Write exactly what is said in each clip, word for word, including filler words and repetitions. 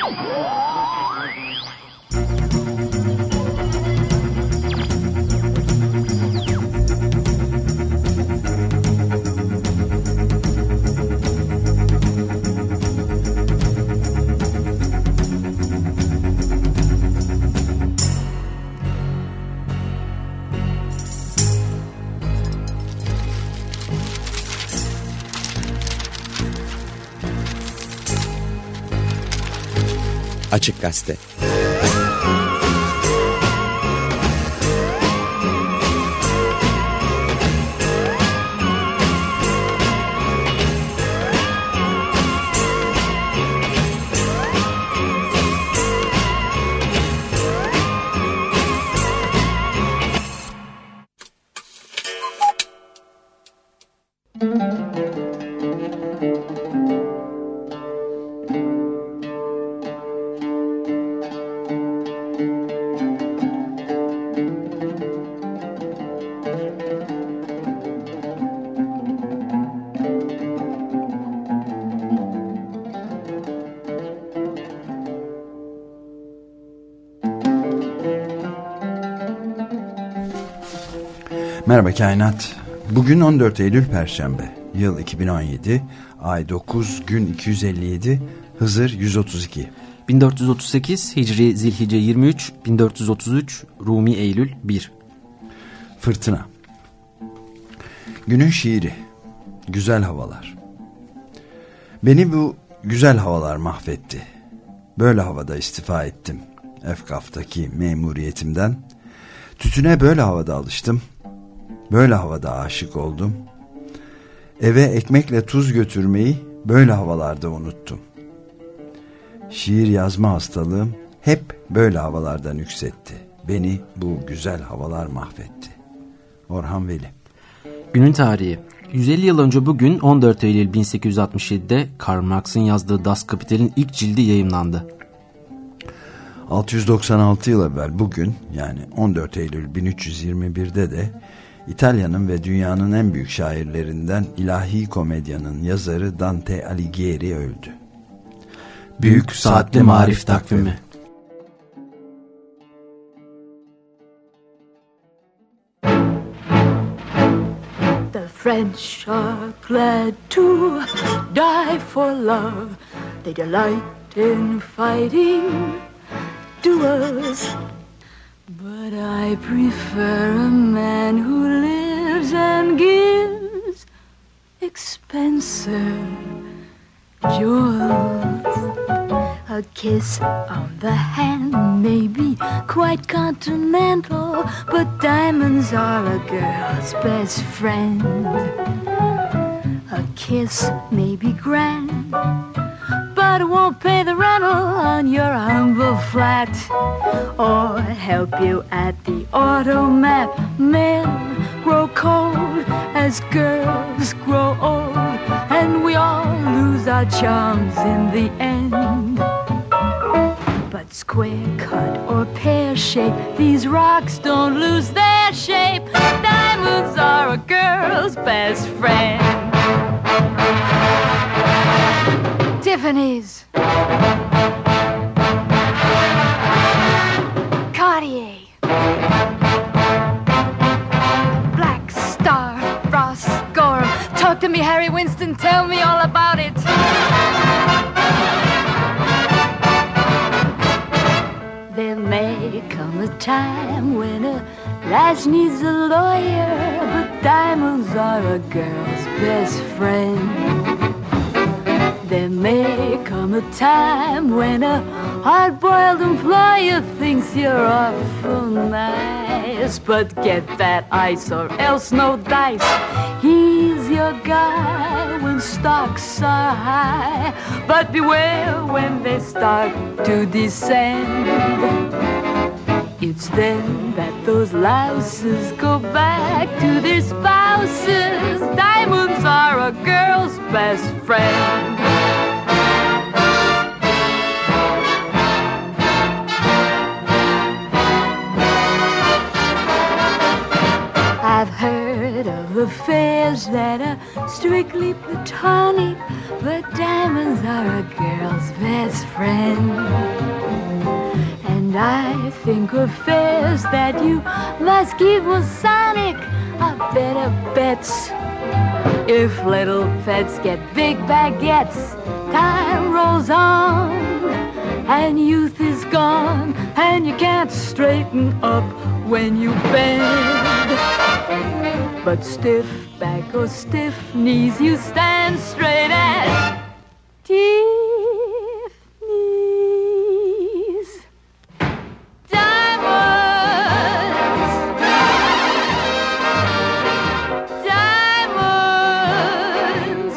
Açık Gazete. Merhaba Kainat. Bugün on dört Eylül Perşembe. Yıl iki bin on yedi. Ay dokuz, gün iki yüz elli yedi. Hızır yüz otuz iki. bin dört yüz otuz sekiz Hicri Zilhice yirmi üç, bin dört yüz otuz üç Rumi Eylül bir. Fırtına. Günün şiiri. Güzel havalar. Beni bu güzel havalar mahvetti. Böyle havada istifa ettim. Efkaf'taki memuriyetimden. Tütüne böyle havada alıştım. Böyle havada aşık oldum. Eve ekmekle tuz götürmeyi böyle havalarda unuttum. Şiir yazma hastalığım hep böyle havalardan yükseltti. Beni bu güzel havalar mahvetti. Orhan Veli. Günün tarihi. yüz elli yıl önce bugün on dört Eylül bin sekiz yüz altmış yedi'de Karl Marx'ın yazdığı Das Kapital'in ilk cildi yayımlandı. altı yüz doksan altı yıl evvel bugün, yani on dört Eylül bin üç yüz yirmi bir'de de İtalya'nın ve dünyanın en büyük şairlerinden ilahi komedyanın yazarı Dante Alighieri öldü. Büyük Saatli Marif Takvimi. The French are glad to die for love. They delight in fighting duels. But I prefer a man who lives and gives expensive jewels. A kiss on the hand may be quite continental, but diamonds are a girl's best friend. A kiss may be grand, but it won't pay the rental on your humble flat, or help you at the automat. Men grow cold as girls grow old, and we all lose our charms in the end. But square cut or pear shape, these rocks don't lose their shape. Diamonds are a girl's best friend. Tiffany's, Cartier, Black Star, Ross Gorham. Talk to me, Harry Winston, tell me all about it. There may come a time when a lass needs a lawyer, but diamonds are a girl's best friend. There may come a time when a hard-boiled employer thinks you're awful nice, but get that ice or else no dice. He's your guy when stocks are high, but beware when they start to descend. It's then that those louses go back to their spouses. Diamonds are a girl's best friend. I've heard of affairs that are strictly platonic, but diamonds are a girl's best friend. friend. And I think of fares that you must give Masonic a better bets. If little pets get big baguettes, time rolls on, and youth is gone, and you can't straighten up when you bend. But stiff back or stiff knees, you stand straight as Tiffany's. Diamonds, diamonds.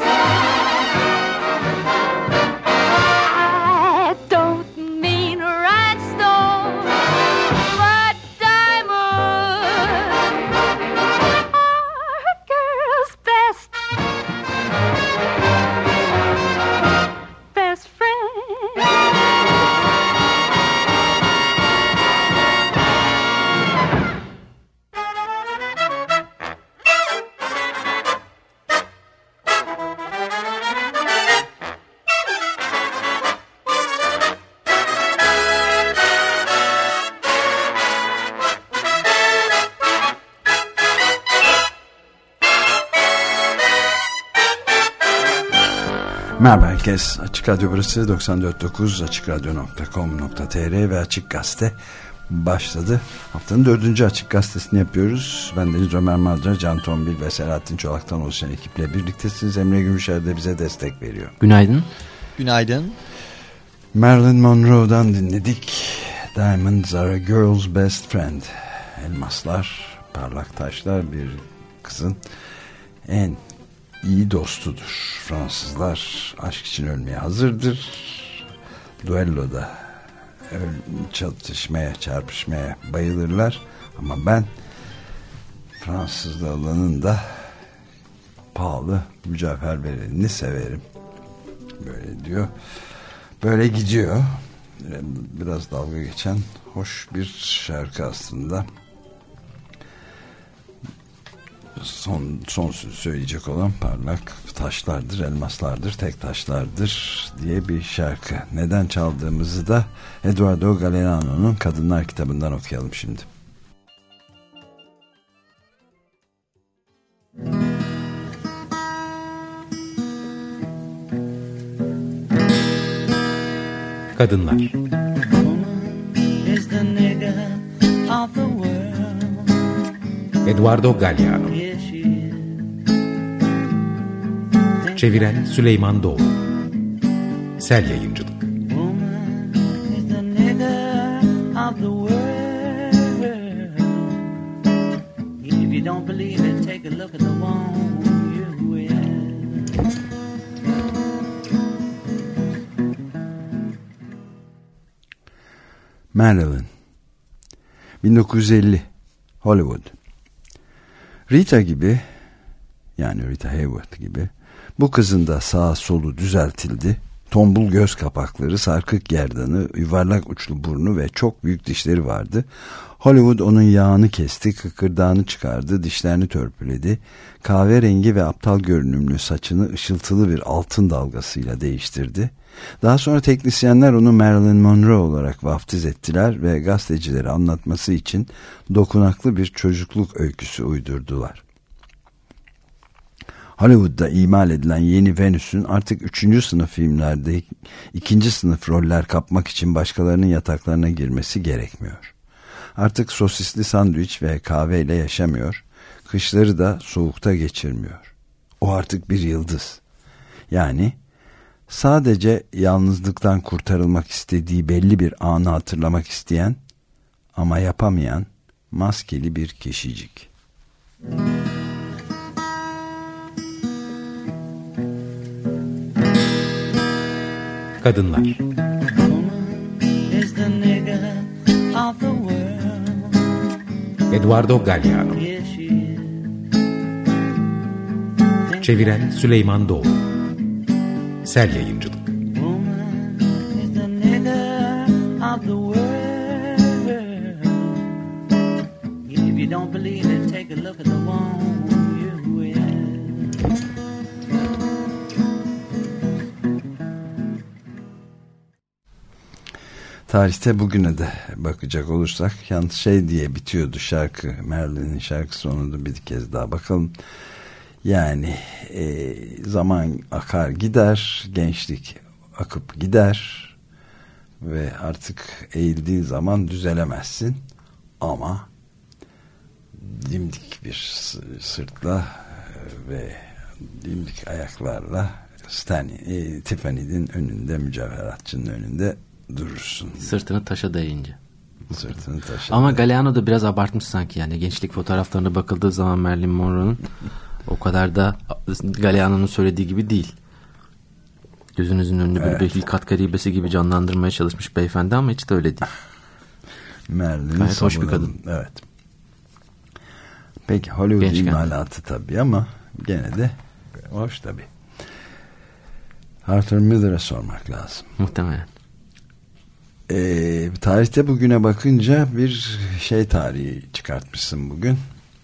I don't mean rhinestone, but diamonds are a girl's best, best friend. Merhaba herkes. Açık Radyo burası doksan dört nokta dokuz, açık radyo nokta com nokta tr ve Açık Gazete başladı. Haftanın dördüncü Açık Gazetesini yapıyoruz. Ben Deniz Ömer Madra, Can Tombil ve Selahattin Çolak'tan oluşan ekiple birliktesiniz. Emre Gümüşer de bize destek veriyor. Günaydın. Günaydın. Marilyn Monroe'dan dinledik. Diamonds are a girl's best friend. Elmaslar, parlak taşlar bir kızın en iyi dostudur. Fransızlar aşk için ölmeye hazırdır. Duelloda çatışmaya, çarpışmaya bayılırlar. Ama ben Fransız olanın da pahalı mücevherlerini severim. Böyle diyor. Böyle gidiyor. Biraz dalga geçen hoş bir şarkı aslında. Son, son söz söyleyecek olan parlak taşlardır, elmaslardır, tek taşlardır diye bir şarkı. Neden çaldığımızı da Eduardo Galeano'nun Kadınlar kitabından okuyalım şimdi. Kadınlar. Eduardo Galeano. Çeviren Süleyman Doğru. Sel Yayıncılık. Marilyn, bin dokuz yüz elli, Hollywood. Rita gibi, yani Rita Hayworth gibi, bu kızın da sağ solu düzeltildi. Tombul göz kapakları, sarkık gerdanı, yuvarlak uçlu burnu ve çok büyük dişleri vardı. Hollywood onun yağını kesti, kıkırdağını çıkardı, dişlerini törpüledi. Kahverengi ve aptal görünümlü saçını ışıltılı bir altın dalgasıyla değiştirdi. Daha sonra teknisyenler onu Marilyn Monroe olarak vaftiz ettiler ve gazetecilere anlatması için dokunaklı bir çocukluk öyküsü uydurdular. Hollywood'da imal edilen yeni Venüs'ün artık üçüncü sınıf filmlerde ikinci sınıf roller kapmak için başkalarının yataklarına girmesi gerekmiyor. Artık sosisli sandviç ve kahveyle yaşamıyor, kışları da soğukta geçirmiyor. O artık bir yıldız. Yani sadece yalnızlıktan kurtarılmak istediği belli bir anı hatırlamak isteyen ama yapamayan maskeli bir kişicik. Kadınlar. Eduardo Galeano. Çeviren Süleyman Doğru. Sel Yayıncılık. tarihte bugüne de bakacak olursak, yalnız şey diye bitiyordu şarkı, Merlin'in şarkısı, onu da bir kez daha bakalım. Yani e, zaman akar gider, gençlik akıp gider ve artık eğildiği zaman düzelemezsin ama dimdik bir sırtla ve dimdik ayaklarla Stanley, e, Tiffany'nin önünde, mücevheratçının önünde durursun. Sırtını taşa dayayınca. Sırtını taşa Ama dayayınca. Galliano da biraz abartmış sanki yani. Gençlik fotoğraflarına bakıldığı zaman Marilyn Monroe'nun o kadar da Galliano'nun söylediği gibi değil. Gözünüzün önünde böyle evet. bir hilkat garibesi gibi canlandırmaya çalışmış beyefendi ama hiç de öyle değil. Marilyn gayet hoş bir kadın. Evet. Peki Hollywood Gençken. imalatı tabii ama gene de hoş tabii. Arthur Miller'a sormak lazım. Muhtemelen. Ee, tarihte bugüne bakınca bir şey tarihi çıkartmışsın bugün.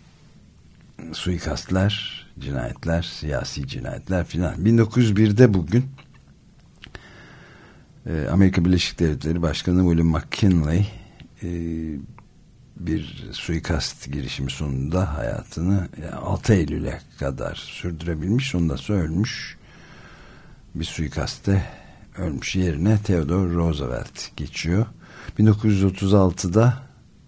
Suikastler, cinayetler, siyasi cinayetler filan. bin dokuz yüz birde bugün e, Amerika Birleşik Devletleri Başkanı William McKinley e, bir suikast girişimi sonunda hayatını yani altı Eylül'e kadar sürdürebilmiş. Ondan sonra ölmüş. Bir suikaste ölmüş, yerine Theodore Roosevelt geçiyor. bin dokuz yüz otuz altıda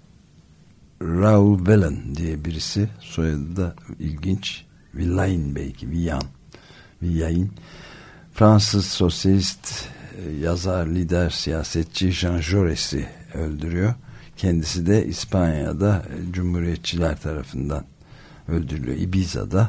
Raoul Wallen diye birisi, soyadı da ilginç, Villain belki, Villain, Villain, Fransız sosyalist yazar, lider, siyasetçi Jean Jaurès'i öldürüyor. Kendisi de İspanya'da Cumhuriyetçiler tarafından öldürülüyor. Ibiza'da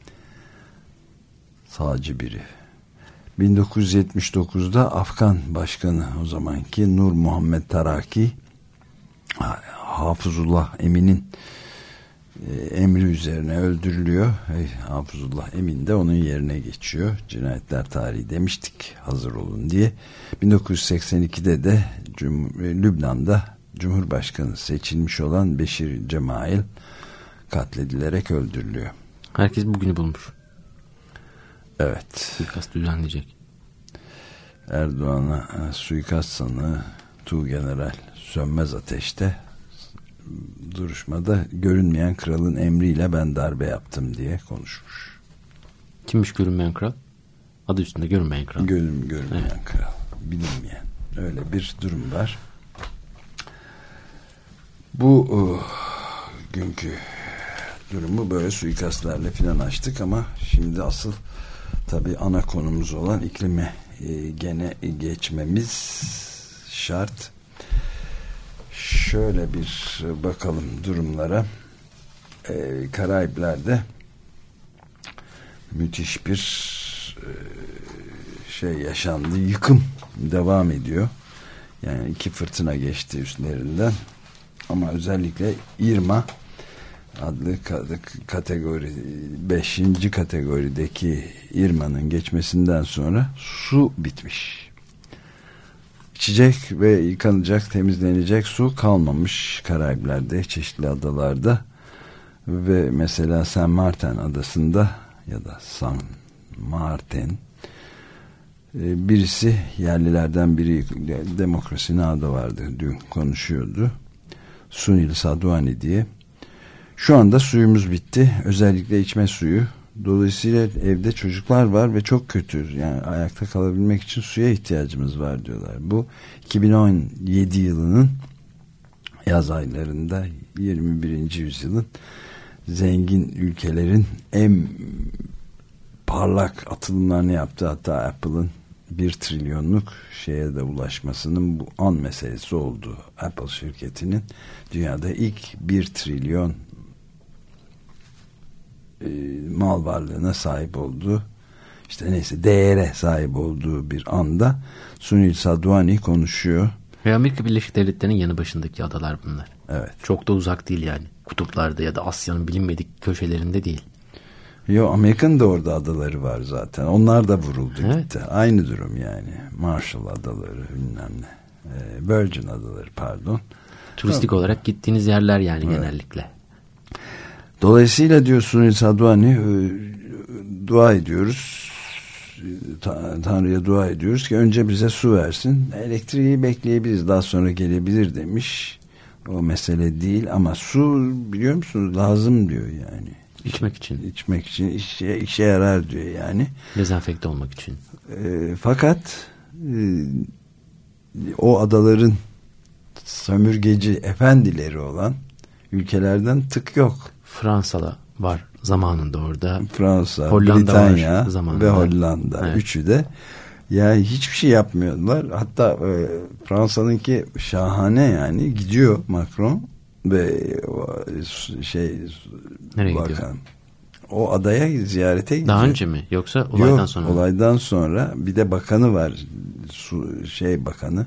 sağcı biri. bin dokuz yüz yetmiş dokuzda Afgan Başkanı o zamanki Nur Muhammed Taraki, Hafızullah Emin'in emri üzerine öldürülüyor. Hafızullah Emin de onun yerine geçiyor. Cinayetler tarihi demiştik, hazır olun diye. bin dokuz yüz seksen ikide de Cum- Lübnan'da Cumhurbaşkanı seçilmiş olan Beşir Cemail katledilerek öldürülüyor. Herkes bugünü bulmuş. Evet. Suikast düzenleyecek. Erdoğan'a suikast sanığı Tuğgeneral Sönmez Ateş'te duruşmada görünmeyen kralın emriyle ben darbe yaptım diye konuşmuş. Kimmiş görünmeyen kral? Adı üstünde görünmeyen kral. Görün, görünmeyen evet. Kral. Bilinmeyen. Öyle bir durum var. Bu uh, günkü durumu böyle suikastlerle filan açtık ama şimdi asıl tabii ana konumuz olan iklime e, gene geçmemiz şart. Şöyle bir bakalım durumlara. E, Karayipler'de müthiş bir e, şey yaşandı. Yıkım devam ediyor. Yani iki fırtına geçti üstlerinden. Ama özellikle Irma adlı kategori beşinci kategorideki Irma'nın geçmesinden sonra su bitmiş. İçecek ve yıkanacak, temizlenecek su kalmamış Karayipler'de, çeşitli adalarda ve mesela Saint Martin adasında ya da Saint Martin birisi, yerlilerden biri, Demokrasi Now'da vardı, dün konuşuyordu, Sunil Sadhwani diye. Şu anda suyumuz bitti. Özellikle içme suyu. Dolayısıyla evde çocuklar var ve çok kötü. Yani ayakta kalabilmek için suya ihtiyacımız var diyorlar. Bu iki bin on yedi yılının yaz aylarında, yirmi birinci yüzyılın zengin ülkelerin en parlak atılımlarını yaptı. Hatta Apple'ın bir trilyonluk şeye de ulaşmasının bu an meselesi oldu. Apple şirketinin dünyada ilk bir trilyon e, mal varlığına sahip olduğu, işte neyse değere sahip olduğu bir anda Sunil Sadhwani konuşuyor. Ve Amerika Birleşik Devletleri'nin yanı başındaki adalar bunlar. Evet. Çok da uzak değil yani. Kutuplarda ya da Asya'nın bilinmedik köşelerinde değil. Yo, Amerika'nın da orada adaları var zaten. Onlar da vuruldu evet. gitti. Aynı durum yani. Marshall adaları, bilmem ne. Ee, Virgin adaları pardon. Turistik tamam. olarak gittiğiniz yerler yani evet. genellikle. Dolayısıyla diyor Sunil Sadhwani, dua ediyoruz. ta, Tanrı'ya dua ediyoruz ki önce bize su versin. Elektriği bekleyebiliriz, daha sonra gelebilir demiş. O mesele değil ama su biliyor musunuz lazım diyor yani. İçmek için. İçmek için işe, işe yarar diyor yani. Dezenfekte olmak için. E, fakat e, o adaların sömürgeci efendileri olan ülkelerden tık yok. Fransa'da var zamanında orada. Fransa, Hollanda Britanya zamanında. ve Hollanda. Evet. Üçü de yani hiçbir şey yapmıyorlar. Hatta e, Fransa'nınki şahane yani. Gidiyor Macron ve şey nereye bakan, gidiyor? O adaya ziyarete gidiyor. Daha önce mi yoksa olaydan Yok, sonra? Olaydan sonra bir de bakanı var. Su, şey bakanı.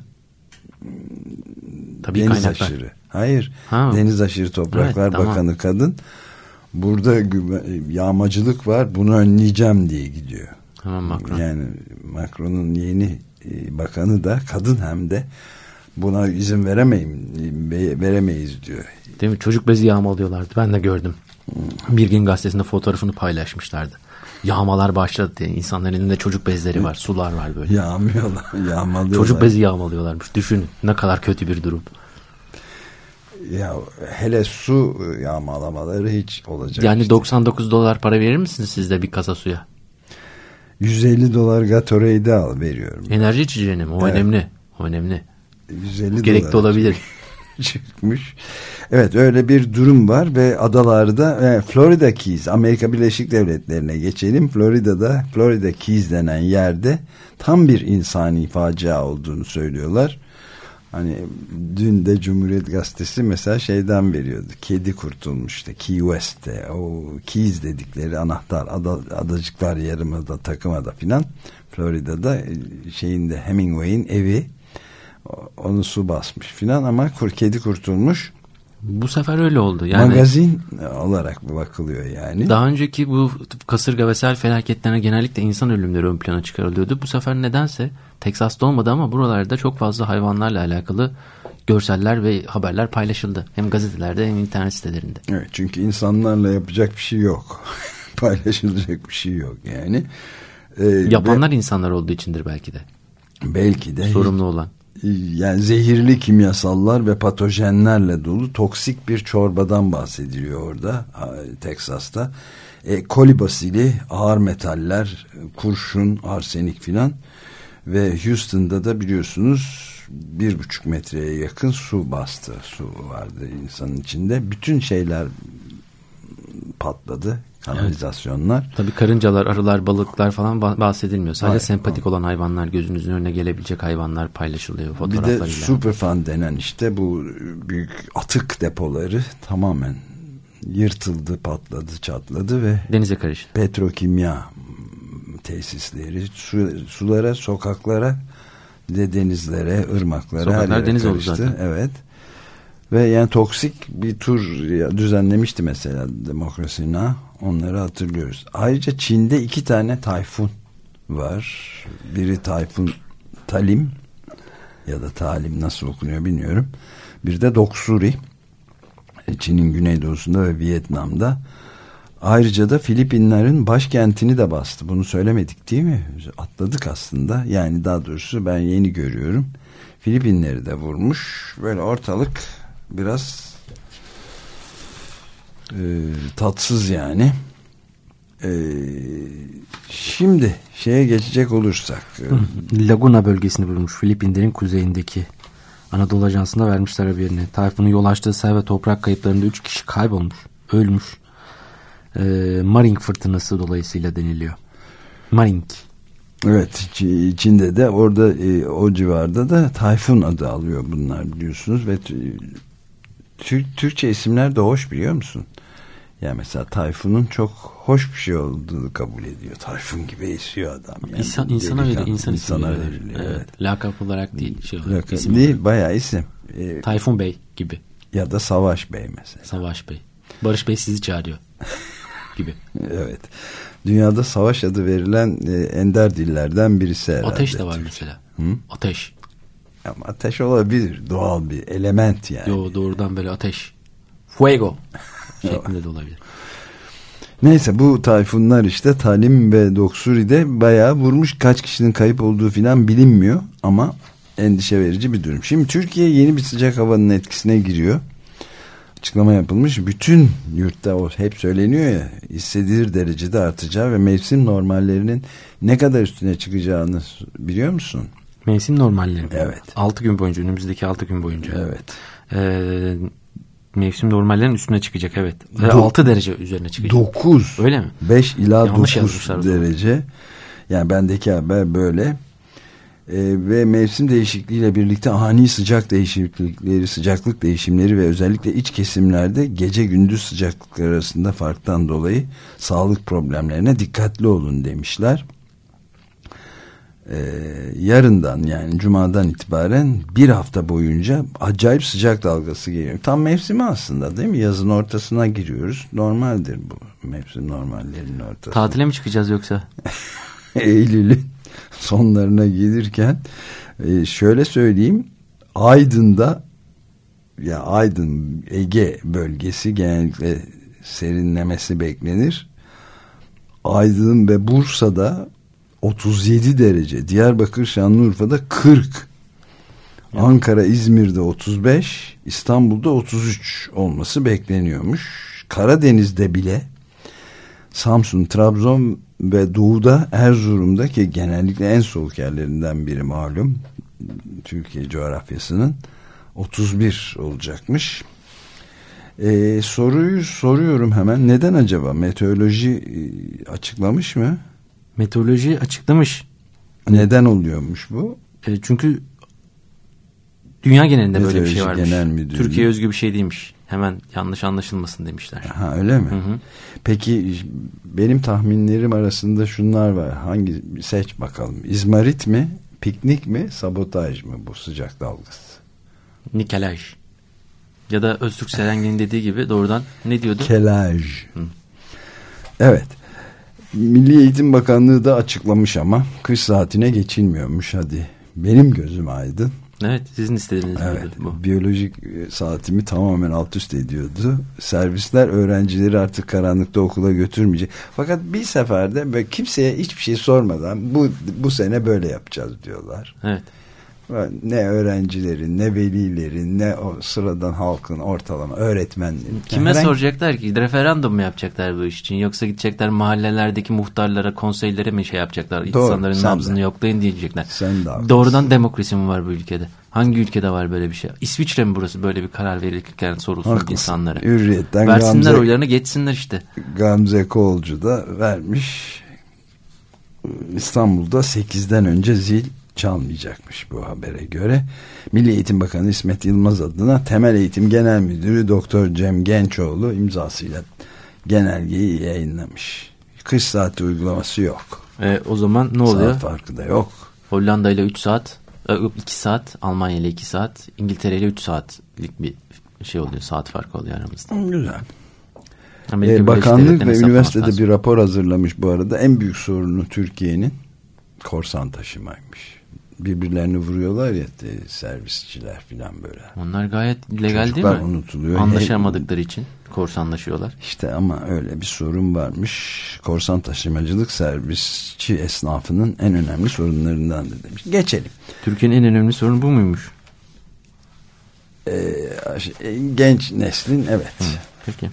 Tabii deniz kaynaklar. aşırı. Hayır. Ha. Deniz aşırı topraklar Evet, tamam. bakanı kadın. Burada yağmacılık var. Bunu önleyeceğim diye gidiyor. Hemen Macron. Yani Macron'un yeni bakanı da kadın hem de buna izin veremeyim, veremeyiz diyor. Değil mi? Çocuk bezi yağmalıyorlardı. Ben de gördüm. Hmm. Bir Gün Gazetesi'nde fotoğrafını paylaşmışlardı. Yağmalar başladı diye. İnsanların elinde çocuk bezleri var. Sular var böyle. Yağmıyorlar. Yağmalıyorlar. Çocuk bezi yağmalıyorlarmış. Düşünün. Ne kadar kötü bir durum. Ya hele su yağmalamaları hiç olacak. Yani işte. doksan dokuz dolar para verir misiniz siz de bir kasa suya? yüz elli dolar Gatorade'i al veriyorum. Enerji içeceğini mi? O evet. önemli. O önemli. yüz elli gerekli olabilir. Çıkmış. Evet öyle bir durum var ve adalarda e, Florida Keys, Amerika Birleşik Devletleri'ne geçelim. Florida'da Florida Keys denen yerde tam bir insani facia olduğunu söylüyorlar. Hani dün de Cumhuriyet Gazetesi mesela şeyden veriyordu. Kedi kurtulmuştu Key West'te. O Keys dedikleri anahtar ada, adacıklar yarımada takımada filan. Florida'da şeyinde Hemingway'in evi, onu su basmış filan ama kedi kurtulmuş. Bu sefer öyle oldu. Yani magazin olarak bakılıyor yani. Daha önceki bu kasırga ve sel felaketlerine genellikle insan ölümleri ön plana çıkarılıyordu. Bu sefer nedense Teksas'ta olmadı ama buralarda çok fazla hayvanlarla alakalı görseller ve haberler paylaşıldı. Hem gazetelerde hem internet sitelerinde. Evet, çünkü insanlarla yapacak bir şey yok. Paylaşılacak bir şey yok yani. Ee, Yapanlar ve, insanlar olduğu içindir belki de. Belki de. Sorumlu olan. Yani zehirli kimyasallar ve patojenlerle dolu toksik bir çorbadan bahsediliyor orada Teksas'ta. E, kolibasili, ağır metaller, kurşun, arsenik filan ve Houston'da da biliyorsunuz bir buçuk metreye yakın su bastı. Su vardı insanın içinde. Bütün şeyler patladı. Kanalizasyonlar. Evet. Tabii karıncalar, arılar, balıklar falan bahsedilmiyor. Sadece Hayır, sempatik tamam. olan hayvanlar, gözünüzün önüne gelebilecek hayvanlar paylaşılıyor fotoğraflarıyla. Bir de Superfund denen işte bu büyük atık depoları tamamen yırtıldı, patladı, çatladı ve denize karıştı. Petrokimya tesisleri su, sulara, sokaklara, de denizlere, ırmaklara Sokaklar deniz oldu zaten. Evet. Ve yani toksik bir tur düzenlemişti mesela Demokrasi Now. Onları hatırlıyoruz. Ayrıca Çin'de iki tane tayfun var. Biri tayfun Talim ya da Talim nasıl okunuyor bilmiyorum. Bir de Doksuri. Çin'in güneydoğusunda ve Vietnam'da. Ayrıca da Filipinlerin başkentini de bastı. Bunu söylemedik değil mi? Atladık aslında. Yani daha doğrusu ben yeni görüyorum. Filipinleri de vurmuş. Böyle ortalık biraz e, tatsız yani. E, şimdi şeye geçecek olursak. E, Laguna bölgesini vurmuş. Filipinlerin kuzeyindeki. Anadolu Ajansı'nda vermişler haberini. Tayfunun yol açtığı sel ve toprak kayıplarında üç kişi kaybolmuş. Ölmüş. E, Maring fırtınası dolayısıyla deniliyor. Maring. Evet, Çin'de de orada e, o civarda da Tayfun adı alıyor bunlar biliyorsunuz ve Türk, Türkçe isimler de hoş biliyor musun? Yani mesela Tayfun'un çok hoş bir şey olduğunu kabul ediyor. Tayfun gibi esiyor adam. Yani İnsan, insana veriliyor. İnsan insana veriliyor. Evet. Evet. Lakap olarak değil. Şey olarak, Lakap değil, olarak. Bayağı isim. Ee, Tayfun Bey gibi. Ya da Savaş Bey mesela. Savaş Bey. Barış Bey sizi çağırıyor. gibi. Evet. Dünyada Savaş adı verilen e, ender dillerden birisi herhalde. Ateş de var mesela. Hı? Ateş. Ama ateş olabilir. Doğal bir element yani. Yo, doğrudan böyle ateş. Fuego şeklinde de olabilir. Neyse, bu tayfunlar işte Talim ve Doksuri'de bayağı vurmuş. Kaç kişinin kayıp olduğu filan bilinmiyor ama endişe verici bir durum. Şimdi Türkiye yeni bir sıcak havanın etkisine giriyor. Açıklama yapılmış. Bütün yurtta, o hep söyleniyor ya, hissedilir derecede artacağı ve mevsim normallerinin ne kadar üstüne çıkacağını biliyor musun? Mevsim normalleri. Evet. altı gün boyunca, önümüzdeki altı gün boyunca. Evet. Ee, mevsim normallerin üstüne çıkacak, evet. Do- altı derece üzerine çıkacak. dokuz. Öyle mi? beş ila Yanlış dokuz derece. Yani bendeki haber böyle. Ee, ve mevsim değişikliğiyle birlikte ani sıcak değişiklikleri, sıcaklık değişimleri ve özellikle iç kesimlerde gece gündüz sıcaklıkları arasında farktan dolayı sağlık problemlerine dikkatli olun demişler. Ee, yarından, yani cumadan itibaren bir hafta boyunca acayip sıcak dalgası geliyor. Tam mevsimi aslında, değil mi? Yazın ortasına giriyoruz. Normaldir bu mevsim normallerinin ortası. Tatile mi çıkacağız yoksa? Eylül'ün sonlarına gelirken e, şöyle söyleyeyim, Aydın'da, ya Aydın Ege bölgesi genellikle serinlemesi beklenir. Aydın ve Bursa'da otuz yedi derece, Diyarbakır, Şanlıurfa'da kırk, ya. Ankara, İzmir'de otuz beş, İstanbul'da otuz üç olması bekleniyormuş. Karadeniz'de bile Samsun, Trabzon ve doğuda Erzurum'da, ki genellikle en soğuk yerlerinden biri malum Türkiye coğrafyasının, otuz bir olacakmış. Ee, soruyu soruyorum hemen, neden acaba? Meteoroloji açıklamış mı? Meteoroloji açıklamış. Neden oluyormuş bu? E, çünkü dünya genelinde Meteoroloji böyle bir şey varmış. Genel Müdürlüğü. Türkiye özgü bir şey değilmiş. Hemen yanlış anlaşılmasın demişler. Ha, öyle mi? Hı hı. Peki benim tahminlerim arasında şunlar var. Hangi, seç bakalım. İzmarit mi, piknik mi, sabotaj mı bu sıcak dalgası? Nikelaj. Ya da Öztürk Serengen'in dediği gibi doğrudan ne diyordu? Kelaj. Hı. Evet. Milli Eğitim Bakanlığı da açıklamış ama kış saatine geçilmiyormuş. Hadi benim gözüm aydın. Evet, sizin istediğiniz evet, gibi bu. Biyolojik saatimi tamamen alt üst ediyordu. Servisler öğrencileri artık karanlıkta okula götürmeyecek. Fakat bir seferde böyle kimseye hiçbir şey sormadan bu bu sene böyle yapacağız diyorlar. Evet. Ne öğrencilerin, ne velilerin, ne o sıradan halkın, ortalama öğretmenlerin. Kime herhangi... soracaklar ki? Referandum mu yapacaklar bu iş için? Yoksa gidecekler mahallelerdeki muhtarlara, konseylere mi şey yapacaklar? Doğru, İnsanların nabzını de. Yoklayın diyecekler. Sen de doğrudan demokrasi mi var bu ülkede? Hangi ülkede var böyle bir şey? İsviçre mi burası, böyle bir karar verirken sorulsun haklısın. İnsanlara? Hürriyetten versinler Gamze, oylarını, geçsinler işte. Gamze Kolcu da vermiş. İstanbul'da sekizden önce zil çalmayacakmış bu habere göre. Milli Eğitim Bakanı İsmet Yılmaz adına Temel Eğitim Genel Müdürü Doktor Cem Gençoğlu imzasıyla genelgeyi yayınlamış. Kış saati uygulaması yok. E, o zaman ne oluyor? Saat farkı da yok. Hollanda ile üç saat, iki saat, Almanya ile iki saat, İngiltere ile üç saatlik bir şey oluyor. Saat farkı oluyor aramızda. Güzel. Ee, Bakanlık ve üniversitede lazım. Bir rapor hazırlamış bu arada. En büyük sorunu Türkiye'nin korsan taşımaymış. Birbirlerini vuruyorlar ya, servisçiler falan böyle. Onlar gayet legal çocuklar değil mi? Unutuluyor. Anlaşamadıkları He, için korsanlaşıyorlar. İşte ama öyle bir sorun varmış. Korsan taşımacılık servisçi esnafının en önemli sorunlarından da demiş. Geçelim. Türkiye'nin en önemli sorunu bu muymuş? Ee, genç neslin evet. Hı, peki.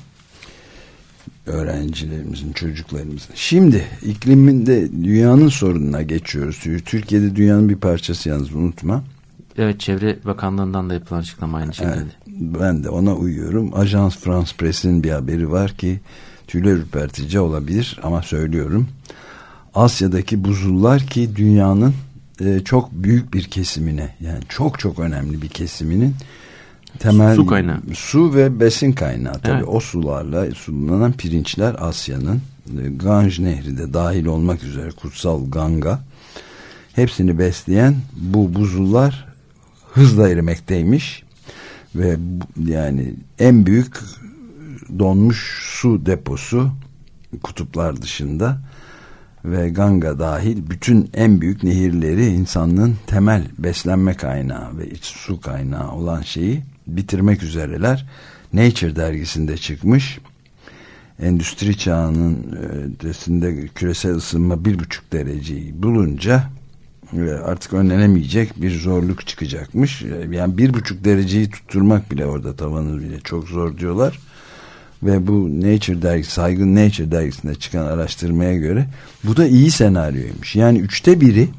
Öğrencilerimizin, çocuklarımızın. Şimdi ikliminde dünyanın sorununa geçiyoruz. Türkiye'de dünyanın bir parçası, yalnız unutma. Evet, Çevre Bakanlığı'ndan da yapılan açıklama aynı şekilde. Evet, ben de ona uyuyorum. Ajans France Press'in bir haberi var ki tüyler ürpertici olabilir ama söylüyorum. Asya'daki buzullar, ki dünyanın e, çok büyük bir kesimine, yani çok çok önemli bir kesiminin temel su kaynağı. Su ve besin kaynağı. Tabii evet. O sularla sululanan pirinçler Asya'nın, Ganj Nehri de dahil olmak üzere kutsal Ganga, hepsini besleyen bu buzullar hızla erimekteymiş ve yani en büyük donmuş su deposu kutuplar dışında ve Ganga dahil bütün en büyük nehirleri, insanlığın temel beslenme kaynağı ve iç su kaynağı olan şeyi bitirmek üzereler. Nature dergisinde çıkmış. endüstri çağının ötesinde küresel ısınma bir buçuk dereceyi bulunca artık önlenemeyecek bir zorluk çıkacakmış. Yani bir buçuk dereceyi tutturmak bile orada tavanı bile çok zor diyorlar. Ve bu Nature dergisi, saygın Nature dergisinde çıkan araştırmaya göre bu da iyi senaryoymuş. Yani üçte biri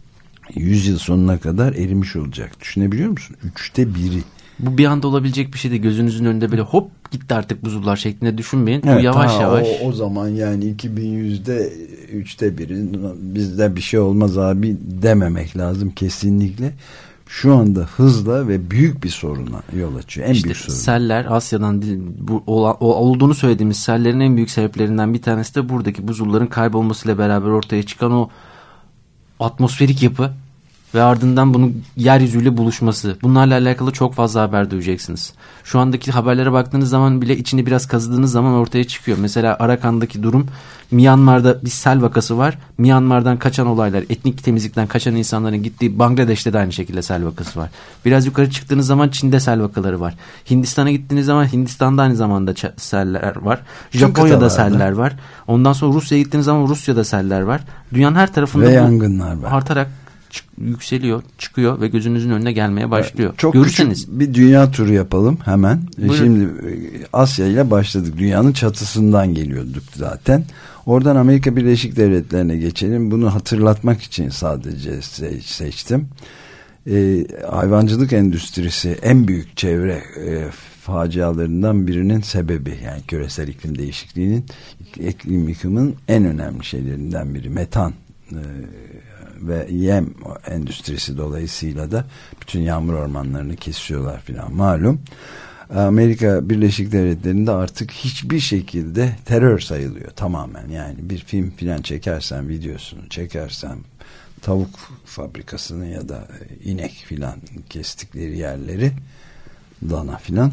yüz yıl sonuna kadar erimiş olacak. Düşünebiliyor musun? Üçte biri. Bu bir anda olabilecek bir şey de, gözünüzün önünde böyle hop gitti artık buzullar şeklinde düşünmeyin. Evet, bu yavaş ha, yavaş. O, o zaman yani iki bin yüzde üçte biri bizde bir şey olmaz abi dememek lazım kesinlikle. Şu anda hızla ve büyük bir soruna yol açıyor. En işte büyük sorun. Seller Asya'dan bu, o, o, olduğunu söylediğimiz sellerin en büyük sebeplerinden bir tanesi de buradaki buzulların kaybolmasıyla beraber ortaya çıkan o atmosferik yapı ve ardından bunun yeryüzüyle buluşması. Bunlarla alakalı çok fazla haber duyacaksınız. Şu andaki haberlere baktığınız zaman bile içini biraz kazıdığınız zaman ortaya çıkıyor. Mesela Arakan'daki durum, Myanmar'da bir sel vakası var. Myanmar'dan kaçan olaylar, etnik temizlikten kaçan insanların gittiği Bangladeş'te de aynı şekilde sel vakası var. Biraz yukarı çıktığınız zaman Çin'de sel vakaları var. Hindistan'a gittiğiniz zaman Hindistan'da aynı zamanda seller var. Japonya'da seller var. Ondan sonra Rusya'ya gittiğiniz zaman Rusya'da seller var. Dünyanın her tarafında ve yangınlar var. Artarak yükseliyor, çıkıyor ve gözünüzün önüne gelmeye başlıyor. Çok Görürseniz. küçük bir dünya turu yapalım hemen. Buyurun. Şimdi Asya ile başladık. Dünyanın çatısından geliyorduk zaten. Oradan Amerika Birleşik Devletleri'ne geçelim. Bunu hatırlatmak için sadece seçtim. Ee, hayvancılık endüstrisi en büyük çevre e, facialarından birinin sebebi. Yani küresel iklim değişikliğinin, iklim yıkımının en önemli şeylerinden biri. Metan e, ve yem endüstrisi dolayısıyla da bütün yağmur ormanlarını kesiyorlar filan malum. Amerika Birleşik Devletleri'nde artık hiçbir şekilde terör sayılıyor tamamen. Yani bir film filan çekersen, videosunu çekersen, tavuk fabrikasını ya da inek filan kestikleri yerleri, dana filan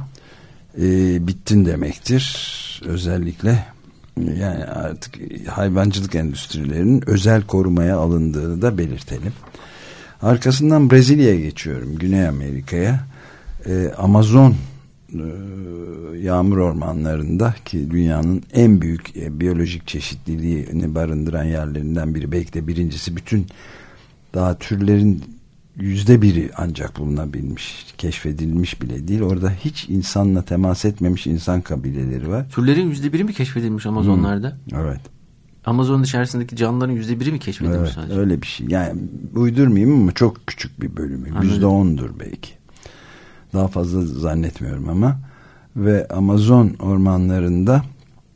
e, bittin demektir. Özellikle yani artık hayvancılık endüstrilerinin özel korumaya alındığını da belirtelim. Arkasından Brezilya'ya geçiyorum, Güney Amerika'ya. Ee, Amazon e, yağmur ormanlarında, ki dünyanın en büyük e, biyolojik çeşitliliğini barındıran yerlerinden biri, belki de birincisi, bütün daha türlerin yüzde biri ancak bulunabilmiş, keşfedilmiş bile değil. Orada hiç insanla temas etmemiş insan kabileleri var. Türlerin yüzde biri mi keşfedilmiş Amazonlarda? Hmm, evet. Amazon'un içerisindeki canlıların yüzde biri mi keşfedilmiş evet, sadece? Öyle bir şey. Yani uydurmayayım ama çok küçük bir bölümü. Yüzde ondur belki. Daha fazla zannetmiyorum ama. Ve Amazon ormanlarında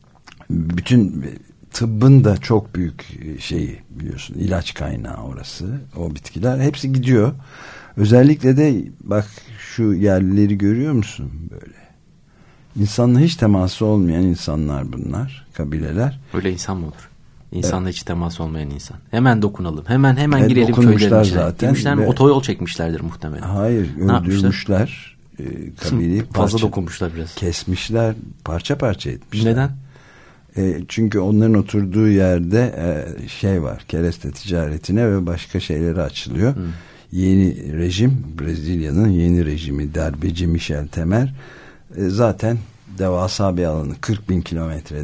bütün tıbbın da çok büyük şeyi, biliyorsun, ilaç kaynağı orası. O bitkiler hepsi gidiyor. Özellikle de bak şu yerlileri görüyor musun böyle? İnsanla hiç teması olmayan insanlar bunlar, kabileler. Öyle insan mı olur? İnsanla evet. Hiç teması olmayan insan. Hemen dokunalım. Hemen hemen evet, girelim köylerin içine. Zaten. Demişler mi? Otoyol çekmişlerdir muhtemelen. Hayır, öldürmüşler. E, kabileyi fazla parça, dokunmuşlar biraz. Kesmişler, parça parça etmişler. Neden? E, çünkü onların oturduğu yerde e, şey var, kereste ticaretine ve başka şeyleri açılıyor. Hmm. Yeni rejim, Brezilya'nın yeni rejimi, darbeci Michel Temer e, zaten devasa bir alanı, kırk bin kilometre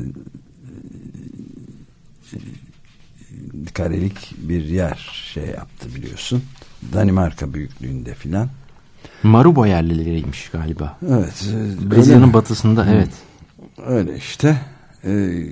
karelik bir yer şey yaptı, biliyorsun. Danimarka büyüklüğünde filan. Marubo yerlileriymiş galiba. Evet. Brezilya'nın batısında. Hı. Evet. Öyle işte. Ee,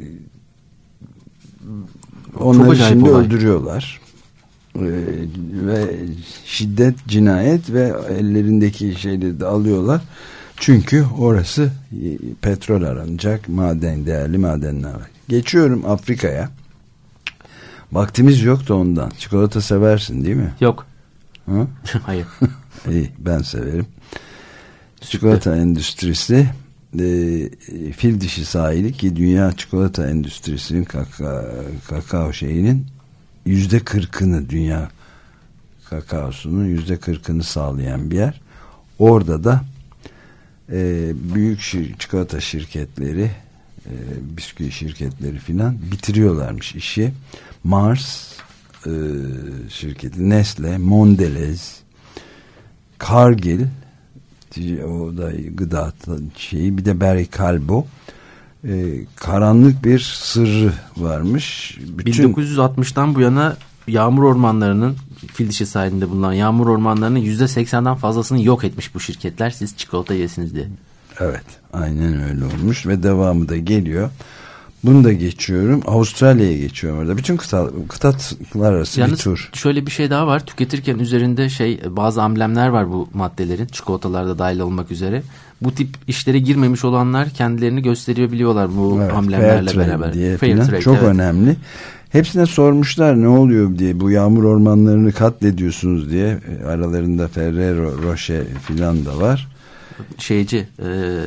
onları şimdi olay. öldürüyorlar. Ee, ve şiddet, cinayet ve ellerindeki şeyleri de alıyorlar. Çünkü orası petrol aranacak, maden, değerli madenler var. Geçiyorum Afrika'ya. Vaktimiz yok da ondan. Çikolata seversin değil mi? Yok. Ha? Hayır. İyi, ben severim. Çikolata endüstrisi e, fil dişi sahili, ki dünya çikolata endüstrisinin kaka, kakao şeyinin yüzde kırkını, dünya kakaosunun yüzde kırkını sağlayan bir yer. Orada da e, büyük şir, çikolata şirketleri, e, bisküvi şirketleri filan bitiriyorlarmış işi. Mars e, şirketi, Nestle, Mondelez, Cargill, o da gıda şeyi, bir de Barry Callebaut e, karanlık bir sırrı varmış. Bütün... bin dokuz yüz altmıştan bu yana yağmur ormanlarının, fil dişi sahilinde bulunan yağmur ormanlarının yüzde seksenden fazlasını yok etmiş bu şirketler, siz çikolata yesiniz diye. Evet, aynen öyle olmuş ve devamı da geliyor. Bunu da geçiyorum. Avustralya'ya geçiyorum orada. Bütün kıta, kıtalar arası yalnız bir tur. Şöyle bir şey daha var. Tüketirken üzerinde şey bazı amblemler var bu maddelerin. Çikolatalarda dahil olmak üzere. Bu tip işlere girmemiş olanlar kendilerini gösterebiliyorlar bu evet, amblemlerle beraber. Diye fair trade, çok evet. önemli. Hepsine sormuşlar ne oluyor diye, bu yağmur ormanlarını katlediyorsunuz diye. Aralarında Ferrero Rocher filan da var. Şeyci e,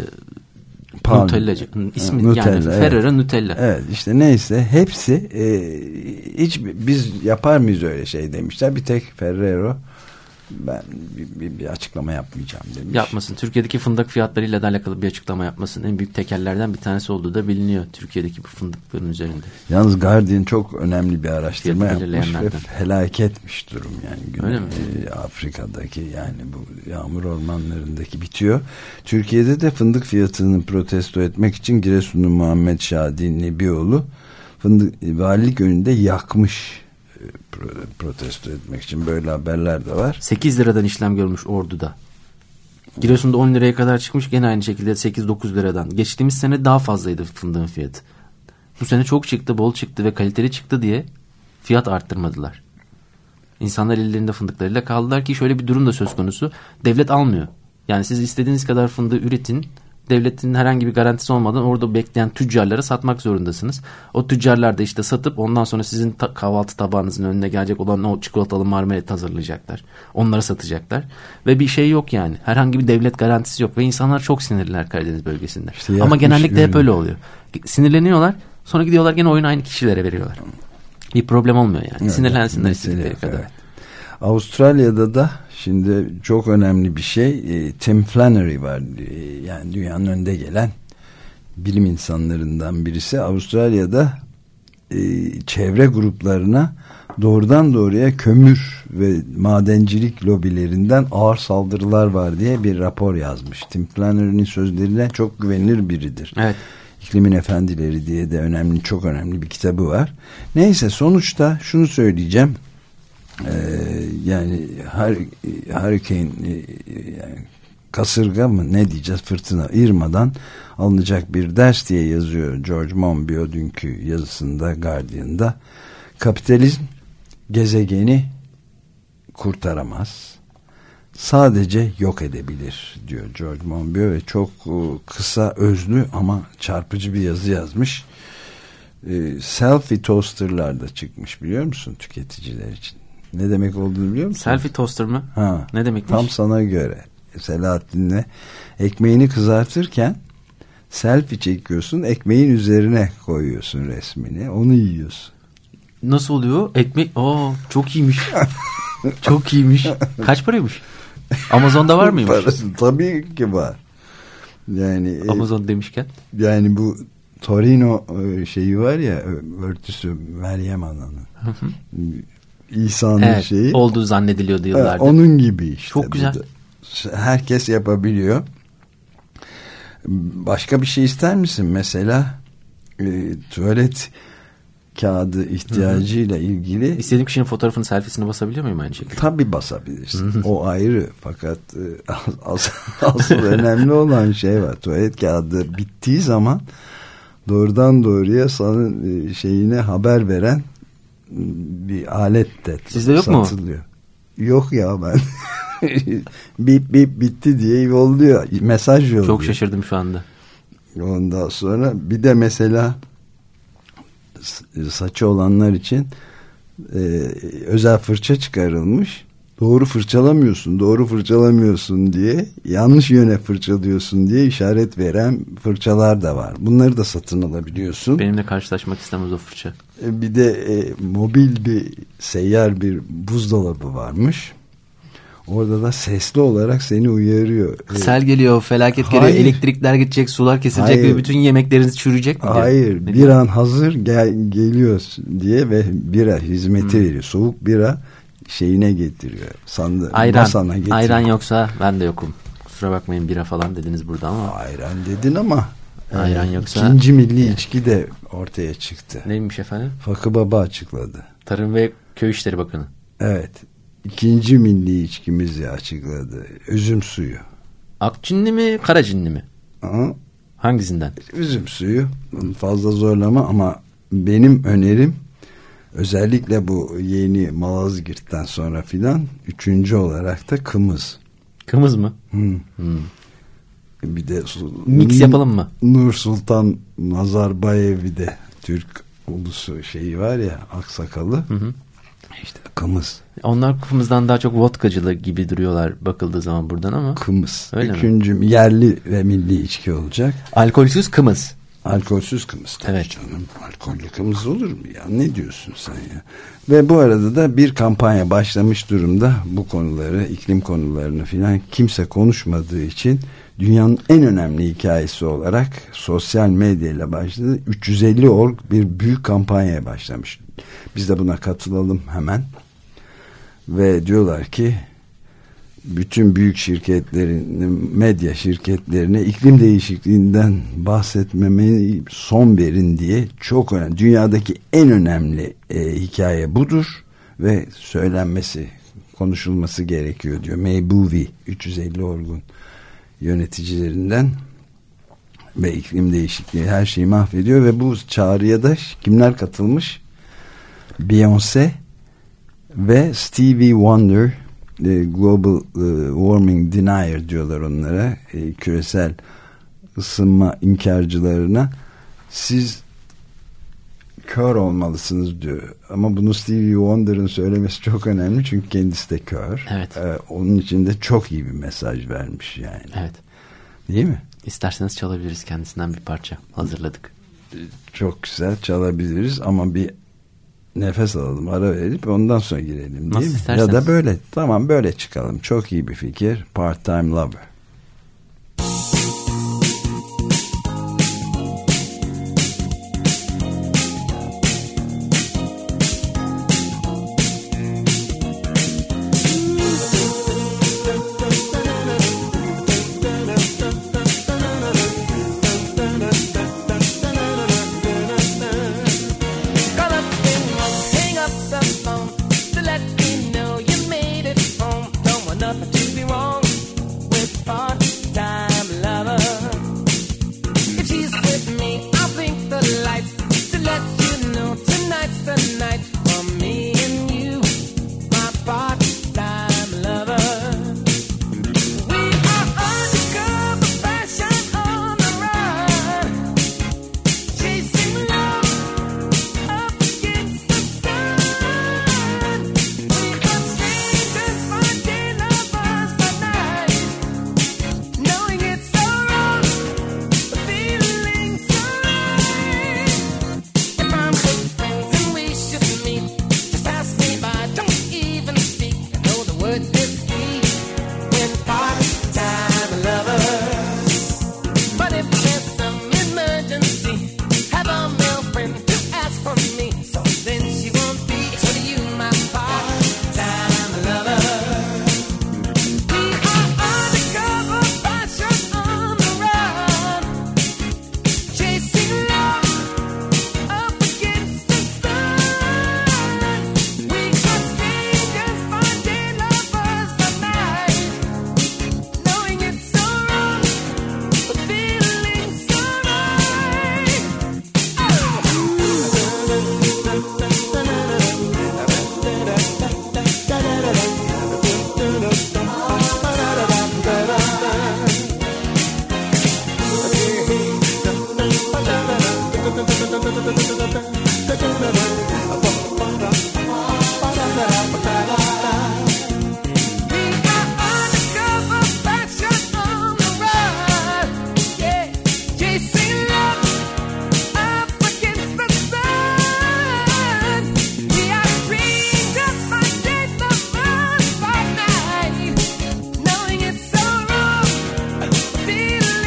Palm, Nutellacı. İsmi Nutella, yani Ferrero evet. Nutella. Evet işte neyse hepsi e, hiç biz yapar mıyız öyle şey demişler. Bir tek Ferrero ben bir, bir, bir açıklama yapmayacağım demiş. Yapmasın. Türkiye'deki fındık fiyatlarıyla da alakalı bir açıklama yapmasın. En büyük tekellerden bir tanesi olduğu da biliniyor Türkiye'deki bu fındıkların üzerinde. Yalnız Guardian çok önemli bir araştırma yapmış ve felaketmiş durum yani. Güney, e, Afrika'daki yani bu yağmur ormanlarındaki bitiyor. Türkiye'de de fındık fiyatını protesto etmek için Giresunlu Muhammed Şadi Nebioğlu fındık valilik önünde yakmış, protesto etmek için, böyle haberler de var. sekiz liradan işlem görmüş Ordu'da. Giresun'da on liraya kadar çıkmış, gene aynı şekilde sekiz dokuz liradan. Geçtiğimiz sene daha fazlaydı fındığın fiyatı. Bu sene çok çıktı, bol çıktı ve kaliteli çıktı diye fiyat arttırmadılar. İnsanlar ellerinde fındıklarıyla kaldılar ki şöyle bir durum da söz konusu. Devlet almıyor. Yani siz istediğiniz kadar fındığı üretin. Devletin herhangi bir garantisi olmadan orada bekleyen tüccarlara satmak zorundasınız. O tüccarlar da işte satıp ondan sonra sizin ta- kahvaltı tabağınızın önüne gelecek olan o çikolatalı marmelat hazırlayacaklar. Onları satacaklar. Ve bir şey yok yani. Herhangi bir devlet garantisi yok. Ve insanlar çok sinirliler Karadeniz bölgesinde. İşte ama genellikle hep öyle oluyor. Sinirleniyorlar. Sonra gidiyorlar gene oyunu aynı kişilere veriyorlar. Bir problem olmuyor yani. Evet, sinirlensinler istedikleri kadar. Evet. Avustralya'da da şimdi çok önemli bir şey, e, Tim Flannery var, e, yani dünyanın önde gelen bilim insanlarından birisi. Avustralya'da e, çevre gruplarına doğrudan doğruya kömür ve madencilik lobilerinden ağır saldırılar var diye bir rapor yazmış. Tim Flannery'nin sözlerine çok güvenilir biridir. Evet. İklimin Efendileri diye de önemli, çok önemli bir kitabı var. Neyse, sonuçta şunu söyleyeceğim. Ee, yani hurricane yani kasırga mı ne diyeceğiz, fırtına, Irma'dan alınacak bir ders diye yazıyor George Monbiot dünkü yazısında Guardian'da. Kapitalizm gezegeni kurtaramaz, sadece yok edebilir diyor George Monbiot ve çok kısa, özlü ama çarpıcı bir yazı yazmış. Selfie toaster'lar da çıkmış, biliyor musun, tüketiciler için. Ne demek olduğunu biliyor musun? Selfie toaster mı? Ha, ne demekmiş? Tam sana göre. Selahattin'le ekmeğini kızartırken selfie çekiyorsun, ekmeğin üzerine koyuyorsun resmini, onu yiyorsun. Nasıl oluyor? Ekmek, aa çok iyiymiş. Çok iyiymiş. Kaç paraymış? Amazon'da var mıymış? Parası tabii ki var. Yani Amazon demişken. Yani bu Torino şeyi var ya, örtüsü, Meryem Ana'nın. İsa'nın evet, şeyi. Olduğu zannediliyordu yıllardır. Onun gibi işte. Çok güzel. Herkes yapabiliyor. Başka bir şey ister misin? Mesela e, tuvalet kağıdı ihtiyacıyla ilgili. İstediğim kişinin fotoğrafını, selfiesini basabiliyor muyum aynı şekilde? Tabii basabilirsin. O ayrı. Fakat e, asıl, asıl önemli olan şey var. Tuvalet kağıdı bittiği zaman doğrudan doğruya sana e, şeyine haber veren bir alet de sizde yok satılıyor. Mu? Yok ya, ben bip bip bitti diye yolluyor. Mesaj yolluyor. Çok şaşırdım şu anda. Ondan sonra bir de mesela saçı olanlar için e, özel fırça çıkarılmış. Doğru fırçalamıyorsun, doğru fırçalamıyorsun diye, yanlış yöne fırçalıyorsun diye işaret veren fırçalar da var. Bunları da satın alabiliyorsun. Benimle karşılaşmak istemez o fırça. Bir de e, mobil bir, seyyar bir buzdolabı varmış. Orada da sesli olarak seni uyarıyor. Sel geliyor, felaket geliyor, hayır, elektrikler gidecek, sular kesilecek hayır, ve bütün yemekleriniz çürüyecek mi? Hayır, bir an hazır gel, geliyor diye ve bira hizmeti hmm. veriyor. Soğuk bira şeyine getiriyor. Sandı, ayran, getiriyor. Ayran yoksa ben de yokum. Kusura bakmayın, bira falan dediniz burada ama. Ayran dedin ama ayran ee, yoksa. İkinci milli içki de ortaya çıktı. Neymiş efendim? Fakı Baba açıkladı. Tarım ve Köy İşleri Bakanı. Evet. İkinci milli içkimizi açıkladı. Üzüm suyu. Akcinli mi, Karacinli mi? Aha. Hangisinden? Üzüm suyu. Fazla zorlama ama benim önerim özellikle bu yeni Malazgirt'ten sonra filan üçüncü olarak da kımız. Kımız mı? Hmm. Hmm. Bir de mix yapalım mı? Nur Sultan Nazarbayev'i de Türk ulusu şeyi var ya, aksakalı. Hı hı. İşte kımız. Onlar kımızdan daha çok vodkacılı gibi duruyorlar bakıldığı zaman buradan ama. Kımız. Öyle Üçüncü mi? Yerli ve milli içki olacak. Alkolsüz kımız. Alkolsüz kımız tabii evet. Canım. Alkollü kımız olur mu ya? Ne diyorsun sen ya? Ve bu arada da bir kampanya başlamış durumda. Bu konuları, iklim konularını filan kimse konuşmadığı için dünyanın en önemli hikayesi olarak sosyal medyayla başladı. üç yüz elli org bir büyük kampanyaya başlamış. Biz de buna katılalım hemen. Ve diyorlar ki bütün büyük şirketlerin, medya şirketlerine iklim değişikliğinden bahsetmemeye son verin diye, çok önemli. Dünyadaki en önemli e, hikaye budur ve söylenmesi, konuşulması gerekiyor diyor. Maybuvi üç yüz elli orgun yöneticilerinden ve iklim değişikliği her şeyi mahvediyor ve bu çağrıya da kimler katılmış? Beyoncé ve Stevie Wonder, e, Global e, Warming Denier diyorlar onlara, e, küresel ısınma inkarcılarına. Siz kör olmalısınız diyor. Ama bunu Stevie Wonder'ın söylemesi çok önemli çünkü kendisi de kör. Evet. E, onun için de çok iyi bir mesaj vermiş yani. Evet. Değil mi? İsterseniz çalabiliriz, kendisinden bir parça hazırladık. Çok güzel çalabiliriz ama bir nefes alalım, ara verip ondan sonra girelim değil Nasıl mi? isterseniz. Ya da böyle, tamam böyle çıkalım. Çok iyi bir fikir. Part-Time Lover.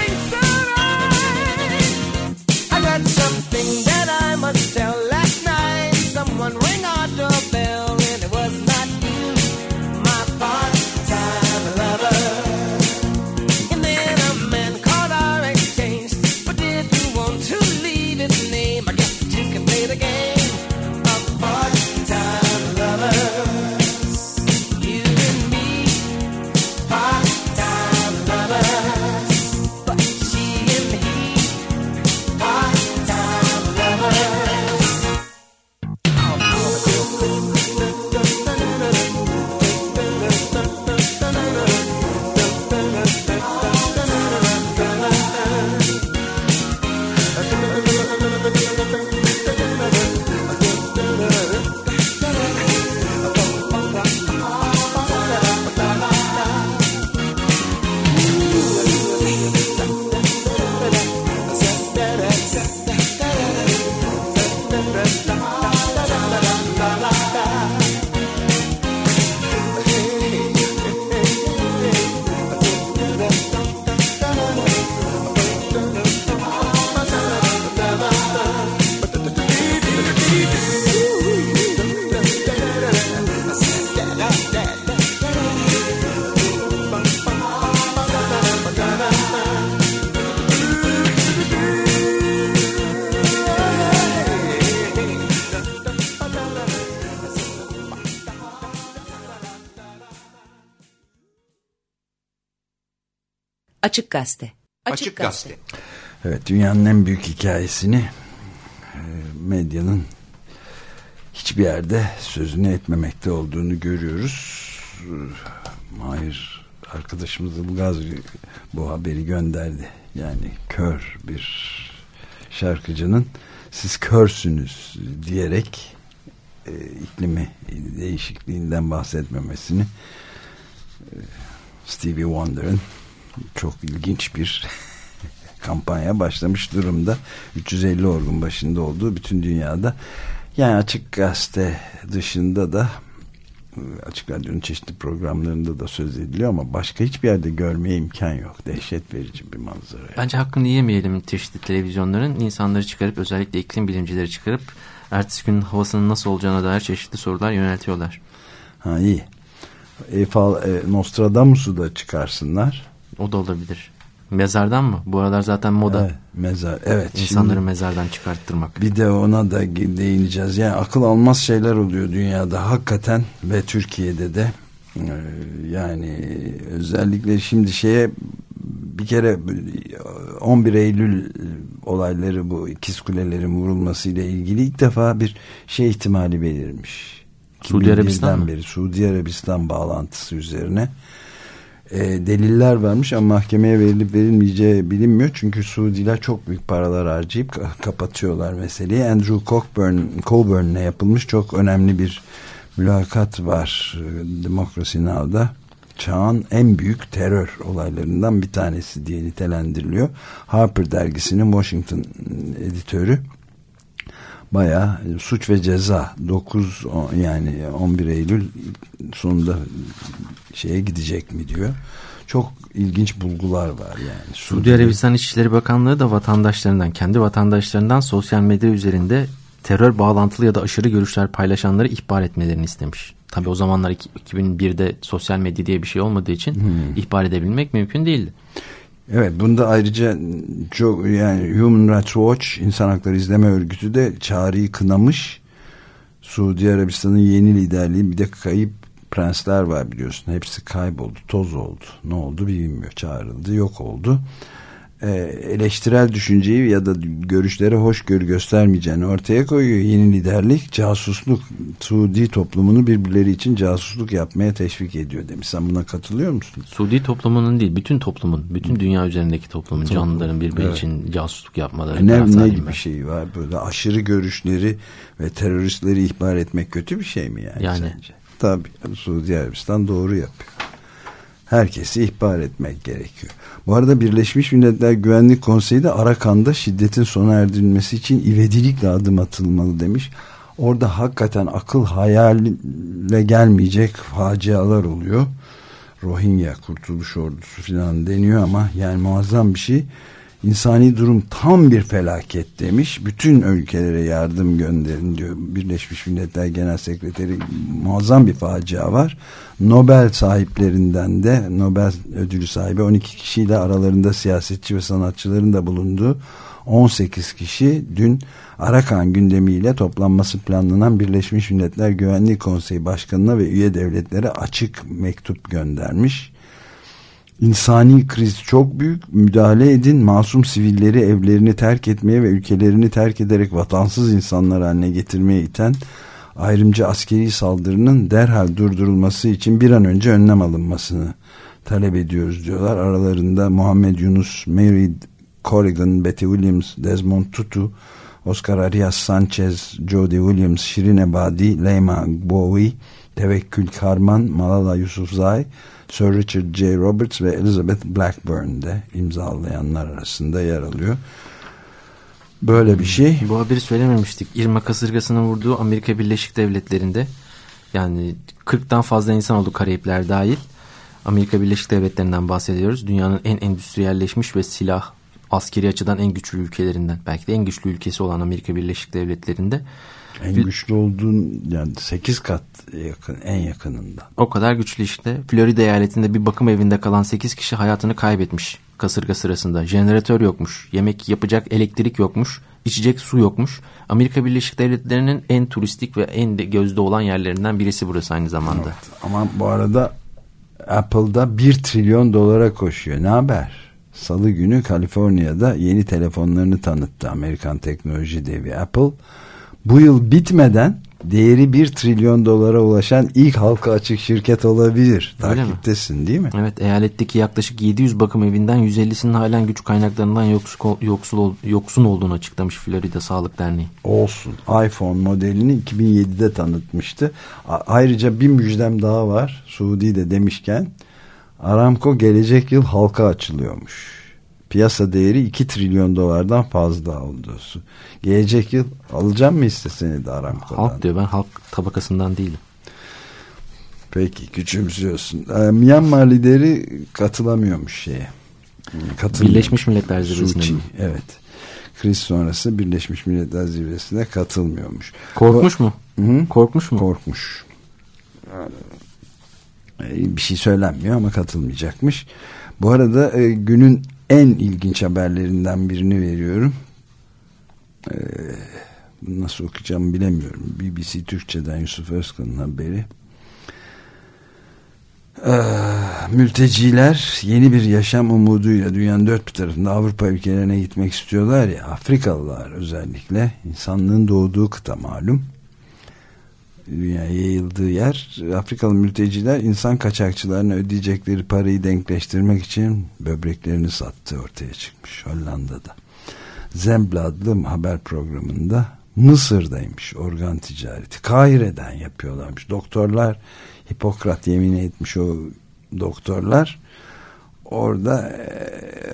Something that I must tell last night. Açık Gazete. Açık, Açık Gazete. Gazete. Evet, dünyanın en büyük hikayesini medyanın hiçbir yerde sözünü etmemekte olduğunu görüyoruz. Mahir arkadaşımız Ilgaz bu haberi gönderdi. Yani kör bir şarkıcının siz körsünüz diyerek e, iklimi değişikliğinden bahsetmemesini, e, Stevie Wonder'ın çok ilginç bir kampanya başlamış durumda. üç yüz elli orgun başında olduğu bütün dünyada. Yani Açık Gazete dışında da Açık Radyo'nun çeşitli programlarında da söz ediliyor ama başka hiçbir yerde görmeye imkan yok. Dehşet verici bir manzara. Yani. Bence hakkını yemeyelim çeşitli televizyonların. İnsanları çıkarıp, özellikle iklim bilimcileri çıkarıp ertesi günün havasının nasıl olacağına dair çeşitli sorular yöneltiyorlar. Ha, iyi. Eiffel, e, Nostradamus'u da çıkarsınlar. O da olabilir. Mezardan mı? Bu aralar zaten moda. Evet, mezar. Evet. İnsanları şimdi, mezardan çıkarttırmak. Bir de ona da değineceğiz. Yani akıl almaz şeyler oluyor dünyada hakikaten ve Türkiye'de de. Ee, yani özellikle şimdi şeye bir kere on bir Eylül olayları, bu ikiz kulelerin vurulmasıyla ilgili ilk defa bir şey ihtimali belirmiş. Suudi Arabistan mı? Beri Suudi Arabistan bağlantısı üzerine e, deliller vermiş ama mahkemeye verilip verilmeyeceği bilinmiyor. Çünkü Suudiler çok büyük paralar harcayıp kapatıyorlar meseleyi. Andrew Cockburn, Colburn'le yapılmış çok önemli bir mülakat var Democracy Now'da. Çağın en büyük terör olaylarından bir tanesi diye nitelendiriliyor. Harper dergisinin Washington editörü bayağı Suç ve Ceza dokuz yani on bir Eylül sonunda şeye gidecek mi diyor. Çok ilginç bulgular var yani. Suudi Arabistan İçişleri Bakanlığı da vatandaşlarından, kendi vatandaşlarından sosyal medya üzerinde terör bağlantılı ya da aşırı görüşler paylaşanları ihbar etmelerini istemiş. Tabii o zamanlar iki bin birde sosyal medya diye bir şey olmadığı için hmm. ihbar edebilmek mümkün değildi. Evet, bunda ayrıca çok yani Human Rights Watch, İnsan Hakları İzleme Örgütü de çağrıyı kınamış. Suudi Arabistan'ın yeni liderliği, bir de kayıp prensler var biliyorsun. Hepsi kayboldu, toz oldu. Ne oldu bilmiyor. Çağrıldı, yok oldu. Ee, eleştirel düşünceyi ya da görüşlere hoşgörü göstermeyeceğini ortaya koyuyor. Yeni liderlik casusluk, Suudi toplumunu birbirleri için casusluk yapmaya teşvik ediyor demiş. Sen buna katılıyor musun? Suudi toplumunun değil, bütün toplumun, bütün dünya üzerindeki toplumun, Toplum. canlıların birbiri evet. için casusluk yapmaları. Ne, ne gibi bir şey var? Böyle aşırı görüşleri ve teröristleri ihbar etmek kötü bir şey mi yani, yani. sence? Tabii Suudi Arabistan doğru yapıyor. Herkesi ihbar etmek gerekiyor. Bu arada Birleşmiş Milletler Güvenlik Konseyi de Arakan'da şiddetin sona erdirilmesi için ivedilikle adım atılmalı demiş. Orada hakikaten akıl hayalle gelmeyecek facialar oluyor. Rohingya Kurtuluş Ordusu falan deniyor ama yani muazzam bir şey. İnsani durum tam bir felaket demiş. Bütün ülkelere yardım gönderin diyor Birleşmiş Milletler Genel Sekreteri. Muazzam bir facia var. Nobel sahiplerinden de, Nobel ödülü sahibi on iki kişiyle aralarında siyasetçi ve sanatçıların da bulunduğu on sekiz kişi dün Arakan gündemiyle toplanması planlanan Birleşmiş Milletler Güvenlik Konseyi Başkanı'na ve üye devletlere açık mektup göndermiş. İnsani kriz çok büyük, müdahale edin, masum sivilleri evlerini terk etmeye ve ülkelerini terk ederek vatansız insanlar haline getirmeye iten ayrımcı askeri saldırının derhal durdurulması için bir an önce önlem alınmasını talep ediyoruz diyorlar. Aralarında Muhammed Yunus, Mary Corrigan, Betty Williams, Desmond Tutu, Oscar Arias Sanchez, Jody Williams, Şirin Ebadi, Leyma Bowie, Tevekkül Karman, Malala Yousafzai, Sir Richard J. Roberts ve Elizabeth Blackburn'de imzalayanlar arasında yer alıyor. Böyle bir şey. Bu haberi söylememiştik. Irma kasırgasının vurduğu Amerika Birleşik Devletleri'nde yani kırktan fazla insan oldu, Karayipler dahil. Amerika Birleşik Devletleri'nden bahsediyoruz. Dünyanın en endüstriyelleşmiş ve silah, askeri açıdan en güçlü ülkelerinden. Belki de en güçlü ülkesi olan Amerika Birleşik Devletleri'nde. En güçlü olduğun yani sekiz kat yakın, en yakınından. O kadar güçlü işte. Florida eyaletinde bir bakım evinde kalan sekiz kişi hayatını kaybetmiş kasırga sırasında. Jeneratör yokmuş, yemek yapacak elektrik yokmuş, içecek su yokmuş. Amerika Birleşik Devletleri'nin en turistik ve en de gözde olan yerlerinden birisi burası aynı zamanda. Evet, ama bu arada Apple'da bir trilyon dolara koşuyor. Ne haber? Salı günü Kaliforniya'da yeni telefonlarını tanıttı Amerikan teknoloji devi Apple. Bu yıl bitmeden değeri bir trilyon dolara ulaşan ilk halka açık şirket olabilir. Öyle Takiptesin mi? Değil mi? Evet, eyaletteki yaklaşık yedi yüz bakım evinden yüz ellisinin halen güç kaynaklarından yoksul, yoksul, yoksun olduğunu açıklamış Florida Sağlık Derneği. Olsun. iPhone modelini iki bin yedide tanıtmıştı. A- ayrıca bir müjdem daha var. Suudi de demişken, Aramco gelecek yıl halka açılıyormuş. Piyasa değeri iki trilyon dolardan fazla oldu. Gelecek yıl alacağım mı hissesini de Aramco'dan? Halk diyor, ben halk tabakasından değilim. Peki, küçümsüyorsun. Ee, Myanmar lideri katılamıyormuş şeye. Birleşmiş Milletler Zirvesi'ne mi? Evet. Kriz sonrası Birleşmiş Milletler Zirvesi'ne katılmıyormuş. Korkmuş o, mu? Hı? Korkmuş mu? Korkmuş. Bir şey söylenmiyor ama katılmayacakmış. Bu arada e, günün en ilginç haberlerinden birini veriyorum. Ee, nasıl okuyacağımı bilemiyorum. B B C Türkçe'den Yusuf Özkan'ın haberi. Ee, mülteciler yeni bir yaşam umuduyla dünyanın dört bir tarafında Avrupa ülkelerine gitmek istiyorlar ya. Afrikalılar özellikle. İnsanlığın doğduğu kıta malum. Dünyaya yayıldığı yer. Afrikalı mülteciler insan kaçakçılarına ödeyecekleri parayı denkleştirmek için böbreklerini sattı, ortaya çıkmış Hollanda'da. Zembla adlı haber programında. Mısır'daymış organ ticareti. Kahire'den yapıyorlarmış. Doktorlar, Hipokrat yemini etmiş o doktorlar. Orada e,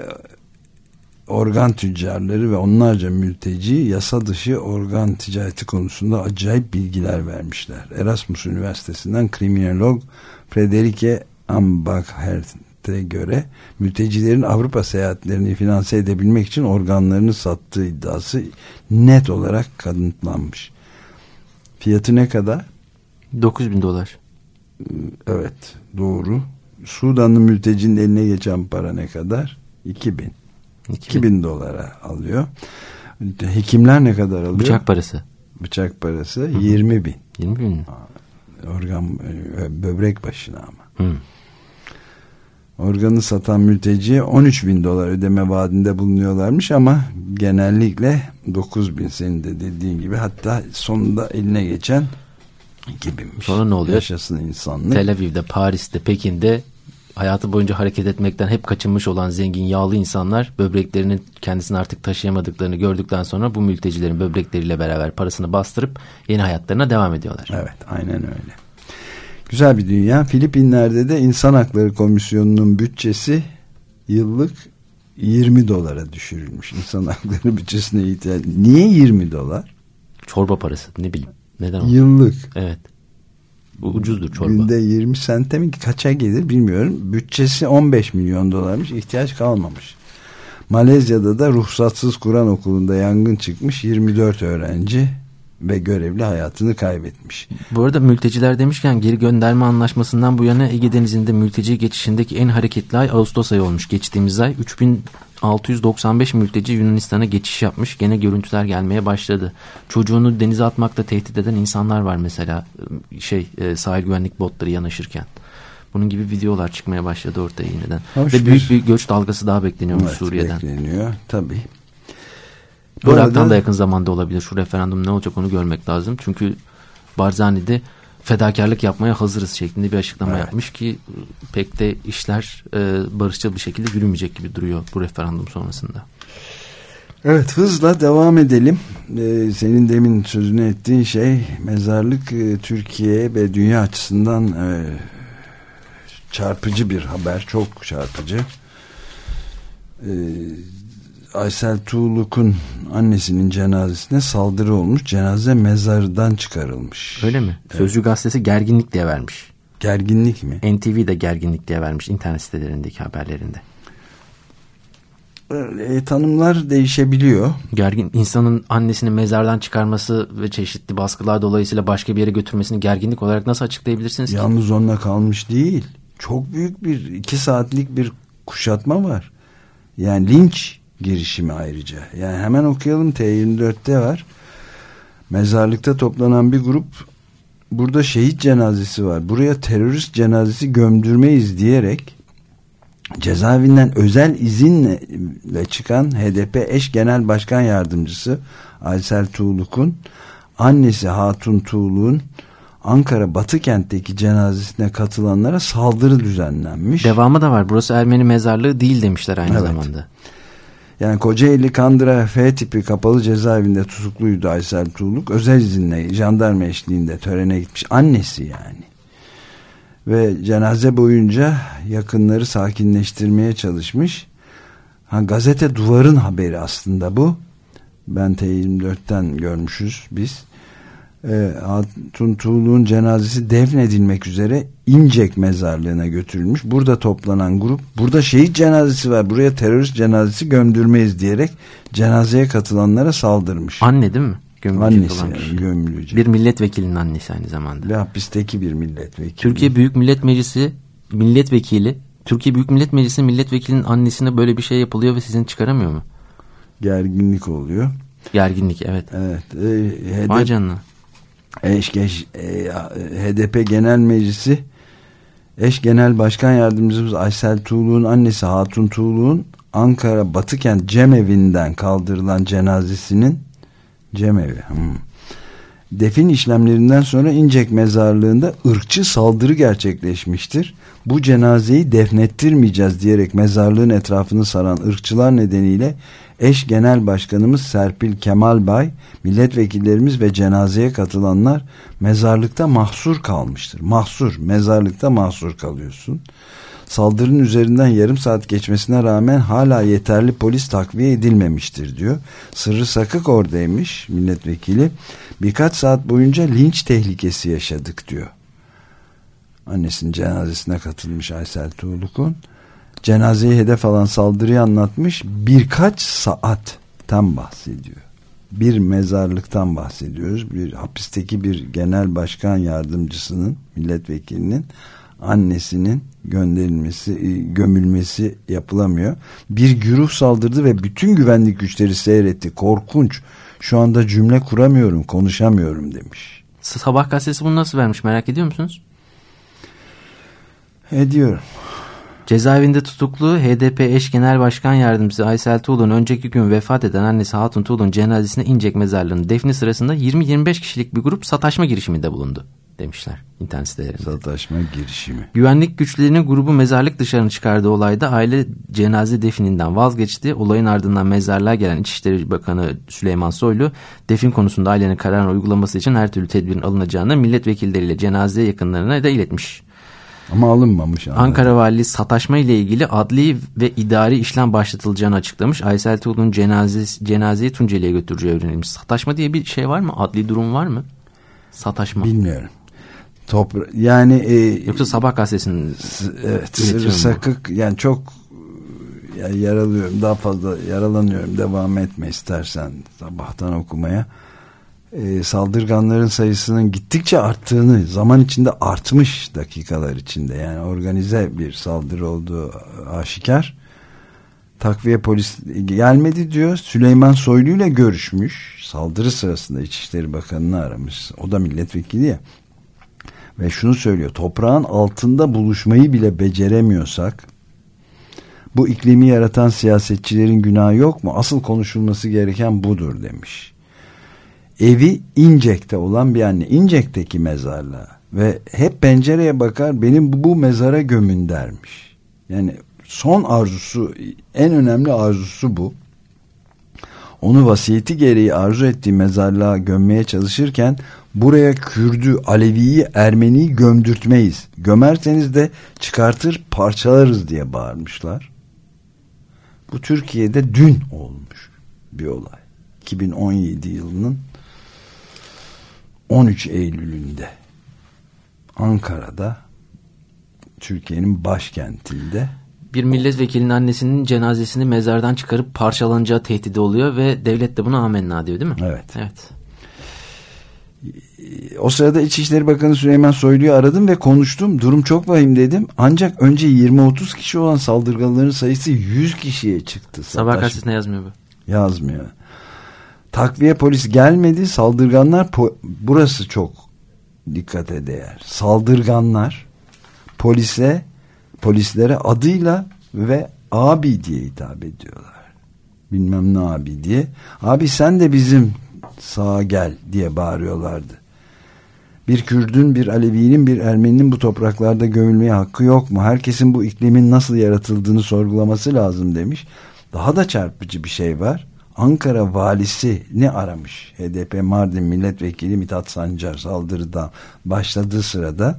organ tüccarları ve onlarca mülteci yasa dışı organ ticareti konusunda acayip bilgiler vermişler. Erasmus Üniversitesi'nden kriminolog Frederike Ambachhert'e göre mültecilerin Avrupa seyahatlerini finanse edebilmek için organlarını sattığı iddiası net olarak kanıtlanmış. Fiyatı ne kadar? dokuz bin dolar. Evet, doğru. Sudanlı mültecinin eline geçen para ne kadar? iki bin. iki bin dolara alıyor. Hekimler ne kadar alıyor? Bıçak parası. Bıçak parası Hı-hı. yirmi bin. yirmi bin. Organ, böbrek başına ama. Hı. Organı satan mülteciye on üç bin dolar ödeme vaadinde bulunuyorlarmış ama genellikle dokuz bin, senin de dediğin gibi, hatta sonunda eline geçen iki binmiş. Sonra ne oluyor? Yaşasın insanlık. Tel Aviv'de, Paris'te, Pekin'de hayatı boyunca hareket etmekten hep kaçınmış olan zengin, yağlı insanlar böbreklerinin kendisini artık taşıyamadıklarını gördükten sonra bu mültecilerin böbrekleriyle beraber parasını bastırıp yeni hayatlarına devam ediyorlar. Evet, aynen öyle. Güzel bir dünya. Filipinler'de de İnsan Hakları Komisyonu'nun bütçesi yıllık yirmi dolara düşürülmüş. İnsan Hakları bütçesine ihtiyaç. Niye yirmi dolar? Çorba parası, ne bileyim. Neden o? Yıllık. Evet. Bu ucuzdur çorba. Günde yirmi sente mi, kaça gelir bilmiyorum. Bütçesi on beş milyon dolarmış. İhtiyaç kalmamış. Malezya'da da ruhsatsız Kur'an okulunda yangın çıkmış. yirmi dört öğrenci ve görevli hayatını kaybetmiş. Bu arada mülteciler demişken, geri gönderme anlaşmasından bu yana Ege Denizi'nde mülteci geçişindeki en hareketli ay Ağustos ayı olmuş. Geçtiğimiz ay üç bin altı yüz doksan beş mülteci Yunanistan'a geçiş yapmış. Gene görüntüler gelmeye başladı. Çocuğunu denize atmakla tehdit eden insanlar var mesela, şey sahil güvenlik botları yanaşırken. Bunun gibi videolar çıkmaya başladı ortaya yeniden. Hoş Ve bir... büyük bir göç dalgası daha bekleniyormuş, evet, Suriye'den. Bekleniyor tabii. Irak'tan arada... da yakın zamanda olabilir. Şu referandum ne olacak onu görmek lazım. Çünkü Barzani'de fedakarlık yapmaya hazırız şeklinde bir açıklama evet. yapmış ki pek de işler e, barışçıl bir şekilde yürümeyecek gibi duruyor bu referandum sonrasında. Evet, hızla devam edelim. Ee, senin demin sözünü ettiğin şey mezarlık e, Türkiye ve dünya açısından e, çarpıcı bir haber. Çok çarpıcı. Ee, Aysel Tuğluk'un annesinin cenazesine saldırı olmuş. Cenaze mezardan çıkarılmış. Öyle mi? Evet. Sözcü gazetesi gerginlik diye vermiş. Gerginlik mi? N T V de gerginlik diye vermiş internet sitelerindeki haberlerinde. E, tanımlar değişebiliyor. Gergin, insanın annesini mezardan çıkarması ve çeşitli baskılar dolayısıyla başka bir yere götürmesini gerginlik olarak nasıl açıklayabilirsiniz ki? Yalnız onunla kalmış değil. Çok büyük bir iki saatlik bir kuşatma var. Yani linç girişimi ayrıca. Yani hemen okuyalım, T yirmi dörtte var. Mezarlıkta toplanan bir grup, burada şehit cenazesi var, buraya terörist cenazesi gömdürmeyiz diyerek cezaevinden özel izinle çıkan H D P eş genel başkan yardımcısı Aysel Tuğluk'un annesi Hatun Tuğluk'un Ankara Batıkent'teki cenazesine katılanlara saldırı düzenlenmiş. Devamı da var. Burası Ermeni mezarlığı değil demişler aynı evet. zamanda. Yani Kocaeli Kandıra F tipi kapalı cezaevinde tutukluydu Aysel Tuğluk. Özel izinle jandarma eşliğinde törene gitmiş. Annesi yani. Ve cenaze boyunca yakınları sakinleştirmeye çalışmış. Ha, gazete Duvar'ın haberi aslında bu. Ben T yirmi dört'ten görmüşüz biz. E, Hatun Tuğluk'un cenazesi defnedilmek üzere İncek mezarlığına götürülmüş. Burada toplanan grup, burada şehit cenazesi var, buraya terörist cenazesi gömdürmeyiz diyerek cenazeye katılanlara saldırmış. Anne değil mi? Annesi yani, gömülecek. Bir milletvekilinin annesi aynı zamanda. Ve hapisteki bir milletvekili. Türkiye Büyük Millet Meclisi milletvekili, Türkiye Büyük Millet Meclisi milletvekilinin annesine böyle bir şey yapılıyor ve sizin çıkaramıyor mu? Gerginlik oluyor. Gerginlik, evet. Evet. E, Vay canına. Eş, eş, e, H D P Genel Meclisi eş genel başkan yardımcımız Aysel Tuğluk'un annesi Hatun Tuğluk'un Ankara Batıkent cemevinden kaldırılan cenazesinin cemevi hmm. defin işlemlerinden sonra İncek mezarlığında ırkçı saldırı gerçekleşmiştir. Bu cenazeyi defnettirmeyeceğiz diyerek mezarlığın etrafını saran ırkçılar nedeniyle eş genel başkanımız Serpil Kemalbay, milletvekillerimiz ve cenazeye katılanlar mezarlıkta mahsur kalmıştır. Mahsur, mezarlıkta mahsur kalıyorsun. Saldırının üzerinden yarım saat geçmesine rağmen hala yeterli polis takviye edilmemiştir diyor. Sırrı Sakık oradaymış milletvekili. Birkaç saat boyunca linç tehlikesi yaşadık diyor. Annesinin cenazesine katılmış Aysel Tuğluk'un. Cenazeyi hedef alan saldırıyı anlatmış. Birkaç saatten bahsediyor. Bir mezarlıktan bahsediyoruz. Bir hapisteki bir genel başkan yardımcısının, milletvekilinin annesinin gönderilmesi, gömülmesi yapılamıyor. Bir güruh saldırdı ve bütün güvenlik güçleri seyretti. Korkunç. Şu anda cümle kuramıyorum, konuşamıyorum demiş. Sabah gazetesi bunu nasıl vermiş, merak ediyor musunuz? Ediyorum. Cezaevinde tutuklu H D P eş genel başkan yardımcısı Aysel Tuğluk'un önceki gün vefat eden annesi Hatun Tuğluk'un cenazesine İncek mezarlığının defni sırasında yirmi yirmi beş kişilik bir grup sataşma girişiminde bulundu demişler internet sitelerinde. Sataşma girişimi. Güvenlik güçlerinin grubu mezarlık dışarı çıkardığı olayda aile cenaze defininden vazgeçti. Olayın ardından mezarlığa gelen İçişleri Bakanı Süleyman Soylu, defin konusunda ailenin kararını uygulaması için her türlü tedbirin alınacağını milletvekilleriyle cenaze yakınlarına da iletmiş. Ama alınmamış. Anladım. Ankara Valiliği sataşma ile ilgili adli ve idari işlem başlatılacağını açıklamış. Aysel Tuğluk'un cenazesi, cenazeyi Tunceli'ye götüreceği öğrenilmiş. Sataşma diye bir şey var mı? Adli durum var mı? Sataşma. Bilmiyorum. Topra yani e, yoksa Sabah gazetesinin evet, Sırrı Sakık yani çok yani yaralıyorum, daha fazla yaralanıyorum, devam etme istersen Sabahtan okumaya. E, saldırganların sayısının gittikçe arttığını, zaman içinde artmış, dakikalar içinde, yani organize bir saldırı olduğu aşikar. Takviye polis gelmedi diyor. Süleyman Soylu ile görüşmüş. Saldırı sırasında İçişleri Bakanı'nı aramış. O da milletvekili ya. Ve şunu söylüyor. Toprağın altında buluşmayı bile beceremiyorsak bu iklimi yaratan siyasetçilerin günahı yok mu? Asıl konuşulması gereken budur demiş. Evi İncek'te olan bir anne. İncek'teki mezarlığa. Ve hep pencereye bakar, benim bu, bu mezara gömün dermiş. Yani son arzusu, en önemli arzusu bu. Onu vasiyeti gereği arzu ettiği mezarlığa gömmeye çalışırken buraya Kürdü, Alevi'yi, Ermeni'yi gömdürtmeyiz. Gömerseniz de çıkartır parçalarız diye bağırmışlar. Bu Türkiye'de dün olmuş bir olay. iki bin on yedi yılının on üç Eylül'ünde Ankara'da, Türkiye'nin başkentinde bir milletvekilinin annesinin cenazesini mezardan çıkarıp parçalanacağı tehdidi oluyor ve devlet de buna amenna diyor, değil mi? Evet. Evet. O sırada İçişleri Bakanı Süleyman Soylu'yu aradım ve konuştum. Durum çok vahim dedim. Ancak önce yirmi otuz kişi olan saldırganların sayısı yüz kişiye çıktı. Sabah gazetesine yazmıyor bu. Yazmıyor. Takviye polis gelmedi. Saldırganlar, burası çok dikkate değer. Saldırganlar polise, polislere adıyla ve abi diye hitap ediyorlar. Bilmem ne abi diye. Abi sen de bizim sağa gel diye bağırıyorlardı. Bir Kürdün, bir Alevi'nin, bir Ermeni'nin bu topraklarda gömülmeye hakkı yok mu? Herkesin bu iklimin nasıl yaratıldığını sorgulaması lazım demiş. Daha da çarpıcı bir şey var. Ankara valisi ne aramış? H D P Mardin Milletvekili Mithat Sancar saldırıda başladığı sırada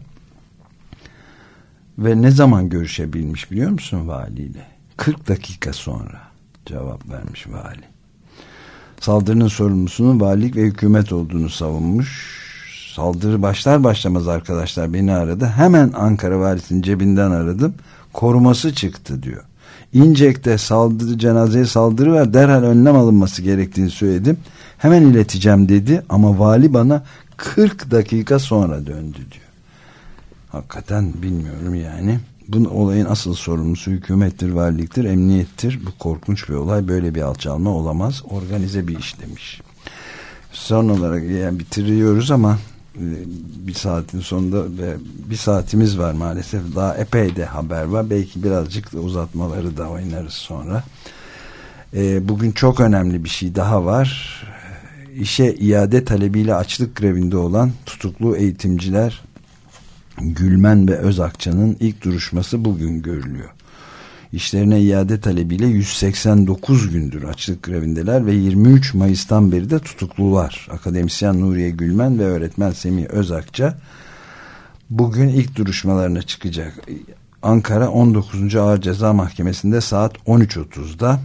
ve ne zaman görüşebilmiş biliyor musun valiyle? kırk dakika sonra cevap vermiş vali. Saldırının sorumlusunun valilik ve hükümet olduğunu savunmuş. Saldırı başlar başlamaz arkadaşlar beni aradı. Hemen Ankara valisinin cebinden aradım. Koruması çıktı diyor. İncek'te saldırı, cenazeye saldırı var. Derhal önlem alınması gerektiğini söyledim. Hemen ileteceğim dedi ama vali bana kırk dakika sonra döndü diyor. Hakikaten bilmiyorum yani. Bu olayın asıl sorumlusu hükümettir, valiliktir, emniyettir. Bu korkunç bir olay. Böyle bir alçalma olamaz. Organize bir iş demiş. Son olarak yani bitiriyoruz ama bir saatin sonunda ve bir saatimiz var maalesef. Daha epey de haber var. Belki birazcık da uzatmaları da oynarız sonra. E, bugün çok önemli bir şey daha var. İşe iade talebiyle açlık grevinde olan tutuklu eğitimciler Gülmen ve Özakça'nın ilk duruşması bugün görülüyor. İşlerine iade talebiyle yüz seksen dokuz gündür açlık grevindeler ve yirmi üç Mayıs'tan beri de tutuklular. Akademisyen Nuriye Gülmen ve öğretmen Semih Özakça bugün ilk duruşmalarına çıkacak. Ankara on dokuzuncu Ağır Ceza Mahkemesi'nde saat on üç otuzda.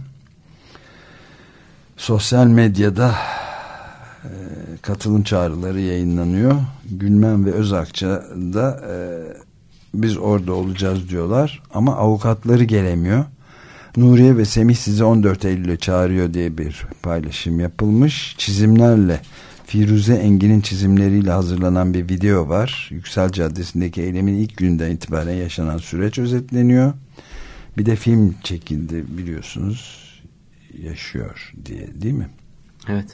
Sosyal medyada e, katılım çağrıları yayınlanıyor. Gülmen ve Özakça da e, biz orada olacağız diyorlar ama avukatları gelemiyor. Nuriye ve Semih sizi on dört Eylül'e çağırıyor diye bir paylaşım yapılmış. Çizimlerle, Firuze Engin'in çizimleriyle hazırlanan bir video var. Yüksel Caddesi'ndeki eylemin ilk günden itibaren yaşanan süreç özetleniyor. Bir de film çekildi biliyorsunuz. Yaşıyor diye, değil mi? Evet.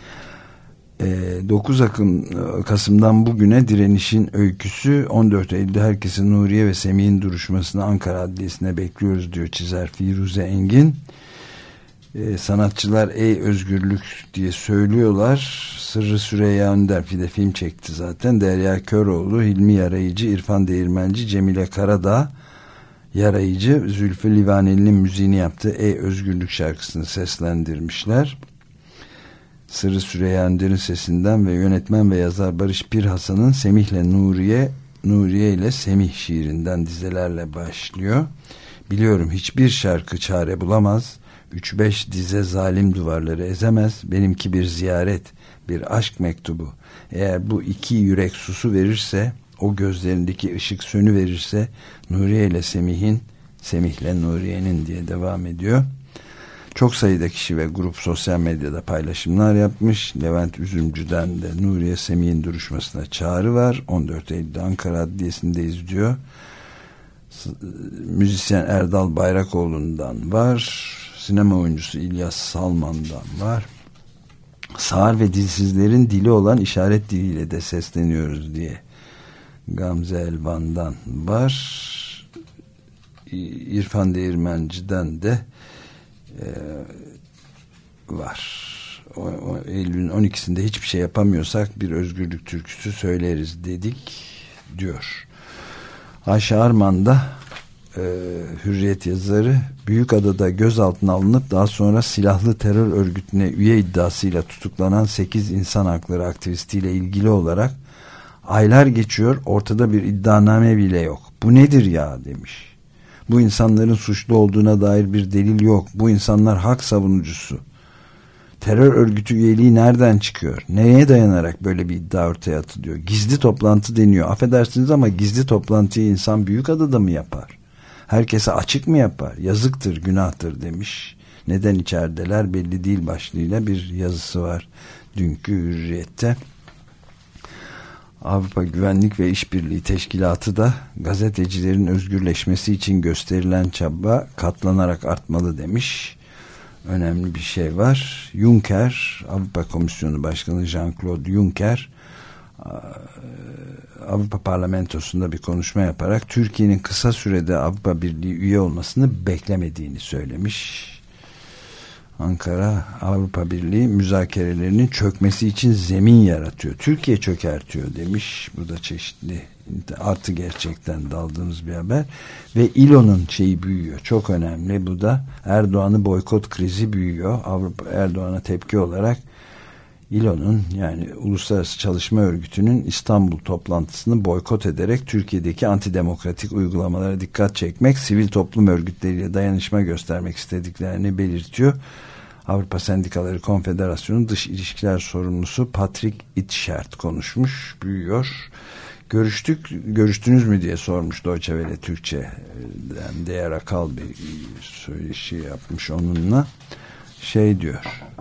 dokuz Kasım'dan bugüne direnişin öyküsü. On dört Eylül'de herkesin Nuriye ve Semih'in duruşmasını Ankara Adliyesi'ne bekliyoruz diyor çizer Firuze Engin. Ee, sanatçılar ey özgürlük diye söylüyorlar. Sırrı Süreyya Önder bir de film çekti zaten. Derya Köroğlu, Hilmi Yarayıcı, İrfan Değirmenci, Cemile Karadağ Yarayıcı, Zülfü Livaneli'nin müziğini yaptığı Ey Özgürlük şarkısını seslendirmişler. Sırrı Süreyya Önder'in sesinden ve yönetmen ve yazar Barış Pirhasan'ın Semih'le Nuriye, Nuriye ile Semih şiirinden dizelerle başlıyor. Biliyorum hiçbir şarkı çare bulamaz. Üç beş dize zalim duvarları ezemez. Benimki bir ziyaret, bir aşk mektubu. Eğer bu iki yürek susu verirse, o gözlerindeki ışık sönü verirse, Nuriye ile Semih'in, Semih'le Nuriye'nin diye devam ediyor. Çok sayıda kişi ve grup sosyal medyada paylaşımlar yapmış. Levent Üzümcü'den de Nuriye Semih'in duruşmasına çağrı var. on dört Eylül'de Ankara Adliyesi'ndeyiz diyor. Müzisyen Erdal Bayrakoğlu'ndan var. Sinema oyuncusu İlyas Salman'dan var. Sağır ve dilsizlerin dili olan işaret diliyle de sesleniyoruz diye Gamze Elvan'dan var. İrfan Değirmenci'den de e, var. O, o, Eylül'ün on ikisinde hiçbir şey yapamıyorsak bir özgürlük türküsü söyleriz dedik diyor. Ayşe Arman da e, Hürriyet yazarı Büyükada'da gözaltına alınıp daha sonra silahlı terör örgütüne üye iddiasıyla tutuklanan sekiz insan hakları aktivistiyle ilgili olarak aylar geçiyor, ortada bir iddianame bile yok. Bu nedir ya demiş. Bu insanların suçlu olduğuna dair bir delil yok. Bu insanlar hak savunucusu. Terör örgütü üyeliği nereden çıkıyor? Neye dayanarak böyle bir iddia ortaya atılıyor? Gizli toplantı deniyor. Affedersiniz ama gizli toplantıyı insan Büyükada'da mı yapar? Herkese açık mı yapar? Yazıktır, günahtır demiş. Neden içerideler belli değil başlığıyla bir yazısı var dünkü Hürriyet'te. Avrupa Güvenlik ve İşbirliği Teşkilatı da gazetecilerin özgürleşmesi için gösterilen çaba katlanarak artmalı demiş. Önemli bir şey var. Juncker, Avrupa Komisyonu Başkanı Jean-Claude Juncker, Avrupa Parlamentosu'nda bir konuşma yaparak Türkiye'nin kısa sürede Avrupa Birliği üye olmasını beklemediğini söylemiş. Ankara, Avrupa Birliği müzakerelerinin çökmesi için zemin yaratıyor. Türkiye çökertiyor demiş. Bu da çeşitli artı gerçekten daldığımız bir haber. Ve İ L O'nun şeyi büyüyor. Çok önemli. Bu da Erdoğan'ı boykot krizi büyüyor. Avrupa Erdoğan'a tepki olarak İ L O'nun yani Uluslararası Çalışma Örgütü'nün İstanbul toplantısını boykot ederek Türkiye'deki antidemokratik uygulamalara dikkat çekmek, sivil toplum örgütleriyle dayanışma göstermek istediklerini belirtiyor. Avrupa Sendikaları Konfederasyonu Dış İlişkiler Sorumlusu Patrick Itschert konuşmuş, büyüyor. Görüştük, görüştünüz mü diye sormuş Deutsche Welle Türkçe'den Değer Akal bir söyleşi yapmış onunla. Şey diyor,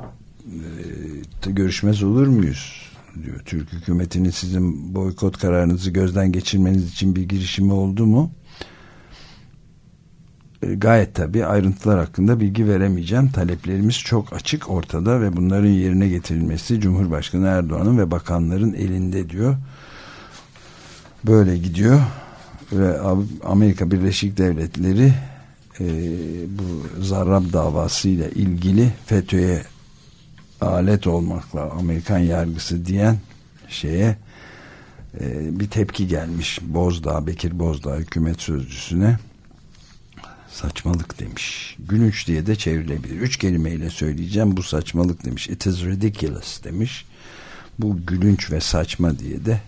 görüşmez olur muyuz diyor. Türk hükümetinin sizin boykot kararınızı gözden geçirmeniz için bir girişimi oldu mu? E, gayet tabii ayrıntılar hakkında bilgi veremeyeceğim. Taleplerimiz çok açık ortada ve bunların yerine getirilmesi Cumhurbaşkanı Erdoğan'ın ve bakanların elinde diyor. Böyle gidiyor ve Amerika Birleşik Devletleri e, bu Zarrab davasıyla ilgili FETÖ'ye alet olmakla Amerikan yargısı diyen şeye e, bir tepki gelmiş. Bozdağ, Bekir Bozdağ hükümet sözcüsüne saçmalık demiş. Gülünç diye de çevrilebilir. Üç kelimeyle söyleyeceğim, bu saçmalık demiş. It is ridiculous demiş. Bu gülünç ve saçma diye de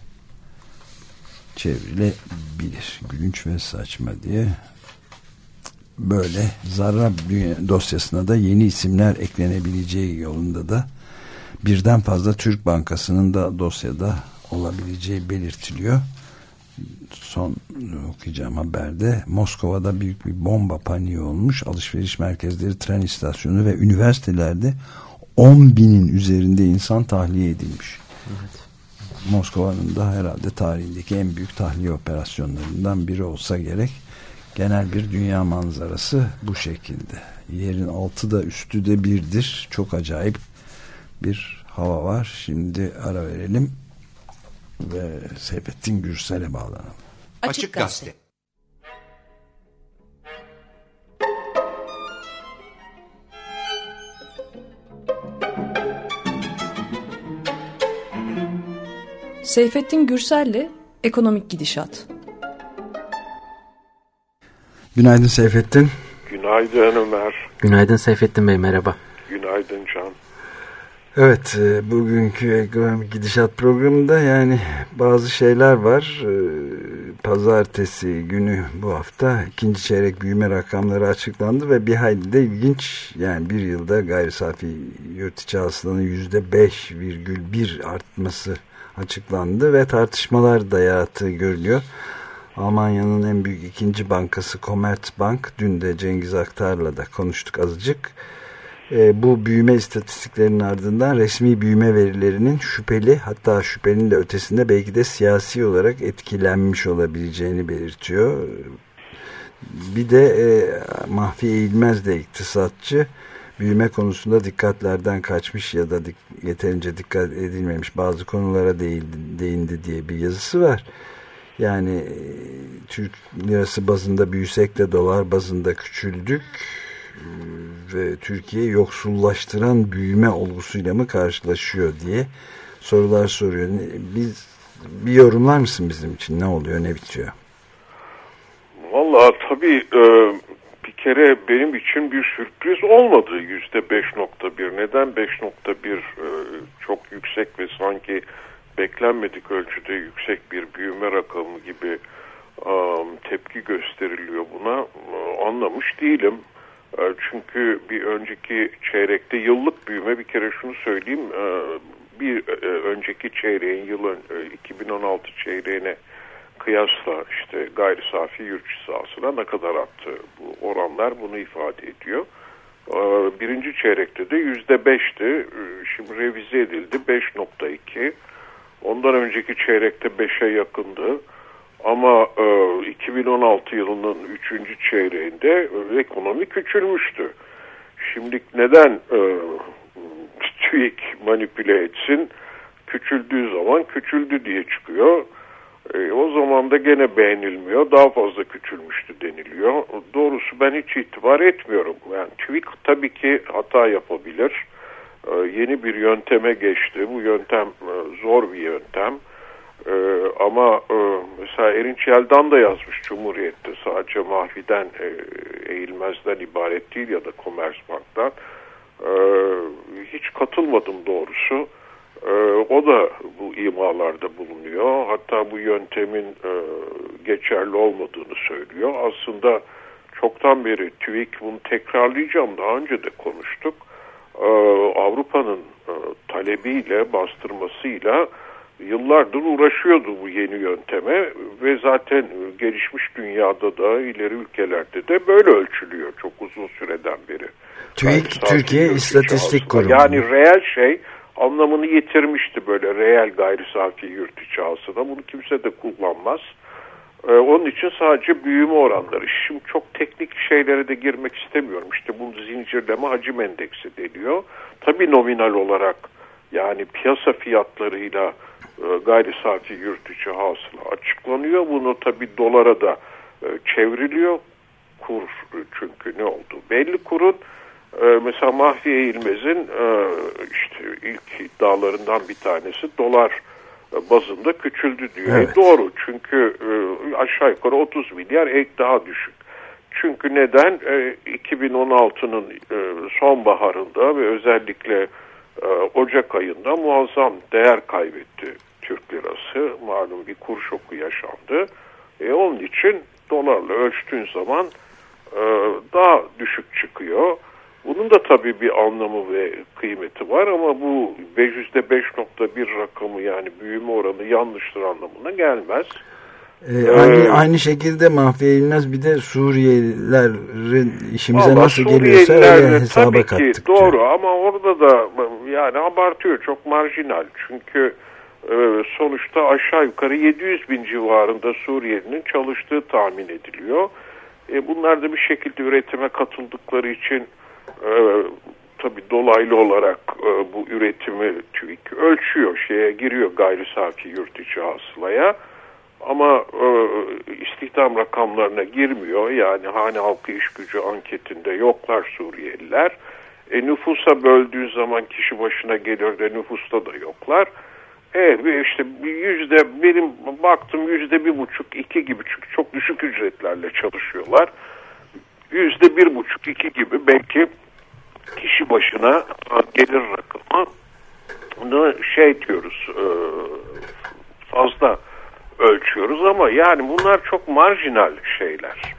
çevrilebilir. Gülünç ve saçma diye. Böyle Zarrab dosyasına da yeni isimler eklenebileceği yolunda da birden fazla Türk Bankası'nın da dosyada olabileceği belirtiliyor. Son okuyacağım haberde Moskova'da büyük bir bomba paniği olmuş. Alışveriş merkezleri, tren istasyonu ve üniversitelerde on binin üzerinde insan tahliye edilmiş. Evet. Moskova'nın da herhalde tarihindeki en büyük tahliye operasyonlarından biri olsa gerek. Genel bir dünya manzarası bu şekilde. Yerin altı da üstü de birdir. Çok acayip bir hava var. Şimdi ara verelim ve Seyfettin Gürsel'e bağlanalım. Açık Gazete. Seyfettin Gürsel'le Ekonomik Gidişat. Günaydın Seyfettin. Günaydın Ömer. Günaydın Seyfettin Bey, merhaba. Günaydın Can. Evet, bugünkü Ekonomik Gidişat programında yani bazı şeyler var. Pazartesi günü bu hafta ikinci çeyrek büyüme rakamları açıklandı ve bir hayli de ilginç. Yani bir yılda gayri safi yurt içi hasılanın yüzde beş virgül bir artması açıklandı ve tartışmalar da yarattığı görülüyor. Almanya'nın en büyük ikinci bankası Commerzbank, dün de Cengiz Aktar'la da konuştuk azıcık. E, bu büyüme istatistiklerinin ardından resmi büyüme verilerinin şüpheli, hatta şüphenin de ötesinde belki de siyasi olarak etkilenmiş olabileceğini belirtiyor. Bir de e, Mahfi Eğilmez de iktisatçı, büyüme konusunda dikkatlerden kaçmış ya da dik- yeterince dikkat edilmemiş bazı konulara değildi, değindi diye bir yazısı var. Yani Türk lirası bazında büyüsek de dolar bazında küçüldük ve Türkiye yoksullaştıran büyüme olgusuyla mı karşılaşıyor diye sorular soruyor. Biz, bir yorumlar mısın bizim için? Ne oluyor, ne bitiyor? Vallahi tabii bir kere benim için bir sürpriz olmadı yüzde beş nokta bir. Neden beş nokta bir çok yüksek ve sanki beklenmedik ölçüde yüksek bir büyüme rakamı gibi um, tepki gösteriliyor buna uh, anlamış değilim. Uh, çünkü bir önceki çeyrekte yıllık büyüme, bir kere şunu söyleyeyim, uh, bir uh, önceki çeyreğin yılın uh, iki bin on altı çeyreğine kıyasla işte gayri safi yurt içi hasıla ne kadar arttı, bu oranlar bunu ifade ediyor. Uh, birinci çeyrekte de yüzde beşti, uh, şimdi revize edildi beş nokta iki. Ondan önceki çeyrekte beşe yakındı. Ama e, iki bin on altı yılının üçüncü çeyreğinde e, ekonomi küçülmüştü. Şimdi neden e, TÜİK manipüle etsin? küçüldüğü zaman küçüldü diye çıkıyor. E, o zaman da gene beğenilmiyor. Daha fazla küçülmüştü deniliyor. Doğrusu ben hiç itibar etmiyorum. Yani TÜİK tabii ki hata yapabilir. E, yeni bir yönteme geçti. Bu yöntem e, zor bir yöntem. E, ama e, mesela Erinç Yeldan da yazmış Cumhuriyet'te. Sadece Mahfi'den, e, Eğilmez'den ibaret değil ya da Commerzbank'tan. E, hiç katılmadım doğrusu. O da bu imalarda bulunuyor. Hatta bu yöntemin e, geçerli olmadığını söylüyor. Aslında çoktan beri TÜİK bunu tekrarlayacağım. Daha önce de konuştuk. E, Avrupa'nın e, talebiyle, bastırmasıyla yıllardır uğraşıyordu bu yeni yönteme ve zaten gelişmiş dünyada da ileri ülkelerde de böyle ölçülüyor çok uzun süreden beri. TÜİK, Türkiye İstatistik Kurumu. Yani reel şey anlamını yitirmişti böyle reel gayri safi yurt içi hasıla. Bunu kimse de kullanmaz. Ee, onun için sadece büyüme oranları. Şimdi çok teknik şeylere de girmek istemiyorum. İşte bu zincirleme hacim endeksi deniyor. Tabii nominal olarak yani piyasa fiyatlarıyla e, gayri safi yurt içi hasıla açıklanıyor. Bunu tabii dolara da e, çevriliyor. Kur çünkü ne oldu? Belli kurun. Mesela Mahfi Eğilmez'in işte ilk iddialarından bir tanesi dolar bazında küçüldü diyor. Evet. Doğru çünkü aşağı yukarı otuz milyar ek daha düşük. Çünkü neden? iki bin on altının sonbaharında ve özellikle Ocak ayında muazzam değer kaybetti Türk lirası. Malum bir kur şoku yaşandı. E onun için dolarla ölçtüğün zaman daha düşük çıkıyor. Bunun da tabii bir anlamı ve kıymeti var ama bu yüzde beş nokta bir rakamı yani büyüme oranı yanlıştır anlamına gelmez. Ee, ee, aynı, aynı şekilde Mahfi Eğilmez bir de Suriyelilerin işimize nasıl geliyorsa öyle hesaba tabii kattık. Ki, doğru diyor. Ama orada da yani abartıyor çok marjinal çünkü e, sonuçta aşağı yukarı yedi yüz bin civarında Suriyelinin çalıştığı tahmin ediliyor. E, bunlar da bir şekilde üretime katıldıkları için Ee, tabii dolaylı olarak e, bu üretimi TÜİK ölçüyor, şeye giriyor gayri safi yurt içi hasılaya ama e, istihdam rakamlarına girmiyor. Yani hane halkı iş gücü anketinde yoklar Suriyeliler. E, nüfusa böldüğü zaman kişi başına gelir de nüfusta da yoklar. E, işte yüzde benim baktım yüzde bir buçuk iki gibi çünkü çok düşük ücretlerle çalışıyorlar. Yüzde bir buçuk iki gibi belki kişi başına gelir rakamı bunu şey diyoruz fazla ölçüyoruz ama yani bunlar çok marjinal şeyler.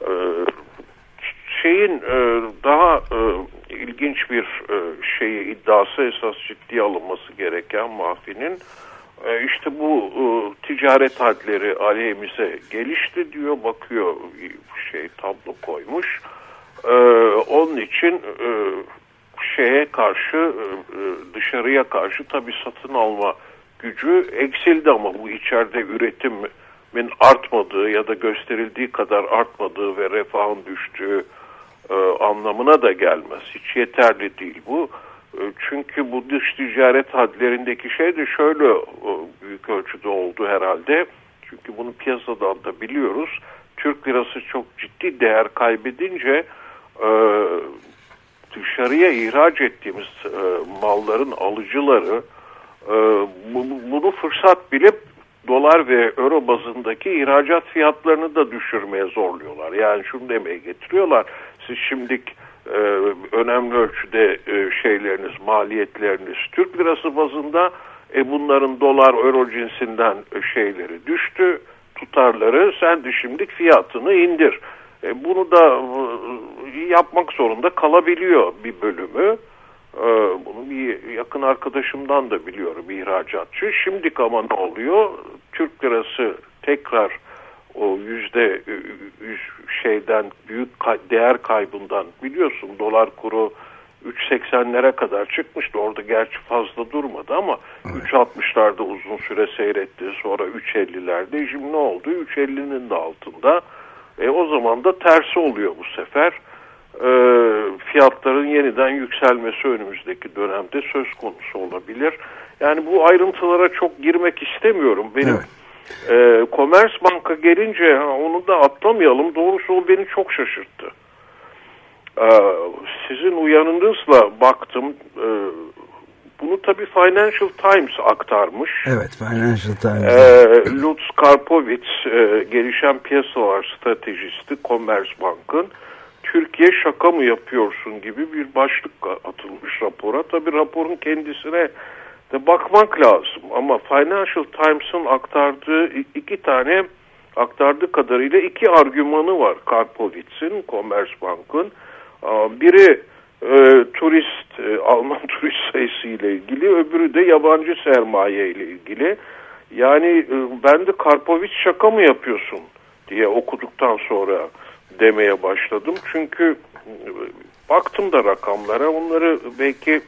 Şeyin daha ilginç bir şeyi iddiası esas ciddiye alınması gereken Mahfi'nin işte bu ticaret hadleri aleyhimize gelişti diyor bakıyor şey tablo koymuş. Ee, onun için e, şeye karşı e, dışarıya karşı tabii satın alma gücü eksildi ama bu içeride üretimin artmadığı ya da gösterildiği kadar artmadığı ve refahın düştüğü e, anlamına da gelmez. Hiç yeterli değil bu. E, çünkü bu dış ticaret hadlerindeki şey de şöyle e, büyük ölçüde oldu herhalde. Çünkü bunu piyasadan da biliyoruz. Türk lirası çok ciddi değer kaybedince Ee, dışarıya ihraç ettiğimiz e, malların alıcıları e, bu, bunu fırsat bilip dolar ve euro bazındaki ihracat fiyatlarını da düşürmeye zorluyorlar. Yani şunu demeye getiriyorlar. Siz şimdi e, önemli ölçüde e, şeyleriniz, maliyetleriniz Türk lirası bazında e, bunların dolar, euro cinsinden şeyleri düştü, tutarları sen de şimdi fiyatını indir. E, bunu da e, yapmak zorunda kalabiliyor bir bölümü. E, bunu bir yakın arkadaşımdan da biliyorum, bir ihracatçı. Şimdilik ama ne oluyor? Türk lirası tekrar o yüzde yüz şeyden büyük kay- değer kaybından biliyorsun dolar kuru üç seksenlere kadar çıkmıştı. Orada gerçi fazla durmadı ama evet. üç altmışlarda uzun süre seyretti. Sonra üç ellilerde. Şimdi ne oldu? üç ellinin de altında. E, o zaman da tersi oluyor bu sefer. e, fiyatların yeniden yükselmesi önümüzdeki dönemde söz konusu olabilir. Yani bu ayrıntılara çok girmek istemiyorum. Benim evet. e, Commerzbank'a gelince onu da atlamayalım. Doğrusu o beni çok şaşırttı. E, sizin uyanınızla baktım. E, bunu tabii Financial Times aktarmış. Evet, Financial Times. E, Lutz Karpovitz, e, gelişen piyasalar stratejisti Commerzbank'ın Türkiye şaka mı yapıyorsun gibi bir başlık atılmış rapora. Tabii raporun kendisine de bakmak lazım. Ama Financial Times'ın aktardığı iki tane, aktardığı kadarıyla iki argümanı var Karpovitz'in, Commerzbank'ın. Biri e, turist, e, Alman turist sayısı ile ilgili, öbürü de yabancı sermaye ile ilgili. Yani e, ben de Karpovitz şaka mı yapıyorsun diye okuduktan sonra demeye başladım. Çünkü baktım da rakamlara, onları belki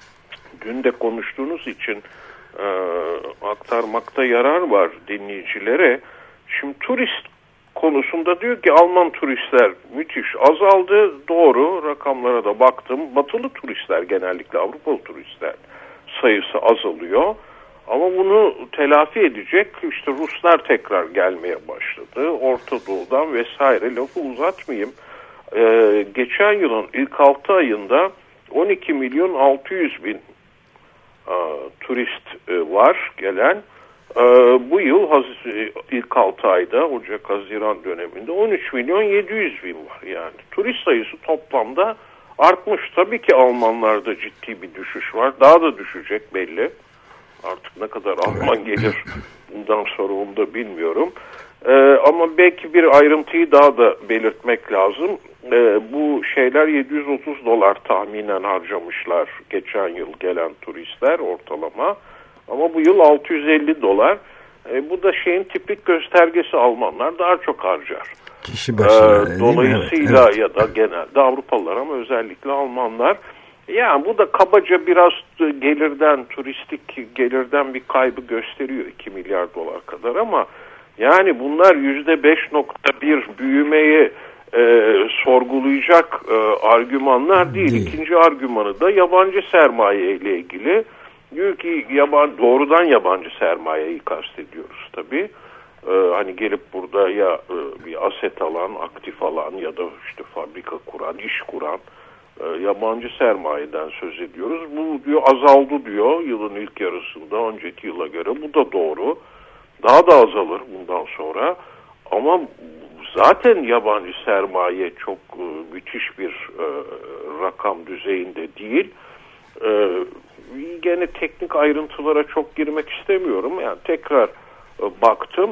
dün de konuştuğunuz için e, aktarmakta yarar var dinleyicilere. Şimdi turist konusunda diyor ki Alman turistler müthiş azaldı. Doğru, rakamlara da baktım. Batılı turistler, genellikle Avrupalı turistler sayısı azalıyor. Ama bunu telafi edecek işte Ruslar tekrar gelmeye başladı. Orta Doğu'dan vesaire, lafı uzatmayayım. Ee, geçen yılın ilk altı ayında on iki milyon altı yüz bin e, turist e, var gelen. E, bu yıl Haz- ilk altı ayda, Ocak-Haziran döneminde on üç milyon yedi yüz bin var. Yani turist sayısı toplamda artmış. Tabii ki Almanlarda ciddi bir düşüş var. Daha da düşecek belli. Artık ne kadar Alman gelir bundan sonra onu da bilmiyorum. Ee, ama belki bir ayrıntıyı daha da belirtmek lazım. Ee, bu şeyler yedi yüz otuz dolar tahminen harcamışlar geçen yıl gelen turistler ortalama. Ama bu yıl altı yüz elli dolar. Ee, bu da şeyin tipik göstergesi, Almanlar daha çok harcar. Kişi başına. Ee, dolayısıyla evet, evet. ya da genelde Avrupalılar ama özellikle Almanlar. Yani bu da kabaca biraz gelirden, turistik gelirden bir kaybı gösteriyor, iki milyar dolar kadar, ama yani bunlar yüzde beş nokta bir büyümeyi e, sorgulayacak e, argümanlar değil. değil. İkinci argümanı da yabancı sermaye ile ilgili. Diyor ki yaban, doğrudan yabancı sermayeyi kastediyoruz tabii. Ee, hani gelip burada ya e, bir aset alan, aktif alan ya da işte fabrika kuran, iş kuran e, yabancı sermayeden söz ediyoruz. Bu diyor azaldı diyor yılın ilk yarısında önceki yıla göre. Bu da doğru. Daha da azalır bundan sonra. Ama zaten yabancı sermaye çok e, müthiş bir e, rakam düzeyinde değil. E, gene teknik ayrıntılara çok girmek istemiyorum. Yani tekrar e, baktım.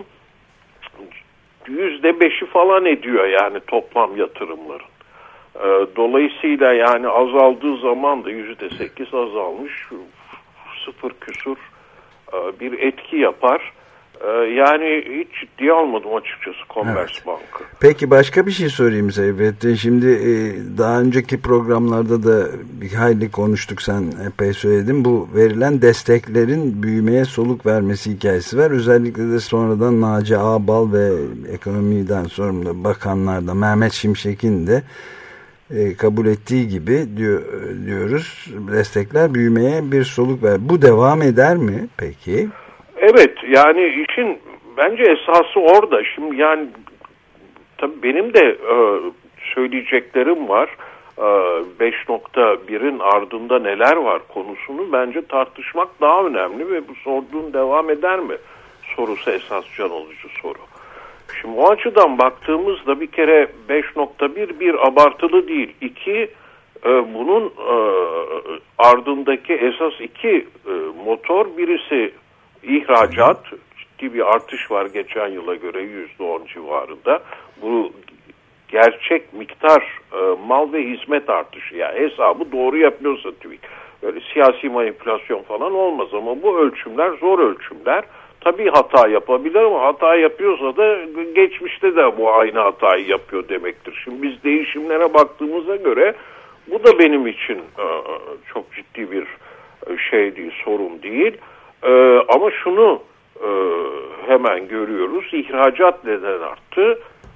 Yüzde beşi falan ediyor yani toplam yatırımların. E, dolayısıyla yani azaldığı zaman da yüzde sekiz azalmış, sıfır küsur e, bir etki yapar. E, yani hiç ciddiye almadım açıkçası Commerzbank'ı. Evet. Peki başka bir şey sorayım Seyfettin. Şimdi e, daha önceki programlarda da bir hayli konuştuk, sen epey söyledin. Bu verilen desteklerin büyümeye soluk vermesi hikayesi var. Özellikle de sonradan Naci Ağbal ve ekonomiden sorumlu bakanlar da Mehmet Şimşek'in de e, kabul ettiği gibi diyor, diyoruz destekler büyümeye bir soluk ver. Bu devam eder mi peki? Evet, yani işin bence esası orada. Şimdi yani tabii benim de e, söyleyeceklerim var. E, beş nokta birin ardında neler var konusunu bence tartışmak daha önemli ve bu sorduğun devam eder mi sorusu esas can alıcı soru. Şimdi o açıdan baktığımızda bir kere beş nokta bir bir abartılı değil. İki, e, bunun e, ardındaki esas iki e, motor, birisi İhracat, ciddi bir artış var geçen yıla göre yüzde on civarında. Bu gerçek miktar e, mal ve hizmet artışı. Yani hesabı doğru yapıyorsa tabii. Böyle siyasi manipülasyon falan olmaz ama bu ölçümler zor ölçümler. Tabii hata yapabilir ama hata yapıyorsa da geçmişte de bu aynı hatayı yapıyor demektir. Şimdi biz değişimlere baktığımıza göre bu da benim için e, çok ciddi bir şey değil, sorun değil. Ee, ama şunu e, hemen görüyoruz, ihracat neden arttı?